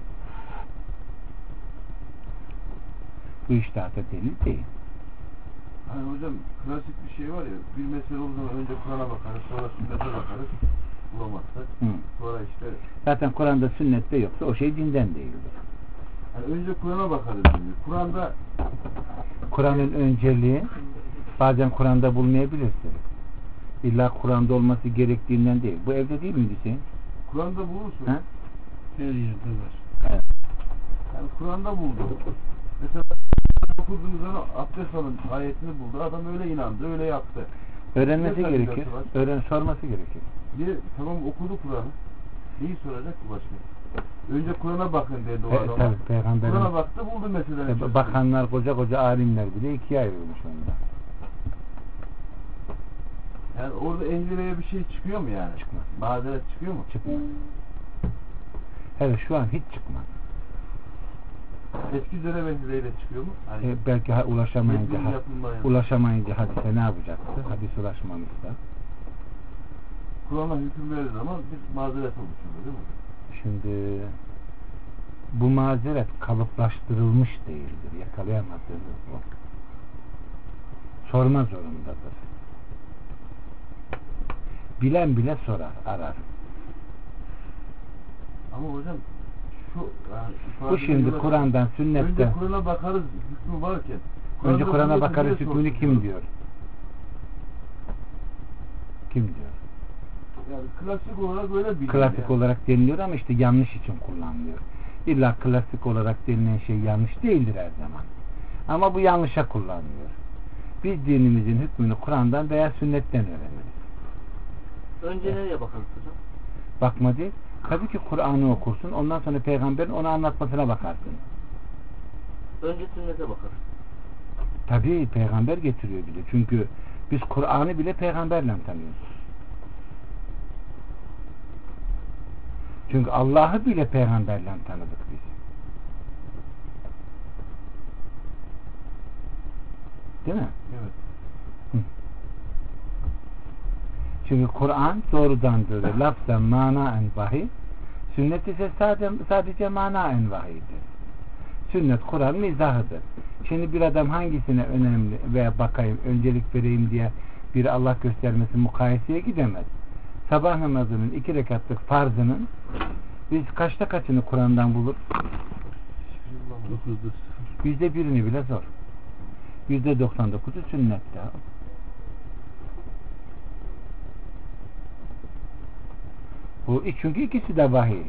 Bu iştahta delil değil. Hani hocam klasik bir şey var ya bir mesele olduğu zaman önce Kur'an'a bakarız sonra sünnete bakarız bulamazsak sonra işte zaten Kur'an'da sünnette yoksa o şey dinden değildir. Yani önce Kur'an'a bakarız diyor. Kur'an'da Kur'an'ın önceliği bazen Kur'an'da bulmayabilirsin. İlla Kur'an'da olması gerektiğinden değil. Bu evde değil miydi senin? Kur'an'da bulursun. Ha? Her yerde var. Evet. Yani Kur'an'da buldu. Mesela okuduğunuz zaman abdest alın ayetini buldu. Adam öyle inandı, öyle yaptı. Öğrenmesi gerekir. Sorması gerekir. Bir tamam okudu Kur'an'ı. Neyi soracak ki başka? Önce Kur'an'a bakın dedi o adama. Tabii Peygamber'in Kur'an'a baktı buldu meseleleri. bakanlar, koca alimler bile ikiye ayrılmış onda. Yani orada ehliye bir şey çıkıyor mu yani? Çıkmaz. Mazeret çıkıyor mu? Çıkmaz. Hele şu an hiç çıkmaz. Eski dönem ehliyle çıkıyor mu? Hani Belki ulaşamayınca hadise ne yapacaktı? Hadis ulaşmamışsa. Kur'an'a hüküm verdiği zaman bir mazeret oluşuyor değil mi? Şimdi bu mazeret kalıplaştırılmış değildir. Yakalayamadığınız bu. Sorma zorundadır. Bilen bile sorar, arar. Ama hocam şu yani bu şimdi Kur'an'dan, sünnetten önce Kur'an'a bakarız hükmü varken önce Kur'an'a bakarız hükmünü kim diyor? Kim diyor? Yani klasik olarak öyle biliniyor. Klasik olarak deniliyor ama işte yanlış için kullanılıyor. İlla klasik olarak denilen şey yanlış değildir her zaman. Ama bu yanlışa kullanılıyor. Biz dinimizin hükmünü Kur'an'dan veya sünnetten öğreniriz. Önce nereye bakarız hocam? Bakma değil. Tabii ki Kur'an'ı okursun. Ondan sonra peygamberin onu anlatmasına bakarsın. Önce sünnete bakarız. Tabii peygamber getiriyor bize. Çünkü biz Kur'an'ı bile peygamberle tanıyoruz. Çünkü Allah'ı bile peygamberle tanıdık biz. Değil mi? Evet. Çünkü Kur'an doğrudan doğru lafzen manaen vahiy, sünnet ise sadece manaen vahiydir. Sünnet Kur'an'ın izahıdır. Şimdi bir adam hangisine önemli veya bakayım öncelik vereyim diye bir Allah göstermesi mukayeseye gidemez. Sabah namazının 2 rekatlık farzının biz kaçta kaçını Kur'an'dan bulur? 9'da 0. %1'ini bile zor. %99'u sünnette. Bu çünkü ikisi de vahiy.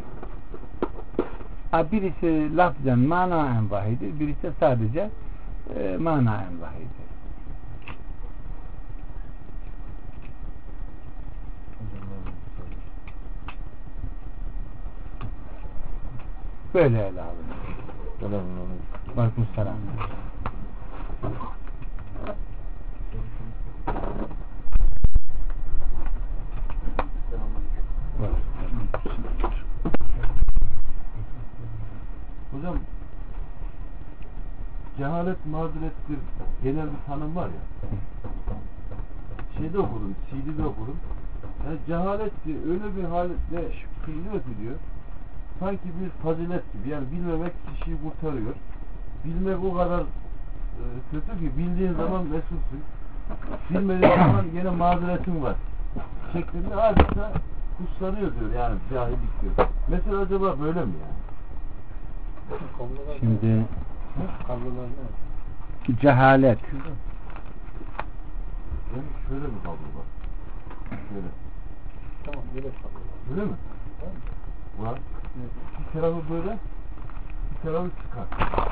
Birisi lafzen manaen vahiydir, birisi sadece manaen vahiydir. Böyle ele alın. Aleykümselam. cehalet mazerettir genel bir tanım var ya. Şeyde okudum, CD'de okudum. Yani cehalet diye öyle bir halde kılıyor ki diyor. Sanki bir fazilet gibi. Yani bilmemek kişiyi kurtarıyor. Bilmek o kadar kötü ki bildiğin zaman mesulsün. Bilmediğin zaman gene mazeretin var. Şeklinde adeta kutsanıyor diyor yani cahillik diyor. Mesela acaba böyle mi yani? Şimdi cehalet. Yani şöyle bir kablo var. Şöyle. Tamam, böyle kablolar. Öyle mi? Var. Bir tarafı böyle, bir tarafı çıkar.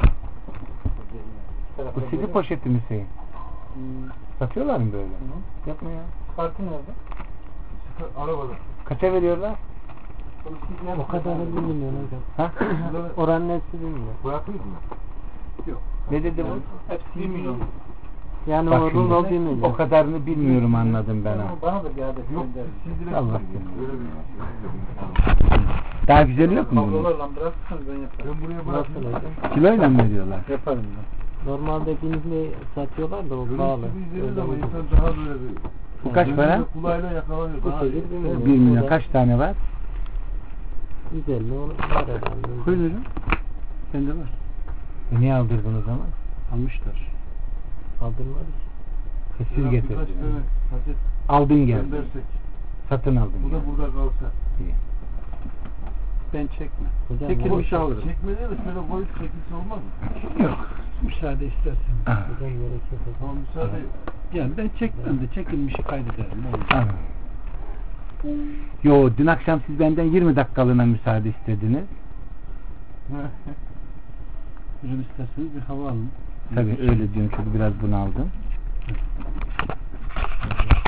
Bu CD poşeti mi Hüseyin? Satıyorlar mı böyle? Yapma ya. Kartı nerede? Çıkar arabada. Kaça veriyorlar? O kadarını bilmiyorum hocam. Ha? Oranın hepsi bilmiyor. Bırakıyoruz mu? Ne dedi bu? Hepsi 1 milyon. Yani Bak o şimdi, rulo 1 milyon. o kadarını bilmiyorum anladım ben ha. Bana da bir adet Yok, gönderin. sildirek Allah var. Allah. Öyle bir Daha güzel yok mu bunun? Kablolarla bırakırsanız ben yaparım. Ben buraya bırakayım. Kiloyla mı veriyorlar? Yaparım ben. Normalde binli satıyorlar da o Görüntü pahalı. bir izleriz ama insan daha böyle bir... Bu kaç para? Kulağıyla yakalanıyor. Bu Daha şekil 1 milyon. 1 milyon. Kaç tane var? 150 var herhalde. Koyuyorum. Bende var. Niye aldırdın o zaman? Almışlar. Kaldırmadı ki. Siz birkaç getirdin. tane kaset Aldın geldin. göndersek. Satın aldın. Bu da geldin. burada kalsa. İyi. Ben çekme. Hocam, Çekilmiş alırım. Çekmeli de şöyle koyup çekilse olmaz mı? Yok. Müsaade istersen. Ah, Hocam gerek yok. Tamam müsaade. Yani ben çekmem de çekilmişi kaydederim. Olur. ah. Yo, dün akşam siz benden 20 dakikalığına müsaade istediniz. Hocam isterseniz bir hava alın. Tabii öyle diyorum çünkü biraz bunaldım.